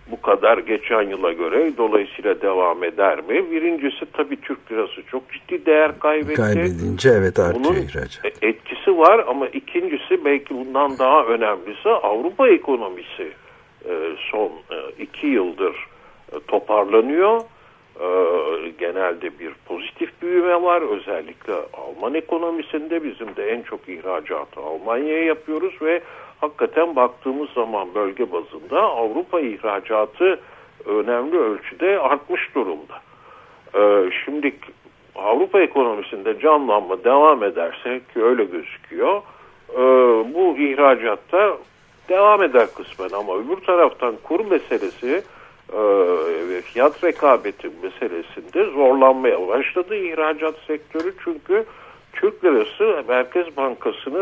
bu kadar geçen yıla göre, dolayısıyla devam eder mi? Birincisi tabii Türk lirası çok ciddi değer kaybetti. Kaybedince evet artıyor Bunun ihracat. etkisi var ama ikincisi belki bundan daha önemlisi Avrupa ekonomisi son iki yıldır toparlanıyor. Genelde bir pozitif büyüme var. Özellikle Alman ekonomisinde bizim de en çok ihracatı Almanya'ya yapıyoruz ve hakikaten baktığımız zaman bölge bazında Avrupa ihracatı önemli ölçüde artmış durumda. Şimdi Avrupa ekonomisinde canlanma devam ederse, ki öyle gözüküyor, bu ihracatta devam eder kısmen ama öbür taraftan kur meselesi ve fiyat rekabeti meselesinde zorlanmaya başladı ihracat sektörü. Çünkü Türk lirası Merkez Bankası'nın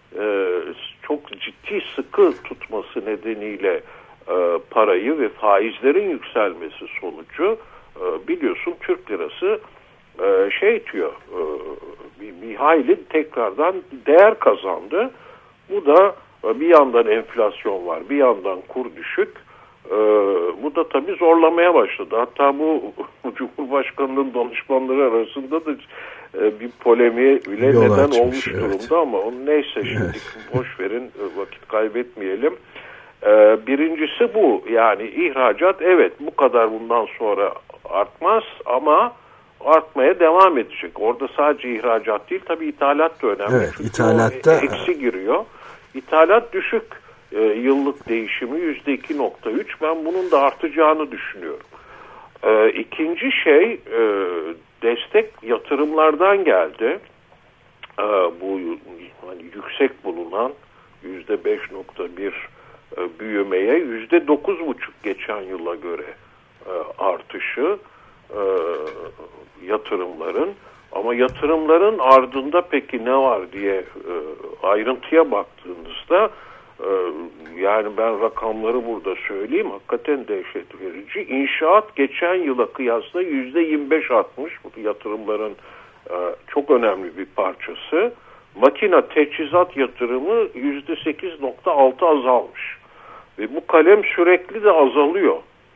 çok ciddi sıkı tutması nedeniyle parayı ve faizlerin yükselmesi sonucu biliyorsun Türk lirası şey diyor bir, bir hayli tekrardan değer kazandı. Bu da bir yandan enflasyon var, bir yandan kur düşük. Ee, bu da tabii zorlamaya başladı. Hatta bu Cumhurbaşkanı'nın danışmanları arasında da e, bir polemiğe bile Yol neden açmış, olmuş evet. durumda ama onu neyse şimdi evet. boş verin, vakit kaybetmeyelim. Ee, birincisi bu, yani ihracat evet bu kadar bundan sonra artmaz ama artmaya devam edecek. Orada sadece ihracat değil tabii ithalat da önemli. Evet, çünkü ithalatta eksi giriyor. İthalat düşük. E, yıllık değişimi yüzde iki nokta üç. Ben bunun da artacağını düşünüyorum. E, ikinci şey e, destek yatırımlardan geldi. E, bu hani yüksek bulunan yüzde beş nokta bir e, büyümeye yüzde dokuz buçuk geçen yıla göre e, artışı e, yatırımların. Ama yatırımların ardında peki ne var diye e, ayrıntıya baktığınızda yani ben rakamları burada söyleyeyim, hakikaten dehşet verici. İnşaat geçen yıla kıyasla yüzde yirmi beş artmış. Bu yatırımların çok önemli bir parçası. Makine teçhizat yatırımı yüzde sekiz nokta altı azalmış. Ve bu kalem sürekli de azalıyor.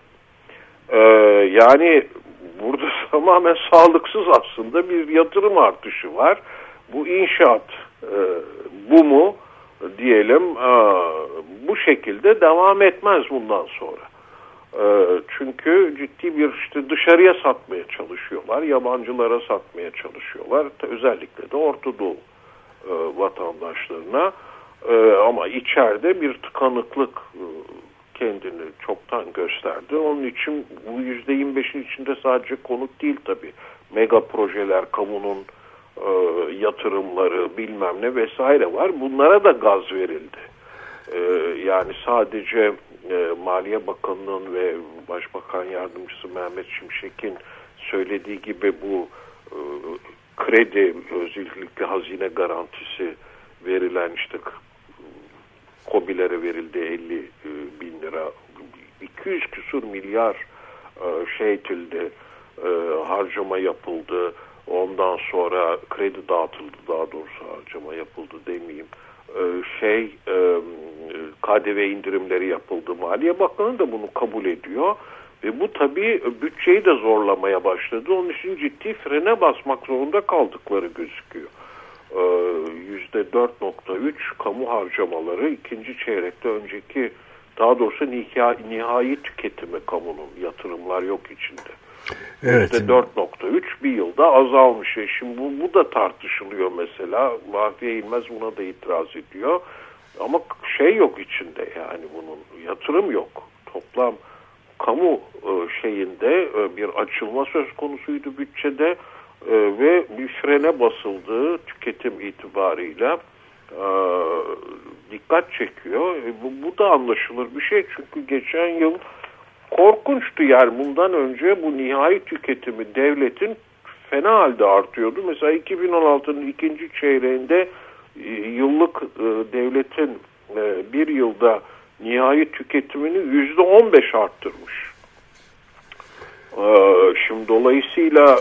Yani burada tamamen sağlıksız aslında bir yatırım artışı var. Bu inşaat bu mu? Diyelim bu şekilde devam etmez bundan sonra. Çünkü ciddi bir işte dışarıya satmaya çalışıyorlar, yabancılara satmaya çalışıyorlar. Özellikle de Orta Doğu vatandaşlarına. Ama içeride bir tıkanıklık kendini çoktan gösterdi. Onun için bu yüzde yirmi beşin içinde sadece konut değil tabii. Mega projeler, kamunun E, yatırımları bilmem ne vesaire var. Bunlara da gaz verildi. E, yani sadece e, Maliye Bakanı'nın ve Başbakan Yardımcısı Mehmet Şimşek'in söylediği gibi bu e, kredi, özellikle hazine garantisi verilen işte KOBİ'lere verildi elli e, bin lira, iki yüz küsur milyar e, şey edildi, e, harcama yapıldı. Ondan sonra kredi dağıtıldı, daha doğrusu harcama yapıldı demeyeyim. Ee, şey e, K D V indirimleri yapıldı. Maliye Bakanı da bunu kabul ediyor. Ve bu tabii bütçeyi de zorlamaya başladı. Onun için ciddi frene basmak zorunda kaldıkları gözüküyor. Ee, yüzde dört nokta üç kamu harcamaları ikinci çeyrekte önceki, daha doğrusu nihai, nihai tüketimi kamunun, yatırımlar yok içinde. Evet. yüzde dört nokta üç bir yılda azalmış. Şimdi bu, bu da tartışılıyor mesela. Mahfiye İlmez buna da itiraz ediyor. Ama şey yok içinde, yani bunun yatırım yok. Toplam kamu şeyinde bir açılma söz konusuydu bütçede ve bir frene basıldığı tüketim itibarıyla dikkat çekiyor. Bu, bu da anlaşılır bir şey, çünkü geçen yıl korkunçtu. Yani bundan önce bu nihai tüketimi devletin fena halde artıyordu. Mesela iki bin on altının ikinci çeyreğinde yıllık devletin bir yılda nihai tüketimini yüzde on beş arttırmış. Şimdi dolayısıyla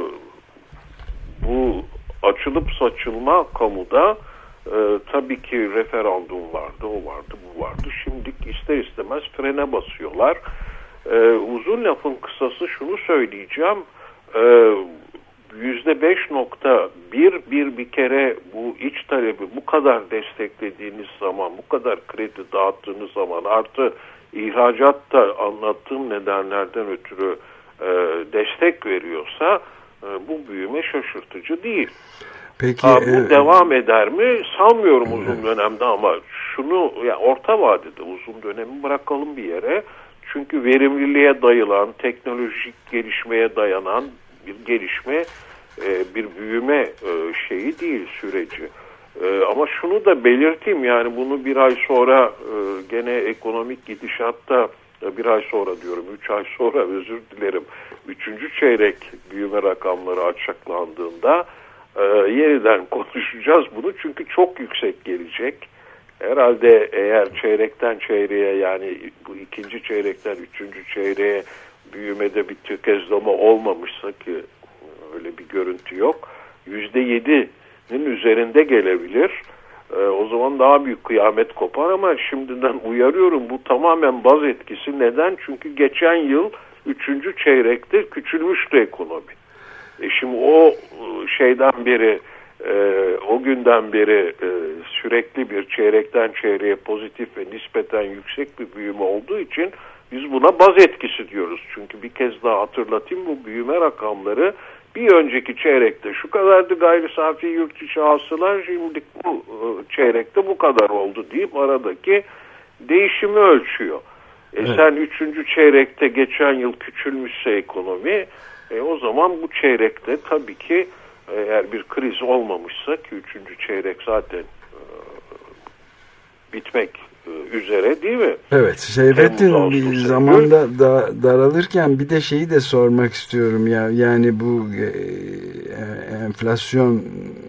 bu açılıp saçılma kamuda tabii ki referandum vardı, o vardı, bu vardı. Şimdi ister istemez frene basıyorlar. e, uzun lafın kısası şunu söyleyeceğim. E, yüzde beş nokta bir bir bir kere bu iç talebi bu kadar desteklediğiniz zaman, bu kadar kredi dağıttığınız zaman, artı ihracatta anlattığım nedenlerden ötürü e, destek veriyorsa e, bu büyüme şaşırtıcı değil. Peki, ha, bu e, devam eder mi? Sanmıyorum uzun dönemde, ama şunu yani orta vadede uzun dönemi bırakalım bir yere. Çünkü verimliliğe dayılan, teknolojik gelişmeye dayanan bir gelişme, bir büyüme şeyi değil, süreci. Ama şunu da belirteyim, yani bunu bir ay sonra gene ekonomik gidişatta, bir ay sonra diyorum, üç ay sonra özür dilerim, üçüncü çeyrek büyüme rakamları açıklandığında yeniden konuşacağız bunu, çünkü çok yüksek gelecek. Herhalde eğer çeyrekten çeyreğe, yani bu ikinci çeyrekten üçüncü çeyreğe büyümede bir tökezleme olmamışsa, ki öyle bir görüntü yok, yüzde yedinin üzerinde gelebilir. Ee, o zaman daha büyük kıyamet kopar, ama şimdiden uyarıyorum, bu tamamen baz etkisi. Neden? Çünkü geçen yıl üçüncü çeyrekte küçülmüştü ekonomi. E şimdi o şeyden beri, e, o günden beri e, sürekli bir çeyrekten çeyreğe pozitif ve nispeten yüksek bir büyüme olduğu için biz buna baz etkisi diyoruz. Çünkü bir kez daha hatırlatayım, bu büyüme rakamları bir önceki çeyrekte şu kadardı gayri safi yurt içi hasıla, şimdi bu çeyrekte bu kadar oldu deyip aradaki değişimi ölçüyor. E evet. Sen üçüncü çeyrekte geçen yıl küçülmüşse ekonomi, e o zaman bu çeyrekte tabii ki eğer bir kriz olmamışsa, ki üçüncü çeyrek zaten e, bitmek e, üzere değil mi? Evet, Seyfettin, bir zamanda da, daralırken bir de şeyi de sormak istiyorum ya, yani bu e, enflasyon.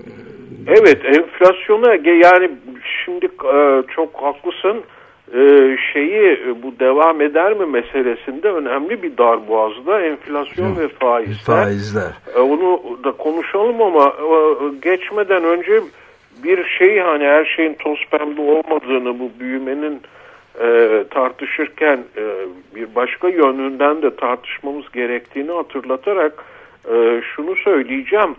Evet, enflasyona yani şimdi e, çok haklısın. Ee, şeyi bu devam eder mi meselesinde önemli bir darboğazda enflasyon Hı, ve faizler. faizler. Ee, onu da konuşalım, ama e, geçmeden önce bir şey, hani her şeyin toz pembe olmadığını, bu büyümenin e, tartışırken e, bir başka yönünden de tartışmamız gerektiğini hatırlatarak e, şunu söyleyeceğim.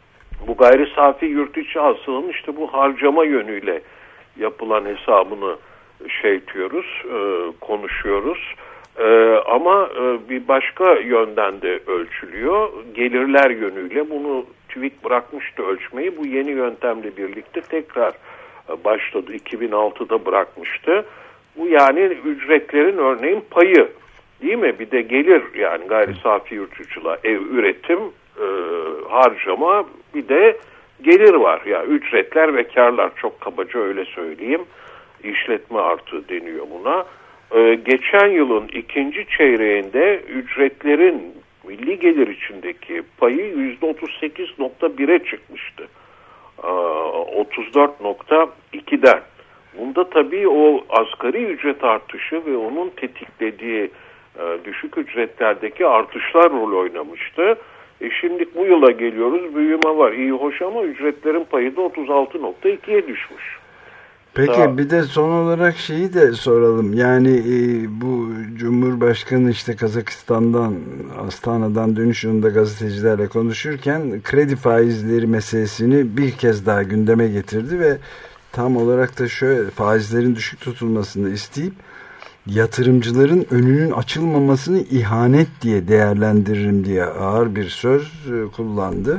Bu gayri safi yurt içi hasılanın işte bu harcama yönüyle yapılan hesabını şey diyoruz, e, konuşuyoruz. E, ama e, bir başka yönden de ölçülüyor. Gelirler yönüyle bunu TÜİK bırakmıştı ölçmeyi. Bu yeni yöntemle birlikte tekrar e, başladı. iki bin altıda bırakmıştı. Bu yani ücretlerin örneğin payı, değil mi? Bir de gelir, yani gayri safi yurtçılığa, ev, üretim, e, harcama, bir de gelir var. Yani ücretler ve karlar, çok kabaca öyle söyleyeyim. İşletme artığı deniyor buna. Ee, geçen yılın ikinci çeyreğinde ücretlerin milli gelir içindeki payı yüzde otuz sekiz nokta bire çıkmıştı. Ee, otuz dört nokta ikiden. Bunda tabii o asgari ücret artışı ve onun tetiklediği e, düşük ücretlerdeki artışlar rol oynamıştı. E şimdi bu yıla geliyoruz, büyüme var, iyi hoş, ama ücretlerin payı da otuz altı nokta ikiye düşmüş. Peki Daha... bir de son olarak şeyi de soralım. Yani e, bu Cumhurbaşkanı işte Kazakistan'dan, Astana'dan dönüş yolunda gazetecilerle konuşurken kredi faizleri meselesini bir kez daha gündeme getirdi ve tam olarak da şöyle, faizlerin düşük tutulmasını isteyip yatırımcıların önünün açılmamasını ihanet diye değerlendiririm diye ağır bir söz e, kullandı.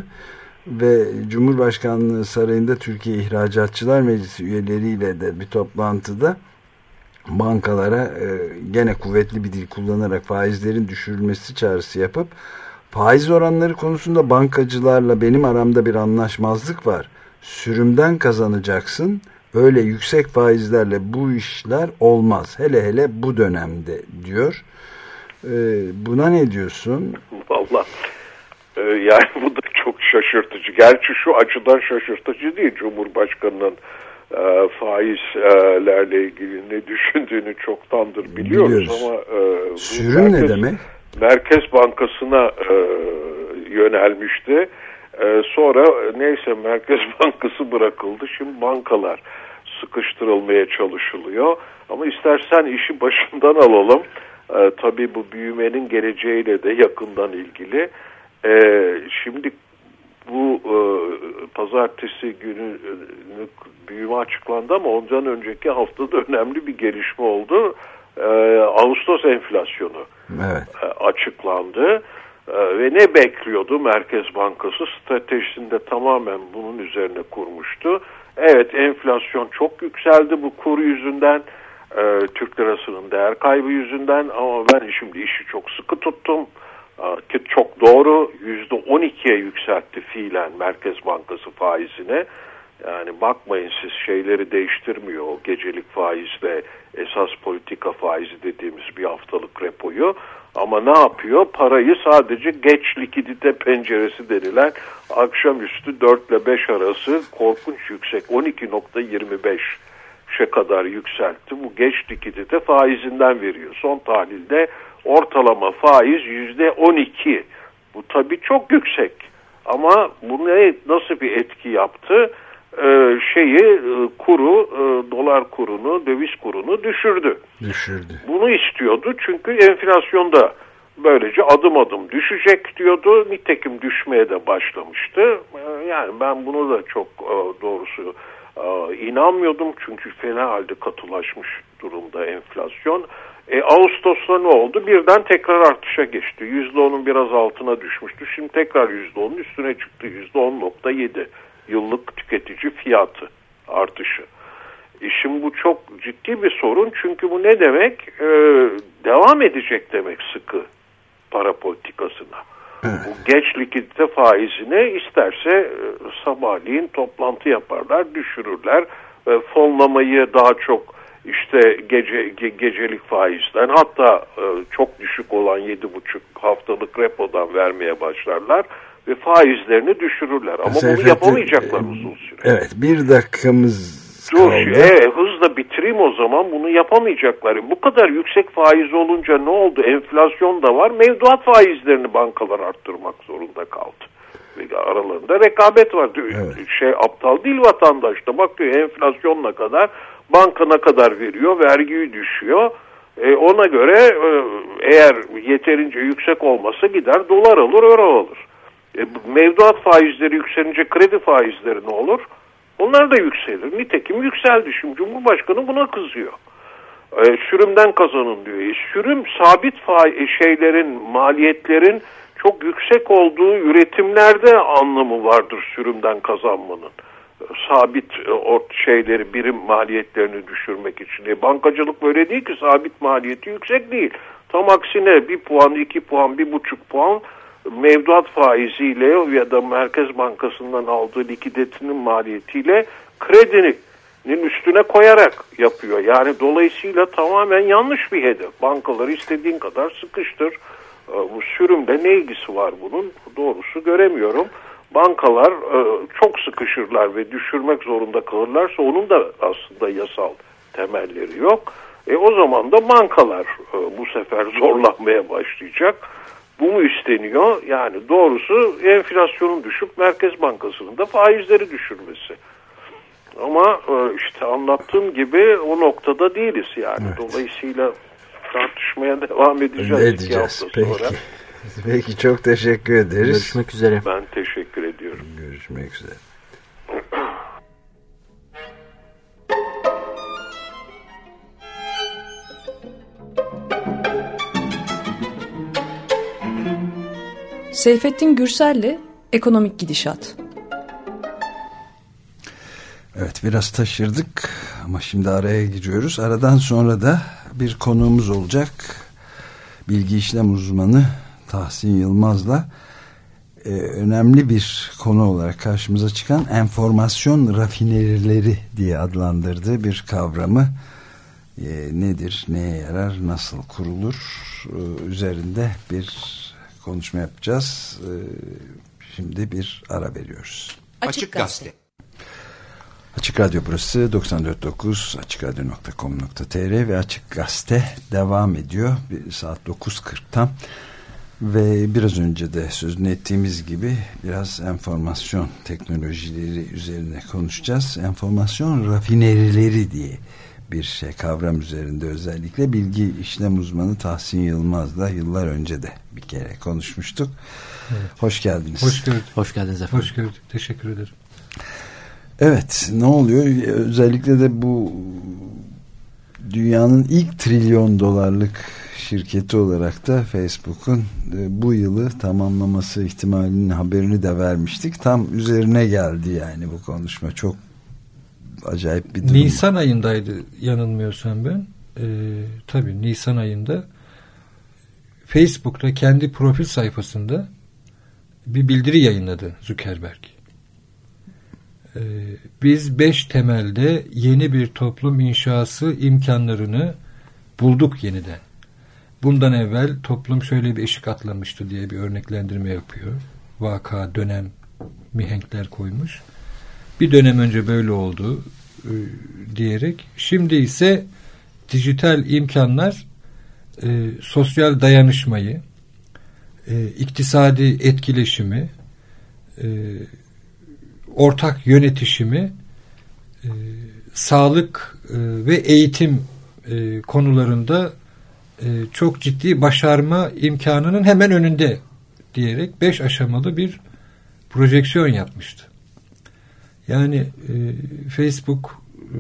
Ve Cumhurbaşkanlığı Sarayı'nda Türkiye İhracatçılar Meclisi üyeleriyle de bir toplantıda bankalara e, gene kuvvetli bir dil kullanarak faizlerin düşürülmesi çağrısı yapıp, faiz oranları konusunda bankacılarla benim aramda bir anlaşmazlık var, sürümden kazanacaksın, öyle yüksek faizlerle bu işler olmaz, hele hele bu dönemde diyor. E, buna ne diyorsun? Vallahi e, yani bu da çok şaşırtıcı. Gerçi şu açıdan şaşırtıcı değil. Cumhurbaşkanının e, faizlerle ilgili ne düşündüğünü çoktandır biliyoruz, biliyoruz. Ama e, sürüm ne demek? Merkez Bankası'na e, yönelmişti. E, sonra neyse Merkez Bankası bırakıldı. Şimdi bankalar sıkıştırılmaya çalışılıyor. Ama istersen işi başından alalım. E, tabii bu büyümenin geleceğiyle de yakından ilgili. E, şimdi bu e, pazartesi günü büyüme açıklandı ama ondan önceki haftada önemli bir gelişme oldu. E, Ağustos enflasyonu evet. e, açıklandı. E, ve ne bekliyordu Merkez Bankası? Stratejisinde tamamen bunun üzerine kurmuştu. Evet, enflasyon çok yükseldi bu kur yüzünden, e, Türk lirasının değer kaybı yüzünden, ama ben şimdi işi çok sıkı tuttum. Ki çok doğru, yüzde on ikiye yükseltti fiilen Merkez Bankası faizine. Yani bakmayın siz, şeyleri değiştirmiyor o gecelik faizle esas politika faizi dediğimiz bir haftalık repoyu. Ama ne yapıyor? Parayı sadece geç likidite penceresi denilen akşamüstü dört ile beş arası korkunç yüksek on iki nokta yirmi beşe kadar yükseltti. Bu geç likidite faizinden veriyor. Son tahlilde ortalama faiz yüzde on iki. Bu tabii çok yüksek. Ama bu ne, nasıl bir etki yaptı? Ee, şeyi kuru, e, dolar kurunu, döviz kurunu düşürdü. Düşürdü. Bunu istiyordu çünkü enflasyonda böylece adım adım düşecek diyordu. Nitekim düşmeye de başlamıştı. Ee, yani ben bunu da çok e, doğrusu e, inanmıyordum çünkü fena halde katılaşmış durumda enflasyon. E, Ağustos'ta ne oldu? Birden tekrar artışa geçti. yüzde onun biraz altına düşmüştü. Şimdi tekrar yüzde onun üstüne çıktı. yüzde on nokta yedi yıllık tüketici fiyatı artışı. E şimdi bu çok ciddi bir sorun. Çünkü bu ne demek? E, devam edecek demek sıkı para politikasına. Bu geç likidite faizini isterse e, sabahleyin toplantı yaparlar, düşürürler. E, fonlamayı daha çok İşte gece ge, gecelik faizden, hatta e, çok düşük olan yedi buçuk haftalık repodan vermeye başlarlar ve faizlerini düşürürler. Ama Seyfettin, bunu yapamayacaklar e, uzun süre. Evet, bir dakikamız Dur, kaldı. E, hızla bitireyim o zaman. Bunu yapamayacaklar. Bu kadar yüksek faiz olunca ne oldu? Enflasyon da var. Mevduat faizlerini bankalar arttırmak zorunda kaldı. Ve aralarında rekabet var. Evet. Şey aptal değil vatandaş da. Bak diyor, enflasyonla kadar banka ne kadar veriyor, vergiyi düşüyor. E, ona göre e, eğer yeterince yüksek olmasa gider dolar alır, euro alır. E, mevduat faizleri yükselince kredi faizleri ne olur? Onlar da yükselir. Nitekim yükseldi. Şimdi Cumhurbaşkanı buna kızıyor. E, sürümden kazanın diyor. E, sürüm sabit fa- şeylerin, maliyetlerin çok yüksek olduğu üretimlerde anlamı vardır sürümden kazanmanın. Sabit o şeyleri, birim maliyetlerini düşürmek için. E, bankacılık böyle değil ki, sabit maliyeti yüksek değil. Tam aksine bir puan, iki puan, bir buçuk puan mevduat faiziyle ya da Merkez Bankası'ndan aldığı likiditinin maliyetiyle kredinin üstüne koyarak yapıyor. Yani dolayısıyla tamamen yanlış bir hedef. Bankaları istediğin kadar sıkıştır. Bu sürümle ne ilgisi var bunun? Doğrusu göremiyorum. Bankalar e, çok sıkışırlar ve düşürmek zorunda kalırlarsa onun da aslında yasal temelleri yok. E, o zaman da bankalar e, bu sefer zorlanmaya başlayacak. Bu mu isteniyor? Yani doğrusu enflasyonun düşüp Merkez Bankası'nın da faizleri düşürmesi. Ama e, işte anlattığım gibi o noktada değiliz yani. Evet. Dolayısıyla tartışmaya devam edeceğiz. Edeceğiz. Peki. Sonra. Peki, çok teşekkür ederiz. Görüşmek üzere. Ben teşekkür ediyorum. Görüşmek üzere. Seyfettin Gürsel'le Ekonomik Gidişat. Evet, biraz taşırdık ama şimdi araya giriyoruz. Aradan sonra da bir konuğumuz olacak. Bilgi işlem uzmanı Tahsin Yılmaz'la e, önemli bir konu olarak karşımıza çıkan enformasyon rafinerileri diye adlandırdığı bir kavramı e, nedir, neye yarar, nasıl kurulur e, üzerinde bir konuşma yapacağız. E, şimdi bir ara veriyoruz. Açık Gazete. Açık Radyo burası doksan dört nokta dokuz açık radyo nokta com nokta tr ve Açık Gazete devam ediyor. Bir saat dokuz kırk'tan ve biraz önce de sözünü ettiğimiz gibi biraz enformasyon teknolojileri üzerine konuşacağız. Enformasyon rafinerileri diye bir şey kavram üzerinde, özellikle bilgi işlem uzmanı Tahsin Yılmaz'la yıllar önce de bir kere konuşmuştuk. Evet. Hoş geldiniz. Hoş gördük. Hoş geldiniz efendim. Hoş gördük. Teşekkür ederim. Evet, ne oluyor? Özellikle de bu dünyanın ilk trilyon dolarlık şirketi olarak da Facebook'un bu yılı tamamlaması ihtimalinin haberini de vermiştik. Tam üzerine geldi yani bu konuşma. Çok acayip bir durum. Nisan ayındaydı yanılmıyorsam ben. Ee, tabii Nisan ayında Facebook'ta kendi profil sayfasında bir bildiri yayınladı Zuckerberg. Ee, biz beş temelde yeni bir toplum inşası imkanlarını bulduk yeniden. Bundan evvel toplum şöyle bir eşik atlamıştı diye bir örneklendirme yapıyor. Vaka, dönem, mihenkler koymuş. Bir dönem önce böyle oldu e, diyerek. Şimdi ise dijital imkanlar e, sosyal dayanışmayı, e, iktisadi etkileşimi, e, ortak yönetişimi, e, sağlık e, ve eğitim e, konularında e, çok ciddi başarma imkanının hemen önünde diyerek beş aşamalı bir projeksiyon yapmıştı. Yani e, Facebook e,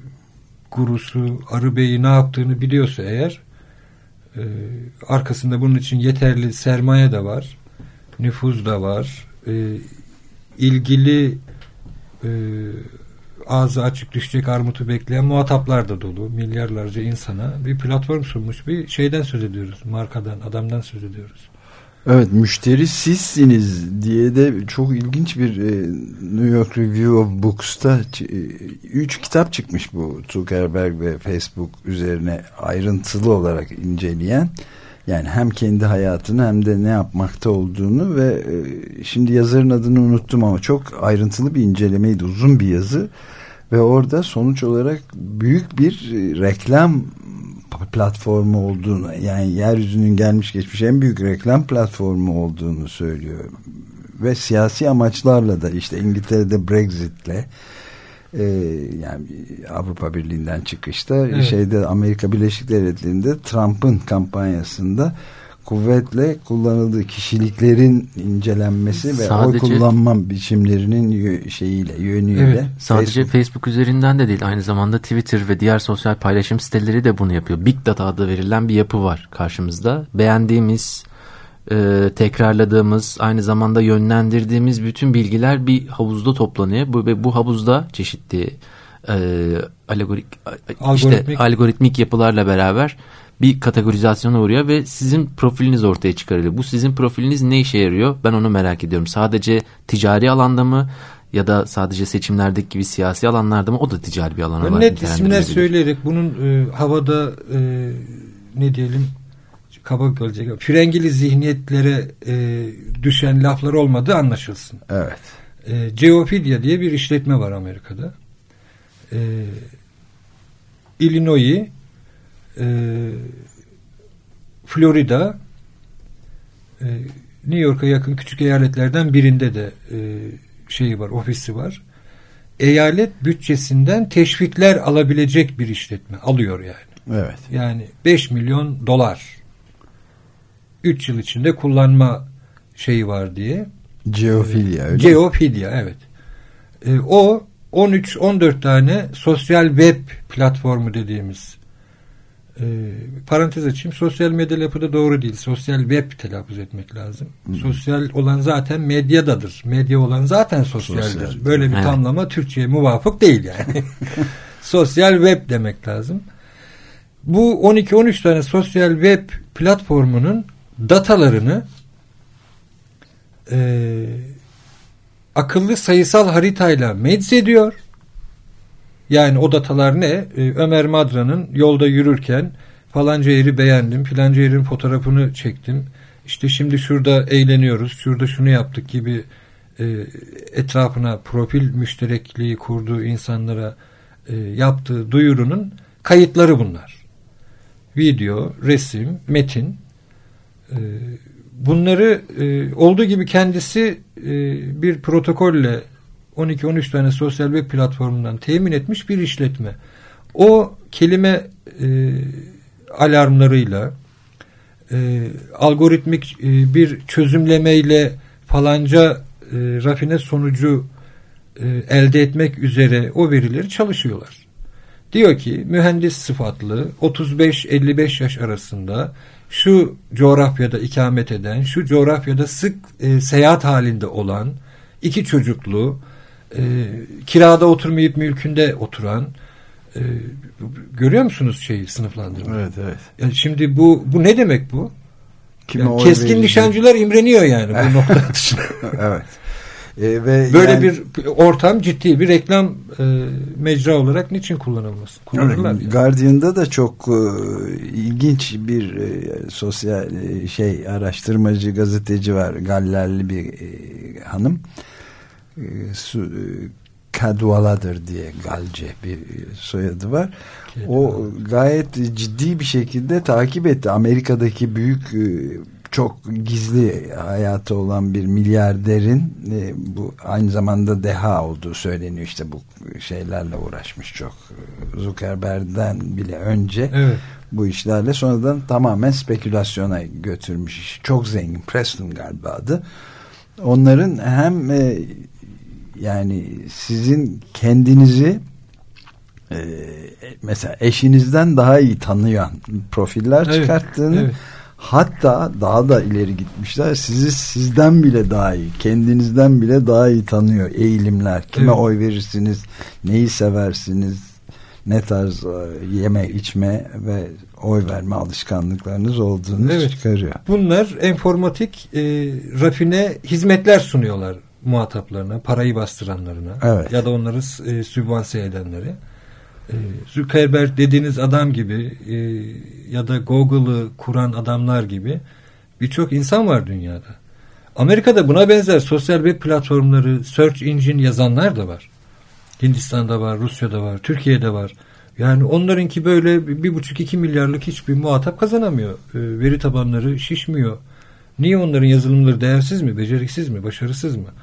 gurusu Arı Bey'i ne yaptığını biliyorsa eğer, e, arkasında bunun için yeterli sermaye de var, nüfuz da var, e, ilgili e, ağzı açık düşecek armutu bekleyen muhataplar da dolu, milyarlarca insana bir platform sunmuş bir şeyden söz ediyoruz, markadan, adamdan söz ediyoruz. Evet, müşteri sizsiniz diye de çok ilginç bir e, New York Review of Books'ta e, üç kitap çıkmış bu Zuckerberg ve Facebook üzerine ayrıntılı olarak inceleyen. Yani hem kendi hayatını hem de ne yapmakta olduğunu ve e, şimdi yazarın adını unuttum ama çok ayrıntılı bir incelemeydi, uzun bir yazı ve orada sonuç olarak büyük bir e, reklam platformu olduğunu, yani yeryüzünün gelmiş geçmiş en büyük reklam platformu olduğunu söylüyor ve siyasi amaçlarla da, işte İngiltere'de Brexit'le e, yani Avrupa Birliği'nden çıkışta, evet, şeyde Amerika Birleşik Devletleri'nde Trump'ın kampanyasında kuvvetle kullanıldığı kişiliklerin incelenmesi ve sadece oy kullanma biçimlerinin yö- şeyiyle, yönüyle. Evet, sadece Facebook. Facebook üzerinden de değil, aynı zamanda Twitter ve diğer sosyal paylaşım siteleri de bunu yapıyor. Big Data adı verilen bir yapı var karşımızda. Beğendiğimiz, e, tekrarladığımız, aynı zamanda yönlendirdiğimiz bütün bilgiler bir havuzda toplanıyor. Bu, ve bu havuzda çeşitli e, alegorik, işte algoritmik yapılarla beraber bir kategorizasyona uğruyor ve sizin profiliniz ortaya çıkarılıyor. Bu sizin profiliniz ne işe yarıyor? Ben onu merak ediyorum. Sadece ticari alanda mı ya da sadece seçimlerdeki gibi siyasi alanlarda mı? O da ticari bir alan olarak. Net isimler söyleyerek bunun e, havada e, ne diyelim, kaba olacak, frengili zihniyetlere e, düşen laflar olmadığı anlaşılsın. Evet. E, Geopedia diye bir işletme var Amerika'da. E, Illinois, Ee, Florida, e, New York'a yakın küçük eyaletlerden birinde de e, şeyi var, ofisi var. Eyalet bütçesinden teşvikler alabilecek bir işletme alıyor yani. Evet. Yani beş milyon dolar üç yıl içinde kullanma şeyi var diye. Geopedia. Ee, Geopedia, evet. Ee, o on üç on dört tane sosyal web platformu dediğimiz, E, parantez açayım, sosyal medya lafı da doğru değil. Sosyal web telaffuz etmek lazım. Hmm. Sosyal olan zaten medyadadır. Medya olan zaten sosyaldir. Sosyal. Böyle bir evet. tamlama Türkçe'ye muvafık değil yani. Sosyal web demek lazım. Bu on iki on üç tane sosyal web platformunun datalarını e, akıllı sayısal haritayla medzediyor. Yani o datalar ne? Ee, Ömer Madra'nın yolda yürürken falanca yeri beğendim, filanca yerin fotoğrafını çektim. İşte şimdi şurada eğleniyoruz, şurada şunu yaptık gibi e, etrafına profil müşterekliği kurduğu insanlara e, yaptığı duyurunun kayıtları bunlar. Video, resim, metin. E, bunları e, olduğu gibi kendisi e, bir protokolle on iki on üç tane sosyal web platformundan temin etmiş bir işletme. O kelime e, alarmlarıyla e, algoritmik e, bir çözümlemeyle falanca e, rafine sonucu e, elde etmek üzere o verileri çalışıyorlar. Diyor ki mühendis sıfatlı otuz beş elli beş yaş arasında şu coğrafyada ikamet eden, şu coğrafyada sık e, seyahat halinde olan, iki çocuklu, e, kirada oturmayıp mülkünde oturan, e, görüyor musunuz şeyi, sınıflandırma? Evet, evet. Yani şimdi bu bu ne demek bu? Yani keskin verici? Nişancılar imreniyor yani bu nokta atışına. Evet. E, ve böyle yani, bir ortam ciddi bir reklam e, mecra olarak niçin kullanılmasın? Kullanırlar evet, yani. Guardian'da da çok e, ilginç bir e, sosyal e, şey araştırmacı gazeteci var. Gallerli bir e, hanım. E, su, e, Cadwalader diye Galce bir soyadı var. O gayet ciddi bir şekilde takip etti. Amerika'daki büyük çok gizli hayatı olan bir milyarderin bu aynı zamanda deha olduğu söyleniyor. İşte bu şeylerle uğraşmış çok. Zuckerberg'den bile önce evet. bu işlerle sonradan tamamen spekülasyona götürmüş. Çok zengin. Preston galiba adı. Onların hem yani sizin kendinizi e, mesela eşinizden daha iyi tanıyan profiller evet, çıkarttığını evet. hatta daha da ileri gitmişler. Sizi sizden bile daha iyi, kendinizden bile daha iyi tanıyor eğilimler. Kime evet. oy verirsiniz, neyi seversiniz, ne tarz yeme, içme ve oy verme alışkanlıklarınız olduğunu evet. çıkarıyor. Bunlar enformatik e, rafine hizmetler sunuyorlar muhataplarına, parayı bastıranlarına evet. ya da onları e, sübvanse edenlere. E, Zuckerberg dediğiniz adam gibi e, ya da Google'ı kuran adamlar gibi birçok insan var dünyada. Amerika'da buna benzer sosyal web platformları, search engine yazanlar da var. Hindistan'da var, Rusya'da var, Türkiye'de var. Yani onlarınki böyle bir buçuk iki milyarlık hiçbir muhatap kazanamıyor. E, veri tabanları şişmiyor. Niye onların yazılımları değersiz mi, beceriksiz mi, başarısız mı?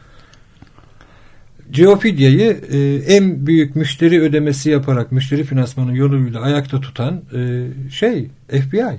Geopedia'yı e, en büyük müşteri ödemesi yaparak müşteri finansmanı yoluyla ayakta tutan e, şey F B I.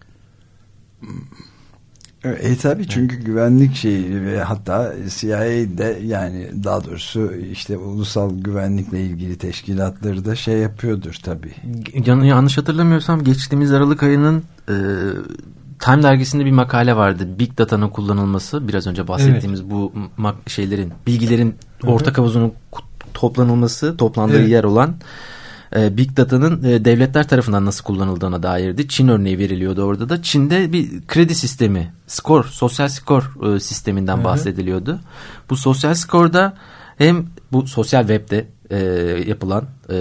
E tabii çünkü evet. güvenlik şeyi ve hatta C I A'de yani daha doğrusu işte ulusal güvenlikle ilgili teşkilatları da şey yapıyordur tabii. Yanlış hatırlamıyorsam geçtiğimiz Aralık ayının e, Time dergisinde bir makale vardı. Big Data'nın kullanılması, biraz önce bahsettiğimiz evet. bu şeylerin, bilgilerin Hı-hı. ortak havuzunun toplanılması, toplandığı evet. yer olan e, Big Data'nın e, devletler tarafından nasıl kullanıldığına dairdi. Çin örneği veriliyordu orada da. Çin'de bir kredi sistemi, skor, sosyal skor e, sisteminden Hı-hı. bahsediliyordu. Bu sosyal skorda hem bu sosyal webde e, yapılan e,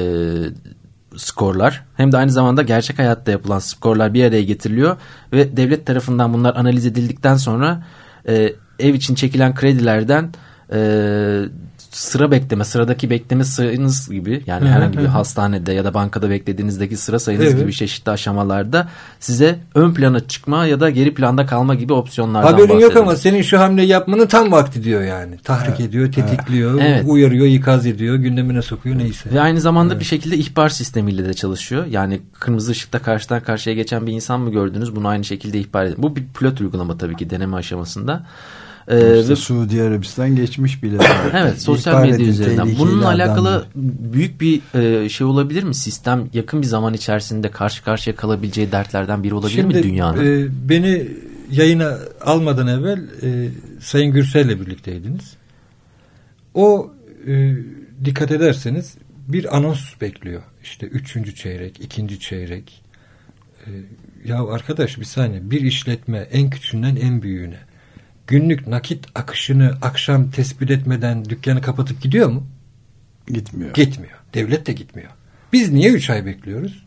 skorlar hem de aynı zamanda gerçek hayatta yapılan skorlar bir araya getiriliyor ve devlet tarafından bunlar analiz edildikten sonra e, ev için çekilen kredilerden e, sıra bekleme, sıradaki bekleme sayınız gibi yani hı hı, herhangi bir hı. hastanede ya da bankada beklediğinizdeki sıra sayınız evet. gibi çeşitli aşamalarda size ön plana çıkma ya da geri planda kalma gibi opsiyonlardan Haberin bahsediyor. yok ama senin şu hamle yapmanın tam vakti diyor yani. Tahrik evet. ediyor, tetikliyor, evet. uyarıyor, ikaz ediyor, gündemine sokuyor neyse. Ve aynı zamanda evet. bir şekilde ihbar sistemiyle de çalışıyor. Yani kırmızı ışıkta karşıdan karşıya geçen bir insan mı gördünüz? Bunu aynı şekilde ihbar edin. Bu bir pilot uygulama tabii ki deneme aşamasında. Ee, işte ve, Suudi Arabistan geçmiş bile. evet, sosyal medya üzerinden. Bununla alakalı büyük bir e, şey olabilir mi? Sistem yakın bir zaman içerisinde karşı karşıya kalabileceği dertlerden biri olabilir Şimdi, mi dünyanın? E, beni yayına almadan evvel e, Sayın Gürsel'le birlikteydiniz. O e, dikkat ederseniz bir anons bekliyor. İşte üçüncü çeyrek, ikinci çeyrek. E, ya arkadaş bir saniye, bir işletme en küçüğünden en büyüğüne günlük nakit akışını akşam tespit etmeden dükkanı kapatıp gidiyor mu? Gitmiyor. Gitmiyor. Devlet de gitmiyor. Biz niye üç ay bekliyoruz?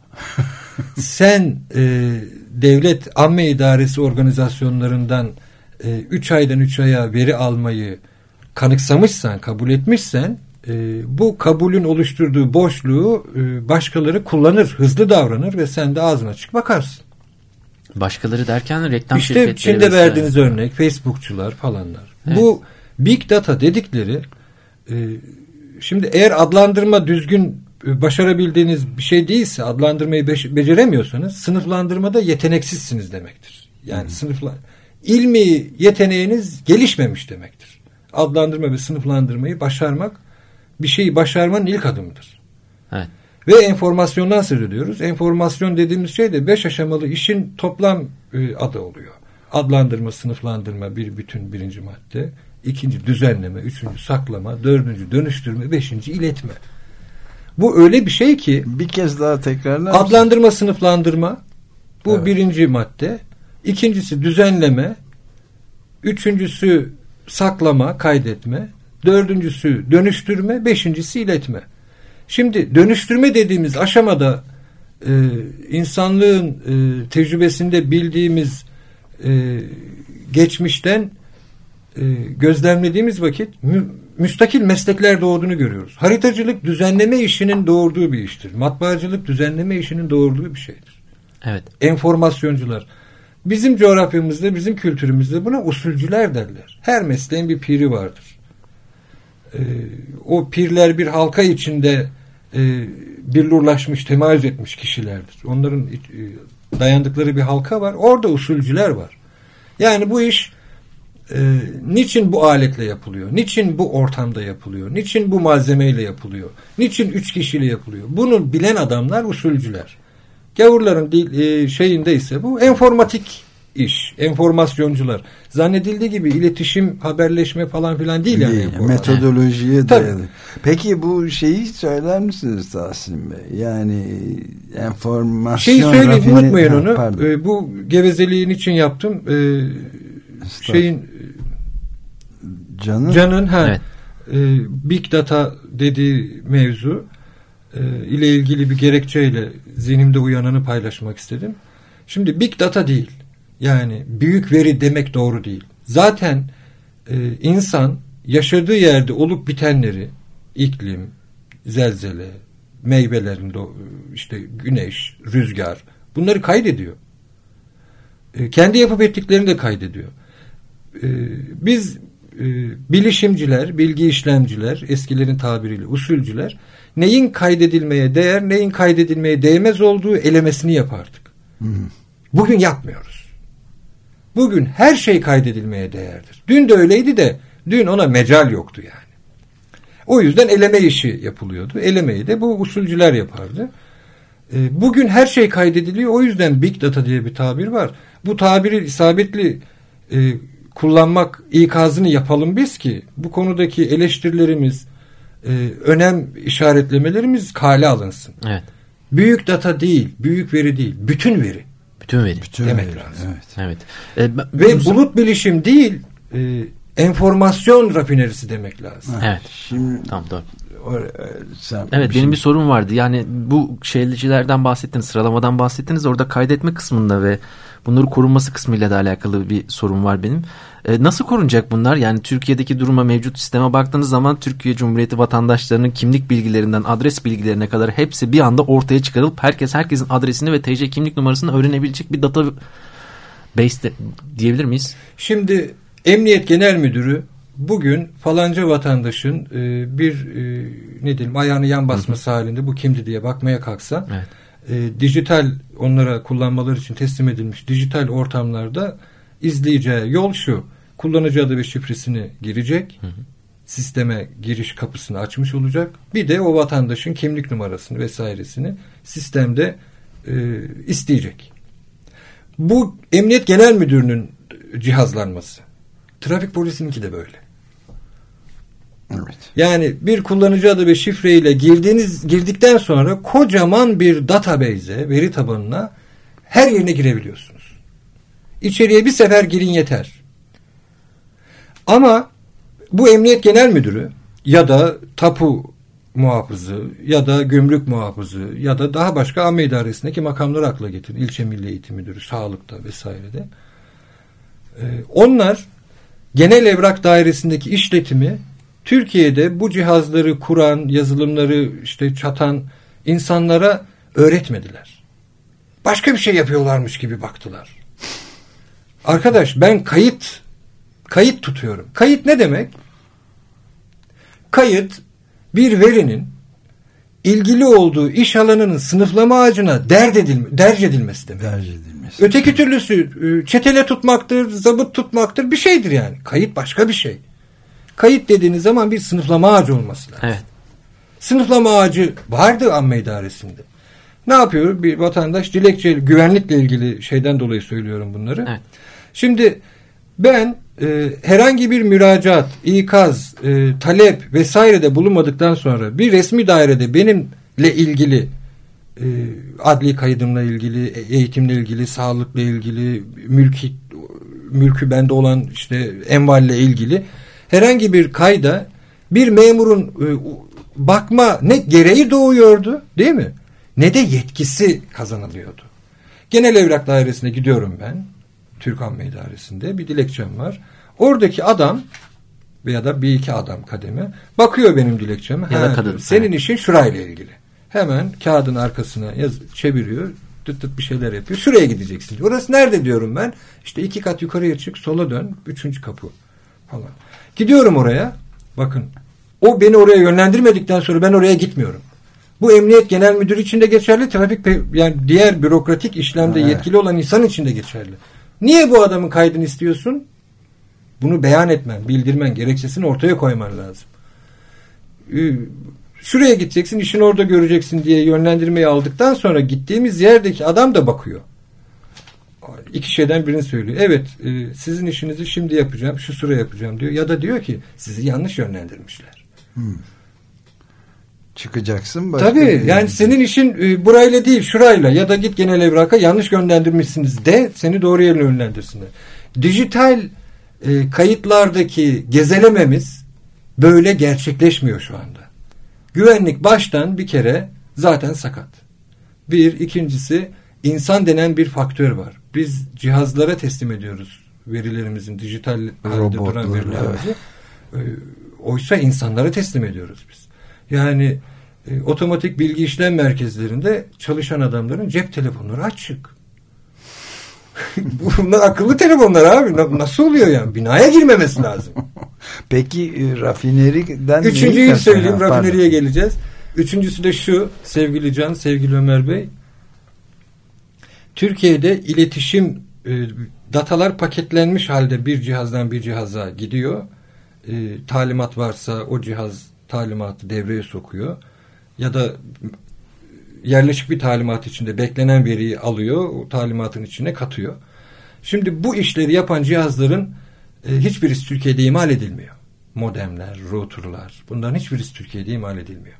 Sen e, devlet amme idaresi organizasyonlarından e, üç aydan üç aya veri almayı kanıksamışsan, kabul etmişsen e, bu kabulün oluşturduğu boşluğu e, başkaları kullanır, hızlı davranır ve sen de ağzına açık bakarsın. Başkaları derken reklam işte şirketleri İşte Çin'de verdiğiniz örnek Facebookçular falanlar. Evet. Bu Big Data dedikleri e, şimdi eğer adlandırma düzgün başarabildiğiniz bir şey değilse, adlandırmayı be- beceremiyorsanız sınıflandırmada yeteneksizsiniz demektir. Yani hmm. sınıfla ilmi yeteneğiniz gelişmemiş demektir. Adlandırma ve sınıflandırmayı başarmak bir şeyi başarmanın ilk adımıdır. Evet. Ve enformasyondan söz ediyoruz. Enformasyon dediğimiz şey de beş aşamalı işin toplam e, adı oluyor. Adlandırma, sınıflandırma bir bütün birinci madde. İkinci düzenleme, üçüncü saklama, dördüncü dönüştürme, beşinci iletme. Bu öyle bir şey ki bir kez daha tekrarlar mısın? Adlandırma, sınıflandırma bu evet. birinci madde. İkincisi düzenleme, üçüncüsü saklama, kaydetme, dördüncüsü dönüştürme, beşincisi iletme. Şimdi dönüştürme dediğimiz aşamada e, insanlığın e, tecrübesinde bildiğimiz e, geçmişten e, gözlemlediğimiz vakit mü, müstakil meslekler doğduğunu görüyoruz. Haritacılık düzenleme işinin doğurduğu bir iştir. Matbaacılık düzenleme işinin doğurduğu bir şeydir. Evet. Enformasyoncular. Bizim coğrafyamızda, bizim kültürümüzde buna usulcüler derler. Her mesleğin bir piri vardır. Ee, o pirler bir halka içinde e, billurlaşmış, temayüz etmiş kişilerdir. Onların e, dayandıkları bir halka var. Orada usulcüler var. Yani bu iş e, niçin bu aletle yapılıyor? Niçin bu ortamda yapılıyor? Niçin bu malzemeyle yapılıyor? Niçin üç kişiyle yapılıyor? Bunu bilen adamlar usulcüler. Gavurların dil, e, şeyinde ise bu enformatik iş, enformasyoncular. Zannedildiği gibi iletişim, haberleşme falan filan değil, değil yani. Metodolojiye dayalı. Peki bu şeyi söyler misiniz Tahsin Bey? Yani enformasyon... Şeyi söyleyeyim, rafine... unutmayın ha, onu. E, bu gevezeliğin için yaptım. E, şeyin... Can'ın... Can'ın ha, evet. e, Big Data dediği mevzu e, ile ilgili bir gerekçeyle zihnimde uyananı paylaşmak istedim. Şimdi Big Data değil. Yani büyük veri demek doğru değil. Zaten e, insan yaşadığı yerde olup bitenleri, iklim, zelzele, meyvelerin işte güneş, rüzgar, bunları kaydediyor. E, kendi yapıp ettiklerini de kaydediyor. E, biz e, bilişimciler, bilgi işlemciler, eskilerin tabiriyle usulcüler, neyin kaydedilmeye değer, neyin kaydedilmeye değmez olduğu elemesini yapardık. Hı hı. Bugün yapmıyoruz. Bugün her şey kaydedilmeye değerdir. Dün de öyleydi de dün ona mecal yoktu yani. O yüzden eleme işi yapılıyordu. Elemeyi de bu usulcüler yapardı. Bugün her şey kaydediliyor. O yüzden Big Data diye bir tabir var. Bu tabiri isabetli e, kullanmak ikazını yapalım biz ki bu konudaki eleştirilerimiz, e, önem işaretlemelerimiz kale alınsın. Evet. Büyük data değil, büyük veri değil, bütün veri. Bütün veri. Bütün demek veri, lazım. Evet. evet. E, ben, Ve bu... bulut bilişim değil, e, enformasyon rafinerisi demek lazım. Evet. Şimdi tamam doğru. Or, sen evet bir benim şey... bir sorum vardı. Yani bu şeylerden bahsettiniz, sıralamadan bahsettiniz. Orada kaydetme kısmında ve bunların korunması kısmıyla da alakalı bir sorun var benim. Ee, nasıl korunacak bunlar? Yani Türkiye'deki duruma, mevcut sisteme baktığınız zaman Türkiye Cumhuriyeti vatandaşlarının kimlik bilgilerinden adres bilgilerine kadar hepsi bir anda ortaya çıkarılıp herkes herkesin adresini ve T C kimlik numarasını öğrenebilecek bir database diyebilir miyiz? Şimdi Emniyet Genel Müdürü bugün falanca vatandaşın e, bir e, ne diyelim ayağını yan basması hı hı. halinde bu kimdi diye bakmaya kalksa evet. e, dijital onlara kullanmaları için teslim edilmiş dijital ortamlarda izleyeceği yol şu: kullanıcı adı ve şifresini girecek, hı hı. sisteme giriş kapısını açmış olacak, bir de o vatandaşın kimlik numarasını vesairesini sistemde e, isteyecek. Bu Emniyet Genel Müdürü'nün cihazlanması. Trafik polisininki de böyle. Evet. Yani bir kullanıcı adı ve şifreyle girdiğiniz girdikten sonra kocaman bir database'e, veri tabanına her yerine girebiliyorsunuz. İçeriye bir sefer girin yeter. Ama bu Emniyet Genel Müdürü ya da tapu muhafızı ya da gümrük muhafızı ya da daha başka amme idaresindeki makamları akla getirin. İlçe Milli Eğitim Müdürü, sağlıkta vesairede. Ee, onlar genel evrak dairesindeki işletimi Türkiye'de bu cihazları kuran, yazılımları işte çatan insanlara öğretmediler. Başka bir şey yapıyorlarmış gibi baktılar. Arkadaş ben kayıt kayıt tutuyorum. Kayıt ne demek? Kayıt bir verinin ilgili olduğu iş alanının sınıflama ağacına dert edilme, derc edilmesi demek. Derc edilmesi. Öteki türlüsü çetele tutmaktır, zabıt tutmaktır, bir şeydir yani. Kayıt başka bir şey. Kayıt dediğiniz zaman bir sınıflama ağacı olması lazım. Evet. Sınıflama ağacı vardı amme idaresinde. Ne yapıyor? Bir vatandaş dilekçe, güvenlikle ilgili şeyden dolayı söylüyorum bunları. Evet. Şimdi ben e, herhangi bir müracaat, ikaz, e, talep vesairede bulunmadıktan sonra bir resmi dairede benimle ilgili e, adli kaydımla ilgili, eğitimle ilgili, sağlıkla ilgili, mülki, mülkü bende olan işte envalle ilgili herhangi bir kayda bir memurun e, bakma ne gereği doğuyordu, değil mi? Ne de yetkisi kazanılıyordu. Genel Evrak Dairesi'ne gidiyorum ben. Türk Amme İdaresi'nde bir dilekçem var. Oradaki adam veya da bir iki adam kademe bakıyor benim dilekçeme. Ya da kadın. Senin evet. işin şurayla ilgili. Hemen kağıdın arkasına yaz, çeviriyor. Tıt tıt bir şeyler yapıyor. Şuraya gideceksin. Orası nerede diyorum ben. İşte iki kat yukarıya çık, sola dön. Üçüncü kapı falan. Gidiyorum oraya. Bakın. O beni oraya yönlendirmedikten sonra ben oraya gitmiyorum. Bu Emniyet Genel Müdürü için de geçerli. Trafik yani diğer bürokratik işlemde evet. yetkili olan insan için de geçerli. Niye bu adamın kaydını istiyorsun? Bunu beyan etmen, bildirmen, gerekçesini ortaya koyman lazım. Şuraya gideceksin, işini orada göreceksin diye yönlendirmeyi aldıktan sonra gittiğimiz yerdeki adam da bakıyor. İki şeyden birini söylüyor. Evet, sizin işinizi şimdi yapacağım, şu sıra yapacağım diyor. Ya da diyor ki sizi yanlış yönlendirmişler. Hmm. Çıkacaksın. Başka Tabii yani senin işin e, burayla değil şurayla ya da git genel evraka yanlış gönderdirmişsiniz de seni doğru yerine yönlendirsinler. Dijital e, kayıtlardaki gezelememiz böyle gerçekleşmiyor şu anda. Güvenlik baştan bir kere zaten sakat. Bir, ikincisi insan denen bir faktör var. Biz cihazlara teslim ediyoruz verilerimizin dijital halde duran verilerimizi. Evet. E, oysa insanlara teslim ediyoruz biz. Yani e, otomatik bilgi işlem merkezlerinde çalışan adamların cep telefonları açık. Bunlar akıllı telefonlar abi. Nasıl oluyor yani? Binaya girmemesi lazım. Peki e, rafineriden... Üçüncüyü söyleyeyim. Ha, rafineriye geleceğiz. Üçüncüsü de şu sevgili Can, sevgili Ömer Bey. Türkiye'de iletişim e, datalar paketlenmiş halde bir cihazdan bir cihaza gidiyor. E, talimat varsa o cihaz talimatı devreye sokuyor ya da yerleşik bir talimat içinde beklenen veriyi alıyor, o talimatın içine katıyor. Şimdi bu işleri yapan cihazların e, hiçbirisi Türkiye'de imal edilmiyor. Modemler, routerlar, bunların hiçbirisi Türkiye'de imal edilmiyor.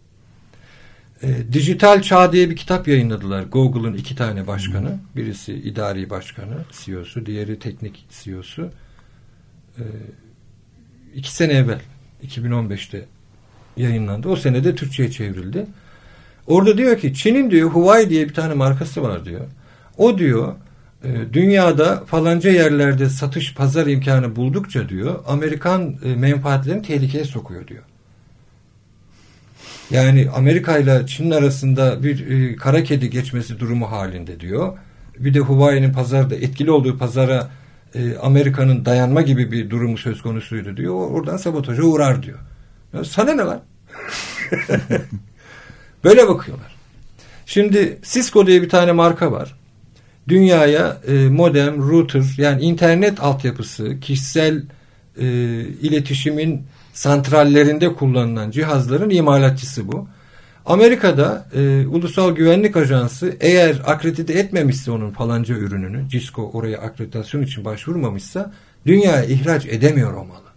E, Dijital Çağ diye bir kitap yayınladılar. Google'ın iki tane başkanı. Birisi idari başkanı, C E O'su, diğeri teknik C E O'su. E, iki sene evvel iki bin on beşte yayınlandı. O senede Türkçe'ye çevrildi. Orada diyor ki Çin'in diyor Huawei diye bir tane markası var diyor. O diyor e, dünyada falanca yerlerde satış pazar imkanı buldukça diyor Amerikan e, menfaatlerini tehlikeye sokuyor diyor. Yani Amerika ile Çin'in arasında bir e, kara kedi geçmesi durumu halinde diyor. Bir de Huawei'nin pazarda etkili olduğu pazara e, Amerika'nın dayanma gibi bir durumu söz konusuydu diyor. Oradan sabotaja uğrar diyor. Ya sana ne var? Böyle bakıyorlar. Şimdi Cisco diye bir tane marka var. Dünyaya e, modem, router yani internet altyapısı, kişisel e, iletişimin santrallerinde kullanılan cihazların imalatçısı bu. Amerika'da e, Ulusal Güvenlik Ajansı eğer akredite etmemişse onun falanca ürününü, Cisco oraya akreditasyon için başvurmamışsa dünyaya ihraç edemiyor o malı.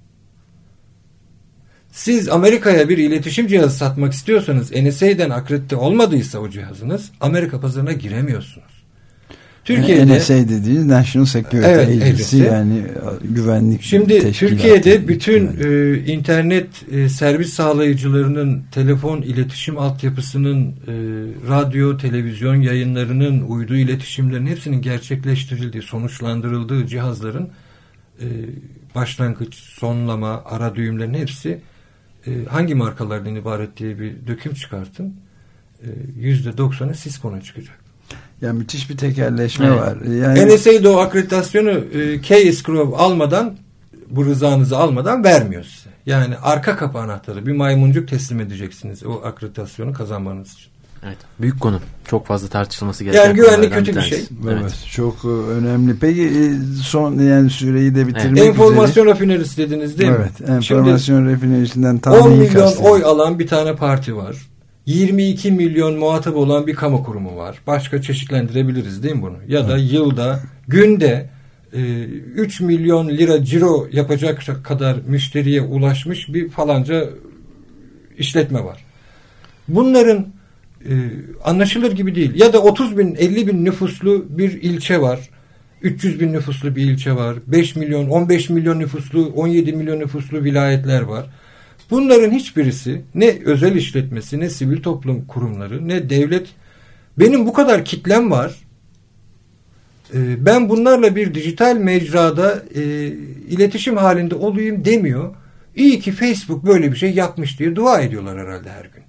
Siz Amerika'ya bir iletişim cihazı satmak istiyorsanız N S A'den akredite olmadıysa o cihazınız Amerika pazarına giremiyorsunuz. Türkiye'de N S A dediğiniz National Security evet, Agency yani güvenlik şimdi Türkiye'de bütün e, internet e, servis sağlayıcılarının telefon iletişim altyapısının e, radyo, televizyon yayınlarının uydu iletişimlerinin hepsinin gerçekleştirildiği, sonuçlandırıldığı cihazların e, başlangıç, sonlama, ara düğümlerin hepsi e, hangi markalardan ibaret diye bir döküm çıkartın. E, yüzde doksanı Cisco'na çıkacak. Ya müthiş bir tekelleşme evet. var. Yani N S A'da o akreditasyonu e, K-Screw almadan bu rızanızı almadan vermiyor size. Yani arka kapı anahtarı, bir maymuncuk teslim edeceksiniz o akreditasyonu kazanmanız için. Evet, büyük konu. Çok fazla tartışılması gereken. Yani güvenlik kötü bir şey. Evet, Evet. çok önemli. Peki son yani süreyi de bitirmek evet. Enformasyon üzere. rafinerisi dediniz değil evet, mi? enformasyon Şimdi, rafinerisinden tam on milyon oy alan bir tane parti var. yirmi iki milyon muhatap olan bir kamu kurumu var. Başka çeşitlendirebiliriz değil mi bunu? Ya da evet. yılda, günde e, üç milyon lira ciro yapacak kadar müşteriye ulaşmış bir falanca işletme var. Bunların e, anlaşılır gibi değil. Ya da otuz bin, elli bin nüfuslu bir ilçe var. üç yüz bin nüfuslu bir ilçe var. beş milyon, on beş milyon nüfuslu, on yedi milyon nüfuslu vilayetler var. Bunların hiçbirisi ne özel işletmesi, ne sivil toplum kurumları, ne devlet. Benim bu kadar kitlem var. E, ben bunlarla bir dijital mecrada e, iletişim halinde olayım demiyor. İyi ki Facebook böyle bir şey yapmış diye dua ediyorlar herhalde her gün.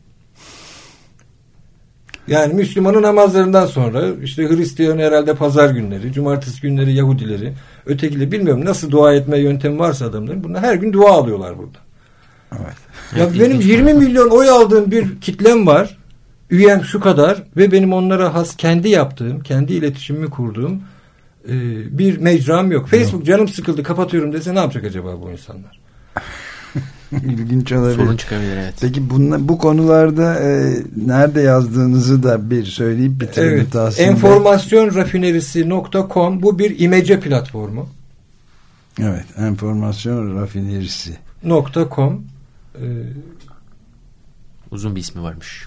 Yani Müslümanın namazlarından sonra işte Hristiyan herhalde pazar günleri, cumartesi günleri Yahudileri, ötekileri bilmiyorum nasıl dua etme yöntemi varsa adamların. Bunlar her gün dua alıyorlar burada. Evet. Ya evet, benim yirmi milyon oy aldığım bir kitlem var. Üyem şu kadar ve benim onlara has kendi yaptığım, kendi iletişimimi kurduğum e, bir mecram yok. Facebook canım sıkıldı kapatıyorum dese ne yapacak acaba bu insanlar? İlginç olabilir. Sorun çıkabilir, evet. Peki bunla, bu konularda e, nerede yazdığınızı da bir söyleyip bitirelim. Evet. Tahsin enformasyon rafinerisi nokta com bu bir imece platformu. Evet. Enformasyon rafinerisi nokta com e, uzun bir ismi varmış.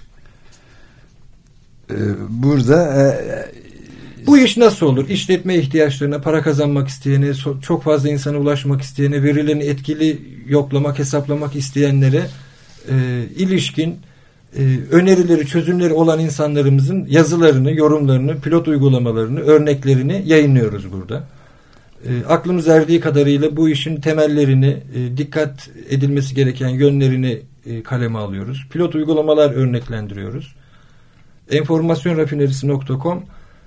E, burada e, bu iş nasıl olur? İşletme ihtiyaçlarına, para kazanmak isteyene, çok fazla insana ulaşmak isteyene, verilerini etkili yoklamak, hesaplamak isteyenlere e, ilişkin e, önerileri, çözümleri olan insanlarımızın yazılarını, yorumlarını, pilot uygulamalarını, örneklerini yayınlıyoruz burada. E, aklımız erdiği kadarıyla bu işin temellerini, e, dikkat edilmesi gereken yönlerini e, kaleme alıyoruz. Pilot uygulamalar örneklendiriyoruz. enformasyon rafinerisi nokta com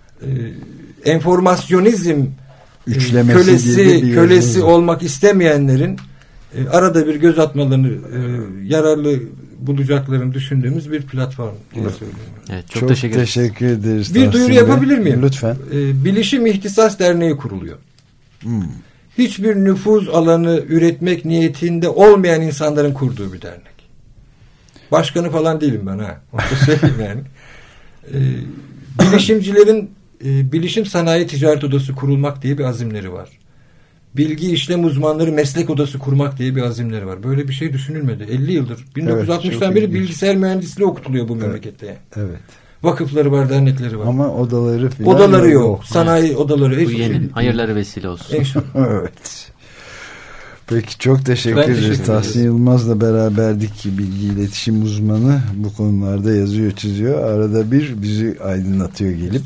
e, enformasyonizm Üçlemesi kölesi kölesi olmak istemeyenlerin e, arada bir göz atmalarını e, yararlı bulacaklarını düşündüğümüz bir platform diye evet. söylüyorum. Evet, çok, çok teşekkür, teşekkür ederiz. Bir duyuru yapabilir miyim? Lütfen. E, Bilişim İhtisas Derneği kuruluyor. Hmm. Hiçbir nüfuz alanı üretmek niyetinde olmayan insanların kurduğu bir dernek. Başkanı falan değilim ben ha. Onu söyleyeyim yani. E, bilişimcilerin e, Bilişim Sanayi Ticaret Odası kurulmak diye bir azimleri var. Bilgi işlem uzmanları meslek odası kurmak diye bir azimleri var. Böyle bir şey düşünülmedi. elli yıldır. bin dokuz yüz altmıştan evet, beri ilginç. Bilgisayar mühendisliği okutuluyor bu evet. memlekette. Evet. Vakıfları var, dernekleri var. Ama odaları falan odaları yok. yok. Sanayi evet. odaları. Bu yeni. Şey. Hayırları vesile olsun. Evet. Peki çok teşekkür ben ederiz. Teşekkür Tahsin Yılmaz'la beraberdik ki bilgi iletişim uzmanı bu konularda yazıyor, çiziyor. Arada bir bizi aydınlatıyor gelip.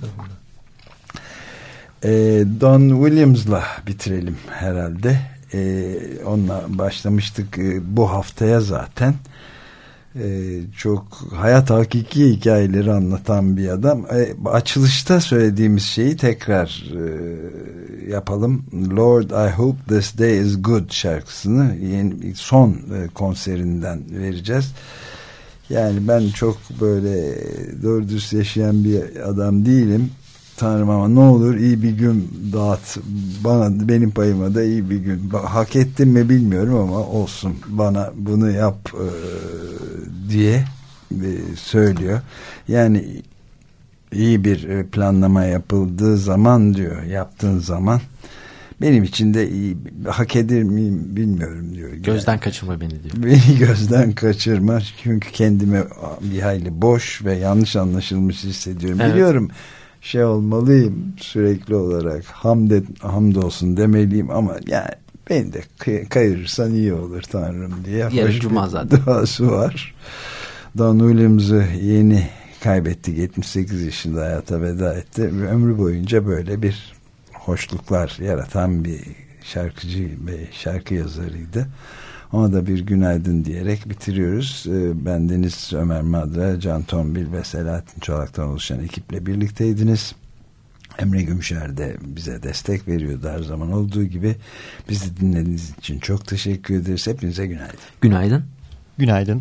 Ee, Don Williams'la bitirelim herhalde. Ee, onunla başlamıştık ee, bu haftaya zaten. Ee, çok hayat hakiki hikayeleri anlatan bir adam. Ee, açılışta söylediğimiz şeyi tekrar e, yapalım. Lord, I hope this day is good şarkısını yeni, son e, konserinden vereceğiz. Yani ben çok böyle doğru dürüst yaşayan bir adam değilim. Tanrım ama ne olur iyi bir gün dağıt bana, benim payıma da iyi bir gün. Hak ettim mi bilmiyorum ama olsun, bana bunu yap e, diye e, söylüyor. Yani iyi bir planlama yapıldığı zaman diyor, yaptığın zaman benim için de iyi, hak eder miyim bilmiyorum diyor. Gözden yani, kaçırma beni diyor. Beni gözden kaçırma çünkü kendimi bir hayli boş ve yanlış anlaşılmış hissediyorum. Evet. Biliyorum şey olmalıyım sürekli olarak hamd et, hamdolsun demeliyim ama yani beni de kay- kayırırsan iyi olur Tanrım diye yarın cuma zaten duası var. Don Williams'ı yeni kaybettik, yetmiş sekiz yaşında hayata veda etti. Ömrü boyunca böyle bir hoşluklar yaratan bir şarkıcı ve şarkı yazarıydı. Ona da bir günaydın diyerek bitiriyoruz. Ben Deniz Ömer Madra, Can Tombil ve Selahattin Çolak'tan oluşan ekiple birlikteydiniz. Emre Gümşer de bize destek veriyordu her zaman olduğu gibi. Bizi dinlediğiniz için çok teşekkür ederiz. Hepinize günaydın. Günaydın. Günaydın.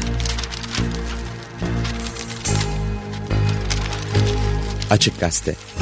Açık Gazete.